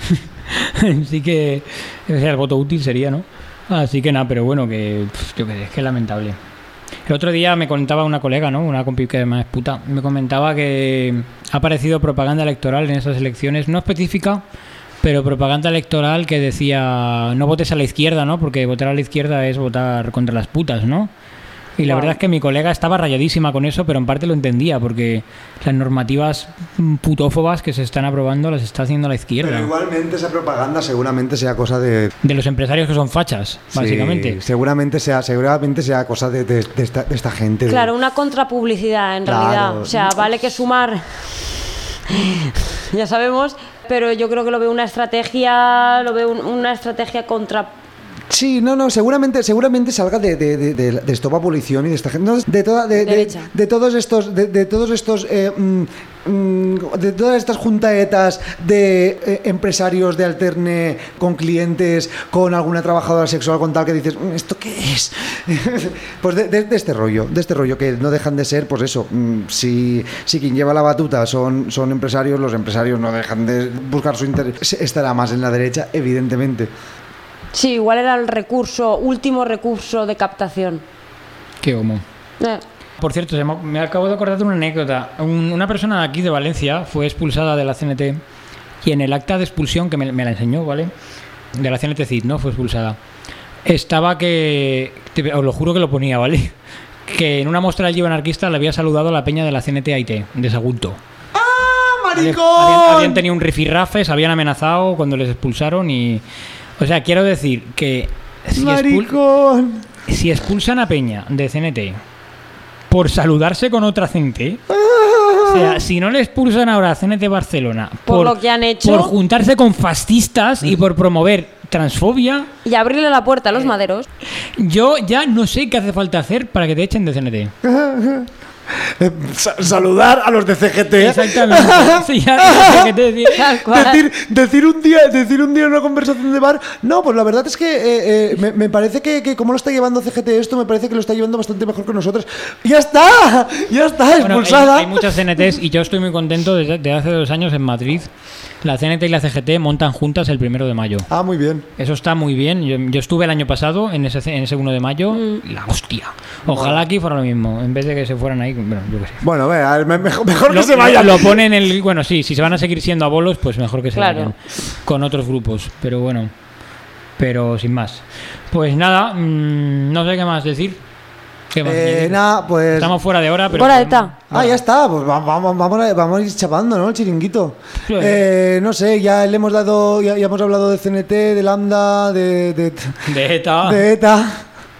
Así que, o sea, el voto útil sería, ¿no? Así que nada, pero bueno, que pff, yo qué sé, es que es lamentable. El otro día me contaba una colega, ¿no? Una compi que además es puta. Me comentaba que ha aparecido propaganda electoral en esas elecciones, no específica, pero propaganda electoral que decía no votes a la izquierda, ¿no? Porque votar a la izquierda es votar contra las putas, ¿no? Y la wow. verdad es que mi colega estaba rayadísima con eso, pero en parte lo entendía, porque las normativas putófobas que se están aprobando las está haciendo la izquierda. Pero igualmente esa propaganda seguramente sea cosa de... De los empresarios que son fachas, básicamente. Sí, seguramente sea, seguramente sea cosa de, de, de, esta, de esta gente. Claro, de... una contrapublicidad en claro. realidad. O sea, vale que sumar... ya sabemos, pero yo creo que lo veo una estrategia, lo veo un, una estrategia contra... Sí, no, no, seguramente, seguramente salga de, de, de, de, de Stop Abolición y de esta gente, no, de toda, de, de, de todos estos, de, de todos estos, eh, mm, de todas estas juntaetas de eh, empresarios de alterne con clientes, con alguna trabajadora sexual, con tal que dices, ¿esto qué es? Pues de, de, de este rollo, de este rollo que no dejan de ser, pues eso, si, si quien lleva la batuta son, son empresarios, los empresarios no dejan de buscar su interés, estará más en la derecha, evidentemente. Sí, igual era el recurso, último recurso de captación. Qué homo. Eh. Por cierto, me acabo de acordar de una anécdota. Un, una persona de aquí de Valencia fue expulsada de la C N T y en el acta de expulsión, que me, me la enseñó, ¿vale? De la C N T C I D, ¿no? Fue expulsada. Estaba que... Te, os lo juro que lo ponía, ¿vale? Que en una muestra del Llevo Anarquista le había saludado a la peña de la C N T A I T, de Sagunto. ¡Ah, maricón! Habían, habían tenido un rifirrafe, se habían amenazado cuando les expulsaron y... O sea, quiero decir que si, expul- si expulsan a Peña de C N T por saludarse con otra C N T, o sea, si no le expulsan ahora a C N T Barcelona por, por lo que han hecho, por juntarse con fascistas y por promover transfobia y abrirle la puerta a los maderos, yo ya no sé qué hace falta hacer para que te echen de C N T. Eh, saludar a los de C G T. Exactamente. Sí, ya, C G T, decir, decir un día decir un día en una conversación de bar, no, pues la verdad es que eh, eh, me, me parece que, que como lo está llevando C G T esto, me parece que lo está llevando bastante mejor que nosotros. ¡Ya está! ¡Ya está! Expulsada. Bueno, hay, hay muchas C N Ts y yo estoy muy contento desde, desde hace dos años en Madrid. La C N T y la C G T montan juntas el primero de mayo. Ah, muy bien. Eso está muy bien. Yo, yo estuve el año pasado en ese, en ese uno de mayo. Mm. La hostia. Ojalá bueno. aquí fuera lo mismo. En vez de que se fueran ahí. Bueno, yo qué sé. Bueno, vea, mejor, mejor lo, que se vayan. Lo, lo ponen el. Bueno, sí, si se van a seguir siendo abolos, pues mejor que se claro. vayan con otros grupos. Pero bueno. Pero sin más. Pues nada, mmm, no sé qué más decir. ¿Qué más Eh, añadir? nada, pues... Estamos fuera de hora, pero... Hora de ta. Ah, ya está, pues va- vamos, vamos, a, vamos a ir chapando, ¿no? El chiringuito. Sí. Eh, no sé, ya le hemos dado, ya, ya hemos hablado de C N T, de Lambda, de... De, De ETA. de ETA.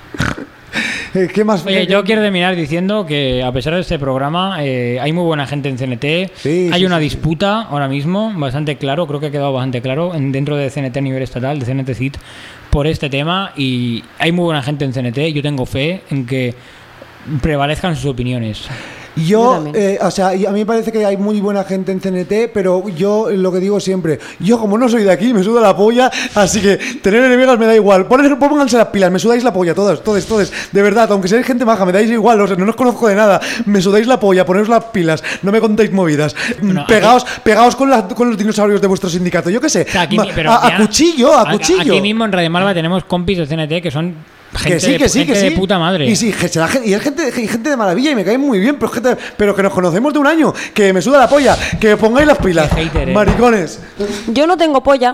Eh, ¿Qué más? Oye, yo quiero terminar diciendo que a pesar de este programa eh, hay muy buena gente en C N T, Sí, hay sí, una sí, disputa ahora mismo, bastante claro, creo que ha quedado bastante claro en, dentro de C N T a nivel estatal, de C N T C I T, por este tema y hay muy buena gente en C N T, yo tengo fe en que prevalezcan sus opiniones. Yo Yo, también. eh, o sea, y a mí me parece que hay muy buena gente en C N T, pero yo lo que digo siempre, yo como no soy de aquí, me suda la polla, así que tener enemigos me da igual. Poner, pónganse las pilas, me sudáis la polla, todos, todos, todos. De verdad, aunque seáis gente maja, me dais igual, o sea, no os conozco de nada, me sudáis la polla, poneros las pilas, no me contéis movidas. Bueno, pegaos, pegaos con, las- con los dinosaurios de vuestro sindicato, yo qué sé. O sea, aquí Ma- mi- pero a, a Diana, cuchillo, a a- cuchillo. Aquí mismo en Radio Malva tenemos compis de C N T que son gente, que sí, de, que sí, gente que de sí. puta madre. Y sí, que será gen- y es gente, y gente de maravilla y me caen muy bien, pero, gente, pero que nos conocemos de un año, que me suda la polla, que pongáis las pilas. Qué hater, eh. Maricones. Yo no tengo polla,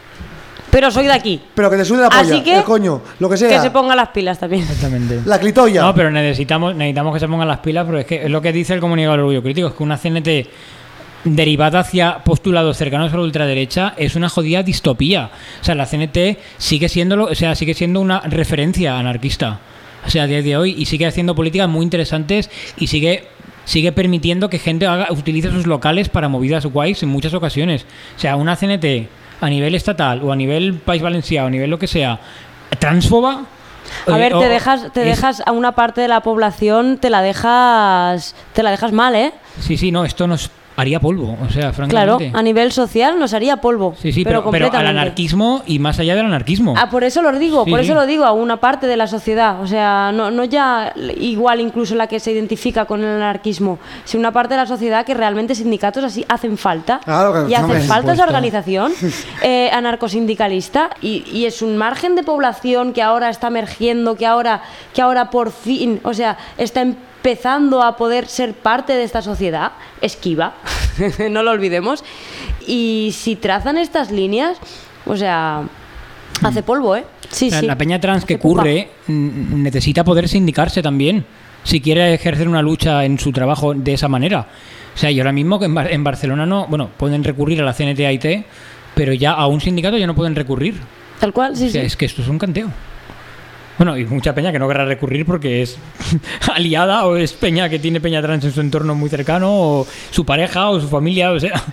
pero soy de aquí. Pero que te sude la polla, Así que, el coño, lo que sea. Que se ponga las pilas también. Exactamente. La clitoya. No, pero necesitamos, necesitamos que se pongan las pilas, porque es que es lo que dice el comunicado del orgullo crítico, es que una C N T derivada hacia postulados cercanos a la ultraderecha es una jodida distopía. O sea, la C N T sigue siendo, o sea, sigue siendo una referencia anarquista. O sea, a día de hoy, y sigue haciendo políticas muy interesantes y sigue sigue permitiendo que gente haga, utilice sus locales para movidas guays en muchas ocasiones. O sea, una C N T a nivel estatal o a nivel País Valenciano o a nivel lo que sea, transfoba. A eh, ver, o- te dejas, te es- dejas a una parte de la población, te la dejas, te la dejas mal, ¿eh? Sí, sí, no, esto nos haría polvo, o sea, Claro, francamente. a nivel social nos haría polvo. Sí, sí, pero, pero, pero al completamente. anarquismo y más allá del anarquismo. Ah, por eso lo digo, Sí, por sí. eso lo digo, a una parte de la sociedad. O sea, no, no ya igual incluso la que se identifica con el anarquismo, sino una parte de la sociedad que realmente sindicatos así hacen falta. Claro que y hace hombre, falta esa supuesto. organización eh, anarcosindicalista y, y es un margen de población que ahora está emergiendo, que ahora, que ahora por fin, o sea, está empezando a poder ser parte de esta sociedad, esquiva, no lo olvidemos. Y si trazan estas líneas, o sea, hace polvo, ¿eh? Sí, O sea, sí. la peña trans que Hace pupa. curre mm, necesita poder sindicarse también, si quiere ejercer una lucha en su trabajo de esa manera. O sea, y ahora mismo que en, Bar- en Barcelona no, bueno, pueden recurrir a la C N T A I T, pero ya a un sindicato ya no pueden recurrir. Tal cual, sí, O sea, sí. es que esto es un canteo. Bueno, y mucha peña que no querrá recurrir porque es aliada o es peña que tiene peña trans en su entorno muy cercano o su pareja o su familia, o sea...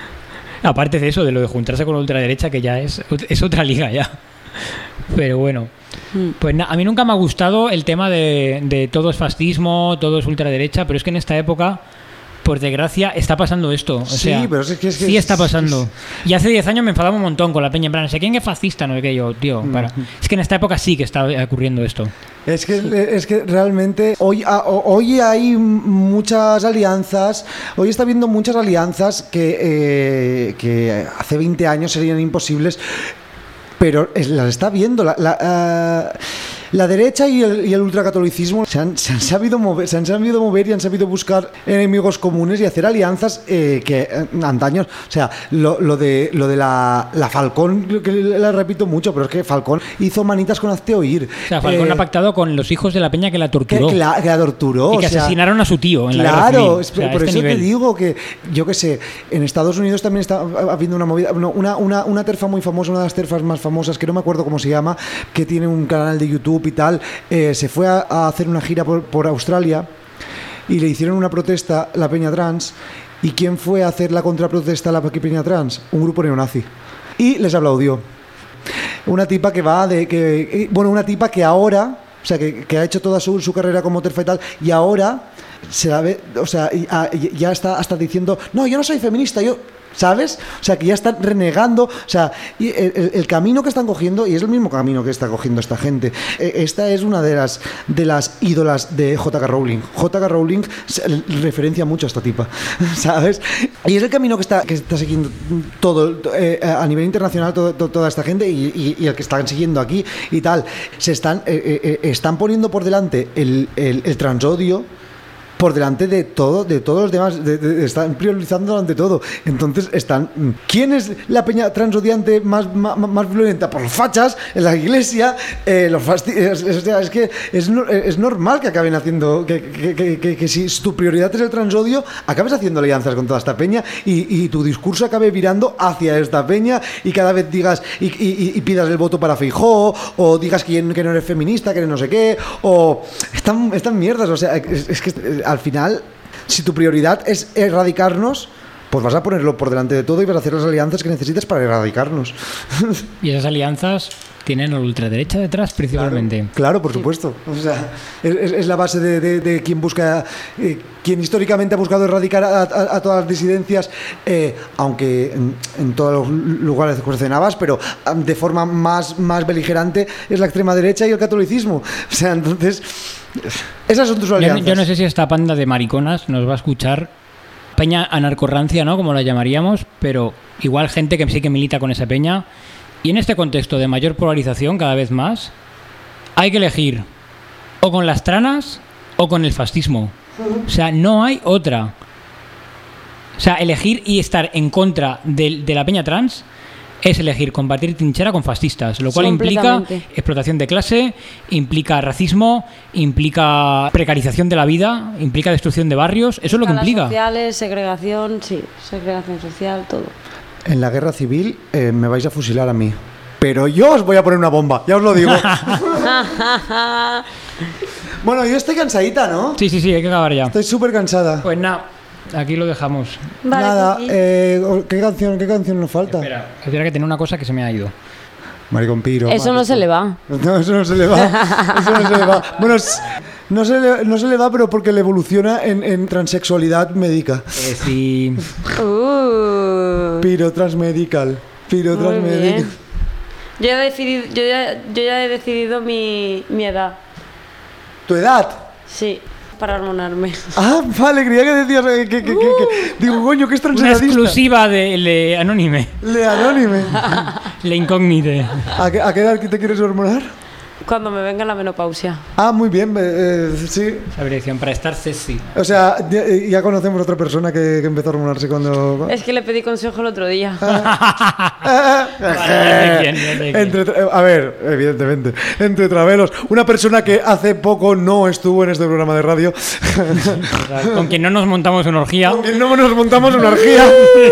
Aparte de eso, de lo de juntarse con la ultraderecha, que ya es, es otra liga ya. Pero bueno. Mm. Pues na- a mí nunca me ha gustado el tema de, de todo es fascismo, todo es ultraderecha, pero es que en esta época, por desgracia, está pasando esto. O Sí, sea, pero es que- es que sí es- está pasando. Y hace diez años me enfadaba un montón con la peña, en plan, no sé quién es fascista, no sé qué yo, tío. Mm. Para. Es que en esta época sí que está ocurriendo esto. Es que, es que realmente hoy, a- hoy hay muchas alianzas, hoy está habiendo muchas alianzas que, eh, que hace veinte años serían imposibles, pero es- las está viendo. La, la, ah, la derecha y el, y el ultracatolicismo se han, se han sabido mover, se han sabido mover y han sabido buscar enemigos comunes y hacer alianzas eh, que eh, antaños, o sea, lo, lo de lo de la, la Falcón, que la repito mucho, pero es que Falcón hizo manitas con hazte oír. O sea, Falcón Eh, ha pactado con los hijos de la peña que la que, torturó. que la, que la torturó. y que o sea, asesinaron a su tío en la guerra Claro, civil. es- O sea, a por este eso te nivel. digo que, yo qué sé, en Estados Unidos también está habiendo una movida, no, una, una, una terfa muy famosa, una de las terfas más famosas, que no me acuerdo cómo se llama, que tiene un canal de YouTube y tal, eh, se fue a, a hacer una gira por, por Australia y le hicieron una protesta la peña trans. ¿Y quién fue a hacer la contraprotesta a la peña trans? Un grupo neonazi. Y les aplaudió. Una tipa que va de que eh, bueno, una tipa que ahora, o sea, que, que ha hecho toda su, su carrera como terfa y tal, y ahora se la ve, o sea, y- a- y- ya está hasta diciendo, no, yo no soy feminista, yo, ¿sabes? O sea, que ya están renegando, o sea, y el, el- el camino que están cogiendo, y es el mismo camino que está cogiendo esta gente. Eh, Esta es una de las de las ídolas de J K Rowling. J K Rowling se- referencia mucho a esta tipa, ¿sabes? Y es el camino que está que está siguiendo todo eh, a nivel internacional todo- todo- toda esta gente y, y- y el que están siguiendo aquí y tal. Se están eh, eh, eh, están poniendo por delante el, el, el transodio por delante de todo, de todos los demás, de, de, de, están priorizando ante todo. Entonces están, ¿quién es la peña transodiante más, más, más violenta? Por los fachas, en la iglesia, eh, los fastidios. O sea, es que es, es normal que acaben haciendo, que, que, que, que, que si tu prioridad es el transodio, acabes haciendo alianzas con toda esta peña y, y tu discurso acabe virando hacia esta peña y cada vez digas y, y, y pidas el voto para Feijóo, o digas que, que no eres feminista, que eres no sé qué, o están, están mierdas. O sea, es, es que al final, si tu prioridad es erradicarnos, pues vas a ponerlo por delante de todo y vas a hacer las alianzas que necesites para erradicarnos. Y esas alianzas tienen a la ultraderecha detrás principalmente. Claro, claro, por supuesto. O sea, es, es la base de, de, de quien busca, eh, quien históricamente ha buscado erradicar a, a, a todas las disidencias, eh, aunque en, en todos los lugares cuestionabas, pero de forma más, más beligerante, es la extrema derecha y el catolicismo. O sea, entonces, esas son tus alianzas. Yo, yo no sé si esta panda de mariconas nos va a escuchar, peña anarcorrancia, ¿no? Como la llamaríamos, pero igual gente que sí que milita con esa peña. Y en este contexto de mayor polarización cada vez más, hay que elegir o con las tranas o con el fascismo. O sea, no hay otra. O sea, elegir y estar en contra de, de la peña trans es elegir combatir trinchera con fascistas, lo cual implica explotación de clase, implica racismo, implica precarización de la vida, implica destrucción de barrios. Eso es lo que implica. Sociales, segregación, sí, segregación social, todo. En la guerra civil eh, me vais a fusilar a mí, pero yo os voy a poner una bomba, ya os lo digo. Bueno, yo estoy cansadita, ¿no? Sí, sí, sí, hay que acabar ya. Estoy súper cansada. Pues nada, aquí lo dejamos. Vale, Nada, pues sí. eh, ¿qué canción, qué canción nos falta? Espera, espera que tiene una cosa que se me ha ido. Maricón Piro. Eso no se le va. No, eso no se le va. Eso no se le va. Bueno, es- no se le, no se le va, pero porque le evoluciona en, en transexualidad médica. Eh, sí. Uh, Piro transmedical. Piro muy transmedical. bien. Yo ya he decidido, yo ya, yo ya he decidido mi, mi edad. ¿Tu edad? Sí, para hormonarme. Ah, vale, creía que decías eh, que, que, que, que- que- digo, coño, que es Una transedadista. exclusiva de Le Anónime. Le anónime. Le Incógnite. ¿A qué, ¿A qué edad te quieres hormonar? Cuando me venga la menopausia. Ah, muy bien, eh, eh, sí. Esa dirección para estar sexy. O sea, ya, ya conocemos a otra persona que, que empezó a hormonarse cuando... Es que le pedí consejo el otro día. Vale, ya sé quién, ya sé quién. Entre, tra- a ver, evidentemente, entre travelos, una persona que hace poco no estuvo en este programa de radio, Con quien no nos montamos una orgía. con quien no nos montamos una orgía.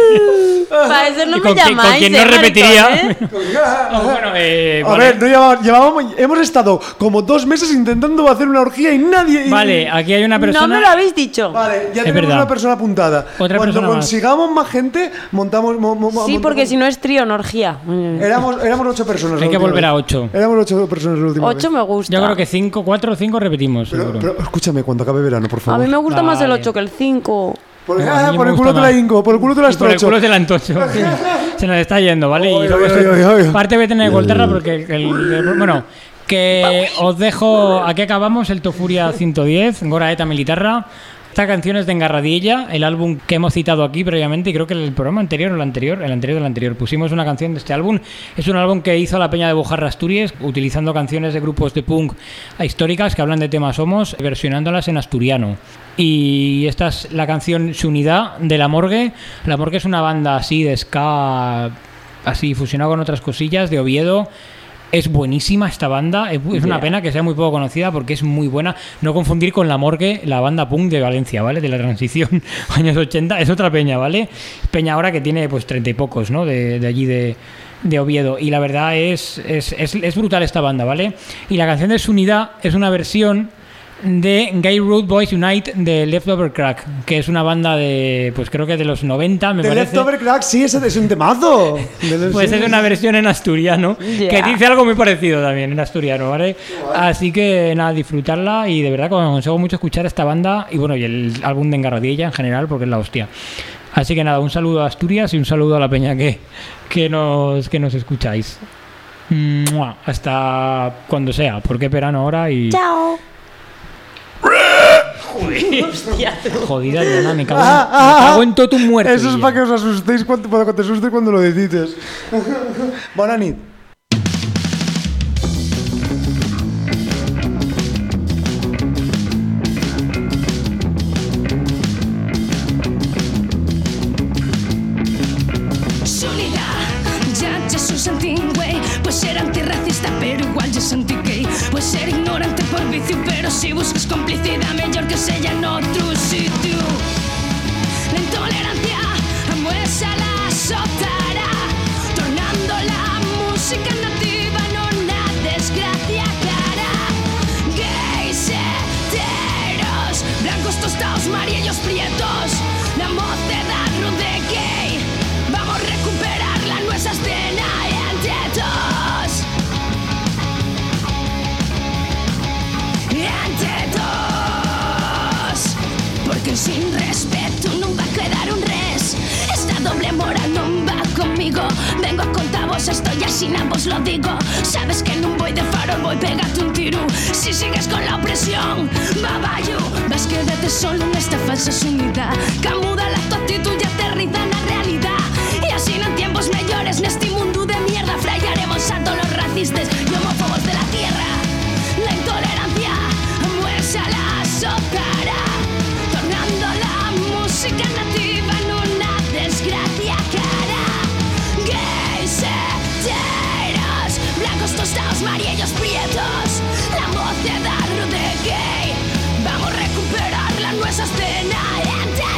Para eso no Y me con quien- llamáis, con quien eh, no repetiría. maricón, ¿eh? Oh, bueno, eh, A vale. ver, no llevamos, llevábamos- hemos estado como dos meses intentando hacer una orgía y nadie... y- Vale, aquí hay una persona. No me lo habéis dicho. Vale, ya Es tenemos verdad. una persona apuntada. Otra Cuando persona más. consigamos más gente, montamos... mo- mo- Sí, montamos- porque si no es trío, no orgía. Éramos, éramos ocho personas. Hay la que última volver vez. a ocho. Éramos ocho personas la última Ocho vez. me gusta. Yo creo que cinco, cuatro o cinco repetimos, Pero, seguro. pero escúchame, cuando acabe verano, por A favor. mí me gusta más el Vale. ocho que el cinco. Por, No, ah, a mí por me el gusta culo te la más. hinco, por el culo te la Y por el estrocho. culo del antocho. Se nos está yendo, ¿vale? Oy, Y luego oy, esto- oy, oy, oy. parte voy a tener que cortarla porque el, el- el- bueno, que os dejo, aquí acabamos el Tofuria ciento diez, Gora Eta Militarra. Esta canción es de Engarradilla, el álbum que hemos citado aquí previamente, y creo que el programa anterior o el anterior, el anterior del anterior, pusimos una canción de este álbum. Es un álbum que hizo la Peña de Bujarra Asturias, utilizando canciones de grupos de punk históricas que hablan de temas homos, versionándolas en asturiano. Y esta es la canción Su Unidad de La Morgue. La Morgue es una banda así de ska, así fusionado con otras cosillas, de Oviedo. Es buenísima esta banda, es es una pena que sea muy poco conocida porque es muy buena. No confundir con La Morgue, la banda punk de Valencia, ¿vale? De la transición años ochenta, es otra peña, ¿vale? Peña ahora que tiene pues treinta y pocos, ¿no? De, de allí de, de Oviedo. Y la verdad es, es, es, es brutal esta banda, ¿vale? Y la canción de Su Unidad es una versión de Gay Road Boys Unite de Leftover Crack, que es una banda de, pues creo que de los noventa, me The parece. Leftover Crack, sí, ese es un temazo. De- Pues sí, es una versión en asturiano, Ya. que dice algo muy parecido también en asturiano, ¿vale? Así que nada, disfrutarla y de verdad que os aconsejo mucho escuchar esta banda y bueno, y el álbum de Engarradilla en general, porque es la hostia. Así que nada, un saludo a Asturias y un saludo a la peña que, que, nos, que nos escucháis. ¡Mua! Hasta cuando sea, porque es verano ahora y... Chao. Jodida, Diana, me cago en, Ah, ah, me ah. cago en todo tu muerte. Eso es Guilla. para que os asustéis cuando, para que te asustes cuando lo decides. Buena nit. silencio, pero si buscas complicidad, mejor que sea en otro sitio. La intolerancia amuesa la soltará, tornando la música nativa en una desgracia cara. Gays, heteros, blancos tostados, amarillos prietos, la mocedad rude gay. Vamos a recuperar la nuestra escena entre todos, entre todos, porque sin respeto no va a quedar un res. Esta doble moral no va conmigo. Vengo a contaros, estoy así, vos lo digo. Sabes que no voy de farol, voy pegarte un tiro. Si sigues con la opresión, babayo, vas quedarte solo en esta falsa sumida. Camuda la tu actitud y aterriza en la realidad. Y así en tiempos mejores, en este mundo de mierda, frayaremos a todos los racistas y homófobos de la tierra. La intolerancia muestra la soltará, tornando la música nativa en una desgracia cara. Gays, heteros, blancos tostados, amarillos prietos, la mocedad rude gay. Vamos a recuperar la nuestra escena entre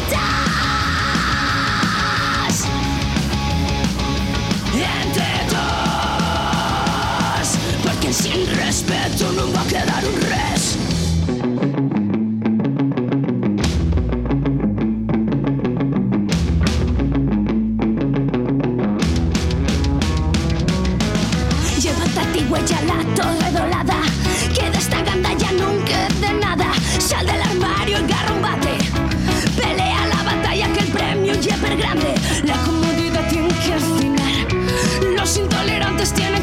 todos, entre todos, porque sin respeto no va a quedar un res. Llévate a ti, huella la torre dorada, que de esta gandalla nunca de nada. Sal del armario y garra un bate, pelea la batalla que el premio ya es grande. La comodidad tiene que final, los intolerantes tienen